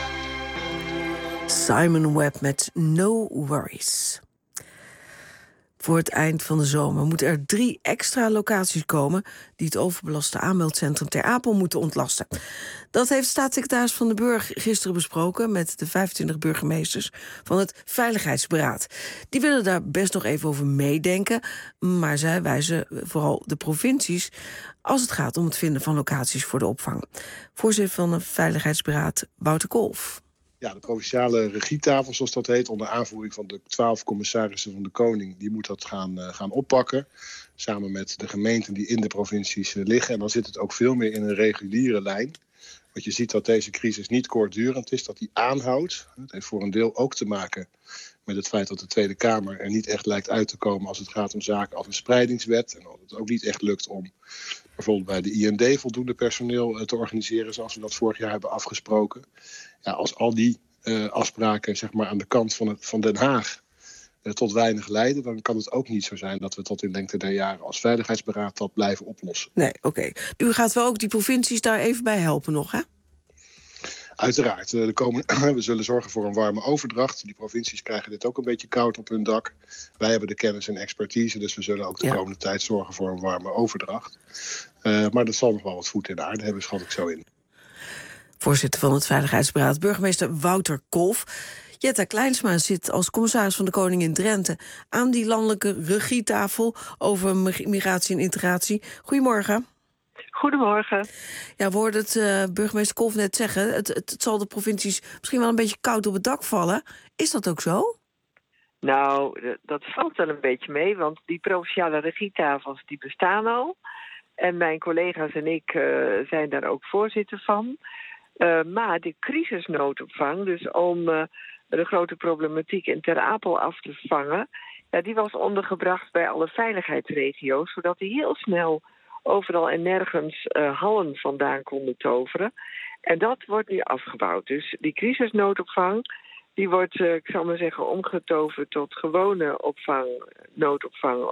Simon Webb met No Worries. Voor het eind van de zomer moeten er 3 extra locaties komen die het overbelaste aanmeldcentrum Ter Apel moeten ontlasten. Dat heeft staatssecretaris Van den Burg gisteren besproken met de 25 burgemeesters van het Veiligheidsberaad. Die willen daar best nog even over meedenken, maar zij wijzen vooral de provincies als het gaat om het vinden van locaties voor de opvang. Voorzitter van het Veiligheidsberaad, Wouter Kolff. Ja, de provinciale regietafel, zoals dat heet, onder aanvoering van de 12 commissarissen van de Koning, die moet dat gaan oppakken. Samen met de gemeenten die in de provincies liggen. En dan zit het ook veel meer in een reguliere lijn. Want je ziet dat deze crisis niet kortdurend is, dat die aanhoudt. Het heeft voor een deel ook te maken met het feit dat de Tweede Kamer er niet echt lijkt uit te komen als het gaat om zaken als een spreidingswet. En dat het ook niet echt lukt om bijvoorbeeld bij de IND voldoende personeel te organiseren zoals we dat vorig jaar hebben afgesproken. Ja, als al die afspraken zeg maar, aan de kant van Den Haag tot weinig leiden, dan kan het ook niet zo zijn dat we tot in lengte der jaren als Veiligheidsberaad dat blijven oplossen. Nee, oké. U gaat wel ook die provincies daar even bij helpen nog, hè? Uiteraard. We zullen zorgen voor een warme overdracht. Die provincies krijgen dit ook een beetje koud op hun dak. Wij hebben de kennis en expertise, dus we zullen ook de komende tijd zorgen voor een warme overdracht. Maar dat zal nog wel wat voet in de aarde hebben, schat ik zo in. Voorzitter van het Veiligheidsberaad, burgemeester Wouter Kolff. Jetta Kleinsma zit als commissaris van de Koning in Drenthe aan die landelijke regietafel over migratie en integratie. Goedemorgen. Goedemorgen. Ja, we hoorden het burgemeester Kolff net zeggen. Het zal de provincies misschien wel een beetje koud op het dak vallen. Is dat ook zo? Nou, dat valt wel een beetje mee, want die provinciale regietafels die bestaan al. En mijn collega's en ik zijn daar ook voorzitter van. Maar de crisisnoodopvang, dus om de grote problematiek in Ter Apel af te vangen, ja, die was ondergebracht bij alle veiligheidsregio's, zodat die heel snel overal en nergens hallen vandaan konden toveren. En dat wordt nu afgebouwd. Dus die crisisnoodopvang, die wordt, ik zal maar zeggen, omgetoverd tot gewone noodopvang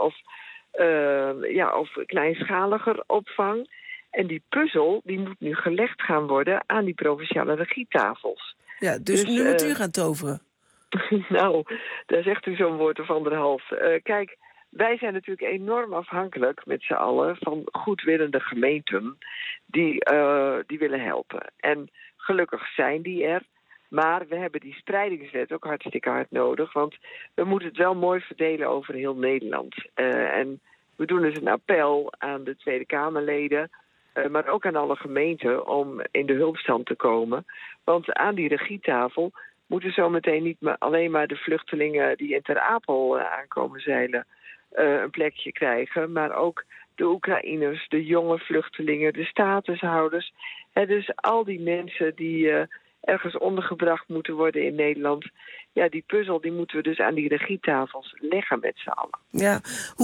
of kleinschaliger opvang. En die puzzel die moet nu gelegd gaan worden aan die provinciale regietafels. Ja, dus nu moet u gaan toveren. Nou, daar zegt u zo'n woord of anderhalf. Kijk, wij zijn natuurlijk enorm afhankelijk met z'n allen van goedwillende gemeenten die willen helpen. En gelukkig zijn die er. Maar we hebben die spreidingswet ook hartstikke hard nodig. Want we moeten het wel mooi verdelen over heel Nederland. En we doen dus een appel aan de Tweede Kamerleden, maar ook aan alle gemeenten om in de hulpstand te komen. Want aan die regietafel moeten zometeen niet alleen maar de vluchtelingen die in Ter Apel aankomen zeilen een plekje krijgen, maar ook de Oekraïners, de jonge vluchtelingen, de statushouders. Dus al die mensen die ergens ondergebracht moeten worden in Nederland. Ja, die puzzel die moeten we dus aan die regietafels leggen met z'n allen. Ja,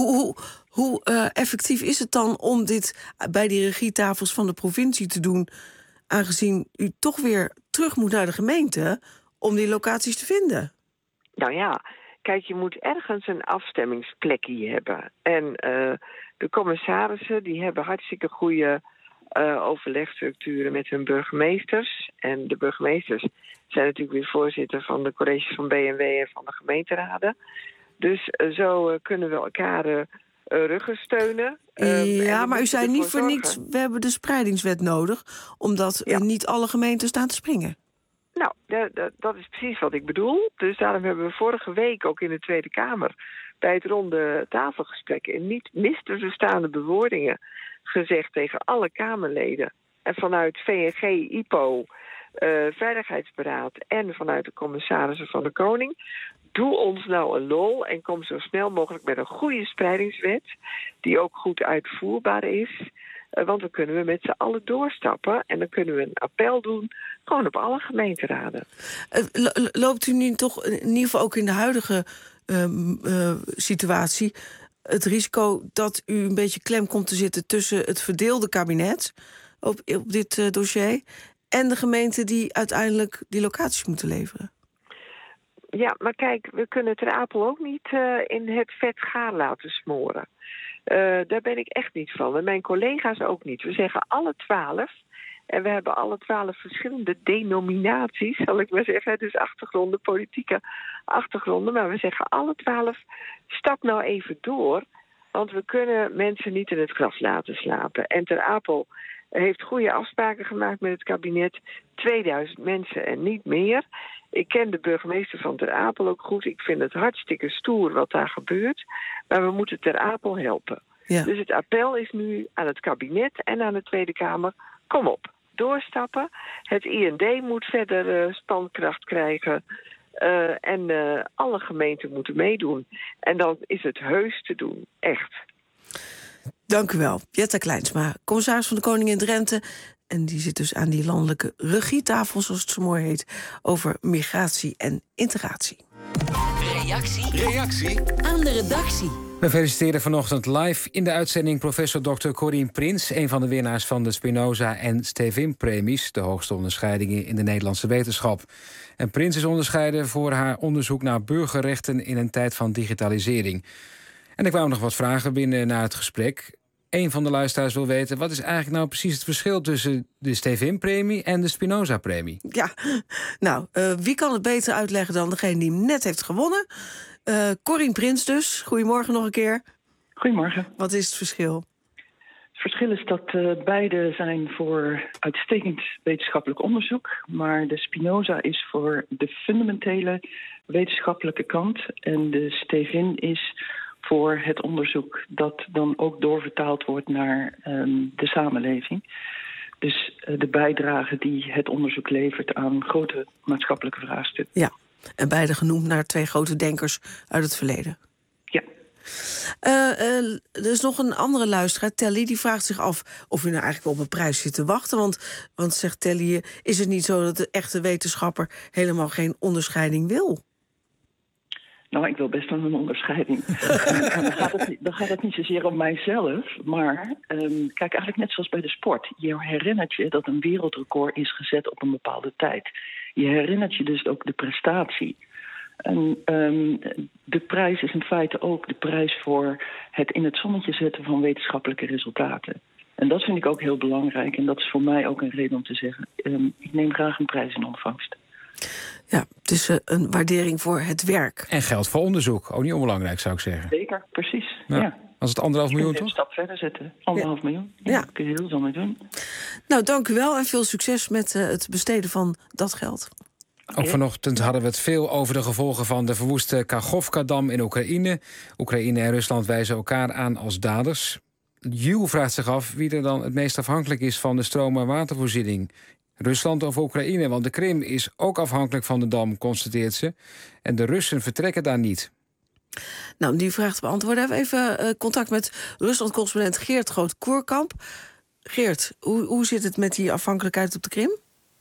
hoe effectief is het dan om dit bij die regietafels van de provincie te doen, aangezien u toch weer terug moet naar de gemeente om die locaties te vinden? Nou ja, kijk, je moet ergens een afstemmingsplekje hebben. En de commissarissen die hebben hartstikke goede overlegstructuren met hun burgemeesters. En de burgemeesters zijn natuurlijk weer voorzitter van de colleges van BNW en van de gemeenteraden. Dus zo kunnen we elkaar ruggen steunen. Ja, maar u zei niet voor niks, we hebben de spreidingswet nodig, omdat niet alle gemeenten staan te springen. Nou, dat is precies wat ik bedoel. Dus daarom hebben we vorige week ook in de Tweede Kamer bij het ronde tafelgesprek in niet misverstaande bewoordingen gezegd tegen alle Kamerleden en vanuit VNG, IPO, Veiligheidsberaad en vanuit de commissarissen van de Koning: doe ons nou een lol en kom zo snel mogelijk met een goede spreidingswet die ook goed uitvoerbaar is. Want dan kunnen we met z'n allen doorstappen en dan kunnen we een appel doen, gewoon op alle gemeenteraden. Loopt u nu toch, in ieder geval ook in de huidige situatie, het risico dat u een beetje klem komt te zitten tussen het verdeelde kabinet op dit dossier en de gemeenten die uiteindelijk die locaties moeten leveren? Ja, maar kijk, we kunnen Ter Apel ook niet in het vet gaar laten smoren. Daar ben ik echt niet van. En mijn collega's ook niet. We zeggen alle 12, En we hebben alle 12 verschillende denominaties, zal ik maar zeggen. Dus achtergronden, politieke achtergronden. Maar we zeggen alle 12, stap nou even door. Want we kunnen mensen niet in het gras laten slapen. En Ter Apel heeft goede afspraken gemaakt met het kabinet. 2000 mensen en niet meer. Ik ken de burgemeester van Ter Apel ook goed. Ik vind het hartstikke stoer wat daar gebeurt. Maar we moeten Ter Apel helpen. Ja. Dus het appel is nu aan het kabinet en aan de Tweede Kamer. Kom op, doorstappen. Het IND moet verder spankracht krijgen. En alle gemeenten moeten meedoen. En dan is het heus te doen, echt. Dank u wel. Jette Kleinsma, commissaris van de Koning in Drenthe. En die zit dus aan die landelijke regietafel, zoals het zo mooi heet, over migratie en integratie. Reactie aan de redactie. We feliciteren vanochtend live in de uitzending professor Dr. Corien Prins, een van de winnaars van de Spinoza en Stevin-premies, de hoogste onderscheidingen in de Nederlandse wetenschap. En Prins is onderscheiden voor haar onderzoek naar burgerrechten in een tijd van digitalisering. En er kwamen nog wat vragen binnen na het gesprek. Een van de luisteraars wil weten, wat is eigenlijk nou precies het verschil tussen de Stevin-premie en de Spinoza-premie? Ja, nou, wie kan het beter uitleggen dan degene die hem net heeft gewonnen? Corien Prins dus. Goedemorgen nog een keer. Goedemorgen. Wat is het verschil? Het verschil is dat beide zijn voor uitstekend wetenschappelijk onderzoek. Maar de Spinoza is voor de fundamentele wetenschappelijke kant. En de Stevin is voor het onderzoek dat dan ook doorvertaald wordt naar de samenleving. Dus de bijdrage die het onderzoek levert aan grote maatschappelijke vraagstukken. Ja, en beide genoemd naar 2 grote denkers uit het verleden. Ja. Er is nog een andere luisteraar, Telly, die vraagt zich af of u nou eigenlijk wel op een prijs zit te wachten. Want zegt Telly, is het niet zo dat de echte wetenschapper helemaal geen onderscheiding wil? Nou, ik wil best wel een onderscheiding. Dan gaat het niet zozeer om mijzelf. Maar kijk, eigenlijk net zoals bij de sport. Je herinnert je dat een wereldrecord is gezet op een bepaalde tijd. Je herinnert je dus ook de prestatie. En de prijs is in feite ook de prijs voor het in het zonnetje zetten van wetenschappelijke resultaten. En dat vind ik ook heel belangrijk. En dat is voor mij ook een reden om te zeggen, ik neem graag een prijs in ontvangst. Ja, het is een waardering voor het werk. En geld voor onderzoek, ook niet onbelangrijk zou ik zeggen. Zeker, precies. Ja. Als het 1,5 miljoen toch? Een stap verder zetten. 1,5 miljoen. Ja, daar kun je heel veel mee doen. Nou, dank u wel en veel succes met het besteden van dat geld. Ook vanochtend hadden we het veel over de gevolgen van de verwoeste Kachovka-dam in Oekraïne. Oekraïne en Rusland wijzen elkaar aan als daders. Jules vraagt zich af wie er dan het meest afhankelijk is van de stroom- en watervoorziening. Rusland of Oekraïne, want de Krim is ook afhankelijk van de dam, constateert ze. En de Russen vertrekken daar niet. Nou, om die vraag te beantwoorden hebben we even contact met Rusland-correspondent Geert Groot-Koerkamp. Geert, hoe zit het met die afhankelijkheid op de Krim?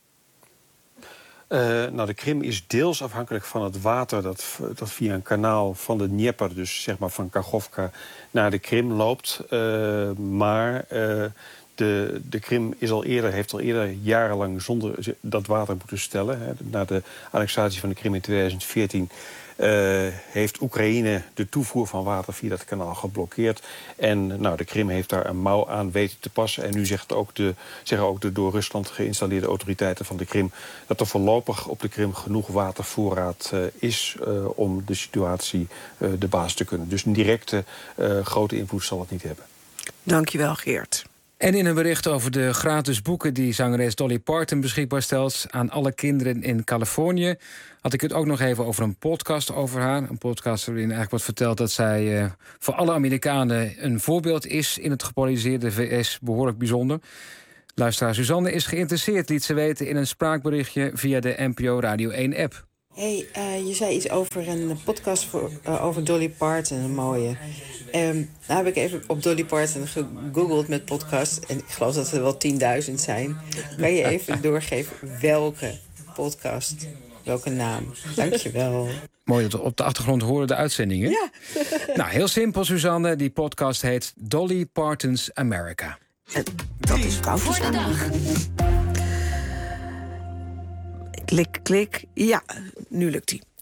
Nou, de Krim is deels afhankelijk van het water dat via een kanaal van de Dnieper, dus zeg maar van Kachovka, naar de Krim loopt. Maar de Krim heeft al eerder jarenlang zonder dat water moeten stellen. Hè. Na de annexatie van de Krim in 2014 heeft Oekraïne de toevoer van water via dat kanaal geblokkeerd. En nou, de Krim heeft daar een mouw aan weten te passen. En nu zeggen ook de door Rusland geïnstalleerde autoriteiten van de Krim dat er voorlopig op de Krim genoeg watervoorraad is om de situatie de baas te kunnen. Dus een directe grote invloed zal het niet hebben. Dankjewel, Geert. En in een bericht over de gratis boeken die zangeres Dolly Parton beschikbaar stelt aan alle kinderen in Californië, had ik het ook nog even over een podcast over haar. Een podcast waarin eigenlijk wordt verteld dat zij voor alle Amerikanen een voorbeeld is in het gepolariseerde VS, behoorlijk bijzonder. Luisteraar Suzanne is geïnteresseerd, liet ze weten in een spraakberichtje via de NPO Radio 1-app. Hey, je zei iets over een podcast over Dolly Parton, een mooie. Nou heb ik even op Dolly Parton gegoogeld met podcast. En ik geloof dat er wel 10.000 zijn. Kan je even doorgeven welke podcast, welke naam? Dankjewel. Mooi dat we op de achtergrond horen de uitzendingen. Ja. Nou, heel simpel, Suzanne. Die podcast heet Dolly Parton's America. En dat is koud voor de dag. Klik, klik. Ja, nu lukt die.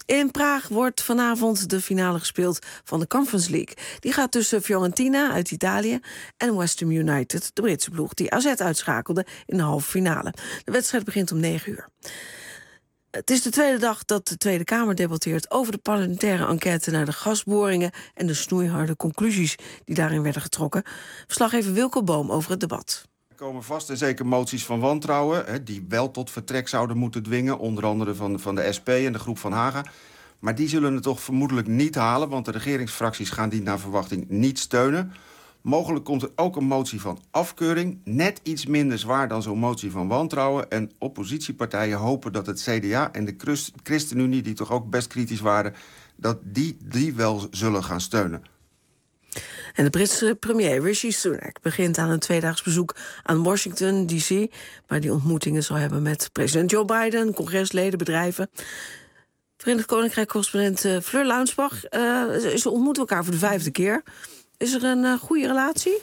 In Praag wordt vanavond de finale gespeeld van de Conference League. Die gaat tussen Fiorentina uit Italië en West Ham United, de Britse ploeg die AZ uitschakelde in de halve finale. De wedstrijd begint om 9:00. Het is de tweede dag dat de Tweede Kamer debatteert over de parlementaire enquête naar de gasboringen en de snoeiharde conclusies die daarin werden getrokken. Verslaggever Wilco Boom over het debat. Er komen vast en zeker moties van wantrouwen, die wel tot vertrek zouden moeten dwingen. Onder andere van de SP en de groep van Haga. Maar die zullen het toch vermoedelijk niet halen, want de regeringsfracties gaan die naar verwachting niet steunen. Mogelijk komt er ook een motie van afkeuring, net iets minder zwaar dan zo'n motie van wantrouwen. En oppositiepartijen hopen dat het CDA en de ChristenUnie, die toch ook best kritisch waren, dat die wel zullen gaan steunen. En de Britse premier Rishi Sunak begint aan een tweedaags bezoek aan Washington, D.C., waar die ontmoetingen zal hebben met president Joe Biden, congresleden, bedrijven. Verenigd Koninkrijk-correspondent Fleur Launsbach, ze ontmoeten elkaar voor de 5e keer. Is er een goede relatie?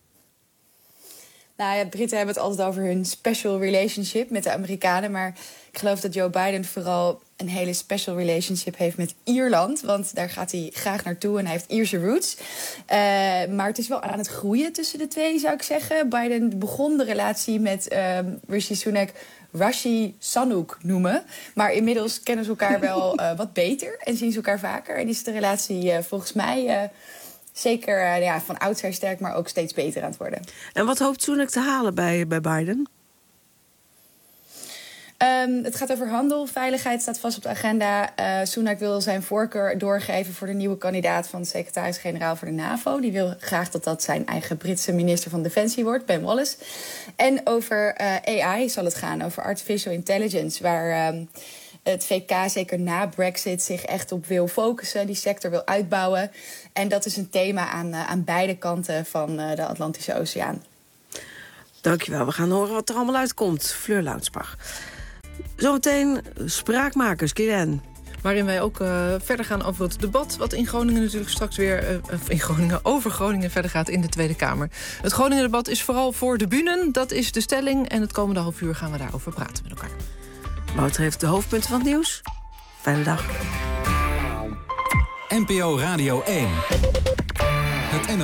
Nou ja, Britten hebben het altijd over hun special relationship met de Amerikanen. Maar ik geloof dat Joe Biden vooral een hele special relationship heeft met Ierland. Want daar gaat hij graag naartoe en hij heeft Ierse roots. Maar het is wel aan het groeien tussen de twee, zou ik zeggen. Biden begon de relatie met Rishi Sunak Rashi Sanook noemen. Maar inmiddels kennen ze elkaar wel wat beter en zien ze elkaar vaker. En is de relatie volgens mij zeker van oudsher sterk, maar ook steeds beter aan het worden. En wat hoopt Sunak te halen bij Biden? Het gaat over handel. Veiligheid staat vast op de agenda. Sunak wil zijn voorkeur doorgeven voor de nieuwe kandidaat van de secretaris-generaal voor de NAVO. Die wil graag dat zijn eigen Britse minister van Defensie wordt, Ben Wallace. En over AI zal het gaan, over artificial intelligence, waar het VK zeker na Brexit zich echt op wil focussen, die sector wil uitbouwen. En dat is een thema aan beide kanten van de Atlantische Oceaan. Dankjewel, we gaan horen wat er allemaal uitkomt. Fleur Launsbach. Zometeen Spraakmakers, Guylaine. Waarin wij ook verder gaan over het debat, wat in Groningen natuurlijk straks weer over Groningen verder gaat in de Tweede Kamer. Het Groningen-debat is vooral voor de bühnen, dat is de stelling. En het komende half uur gaan we daarover praten met elkaar. Wouter heeft de hoofdpunten van het nieuws. Fijne dag. NPO Radio 1.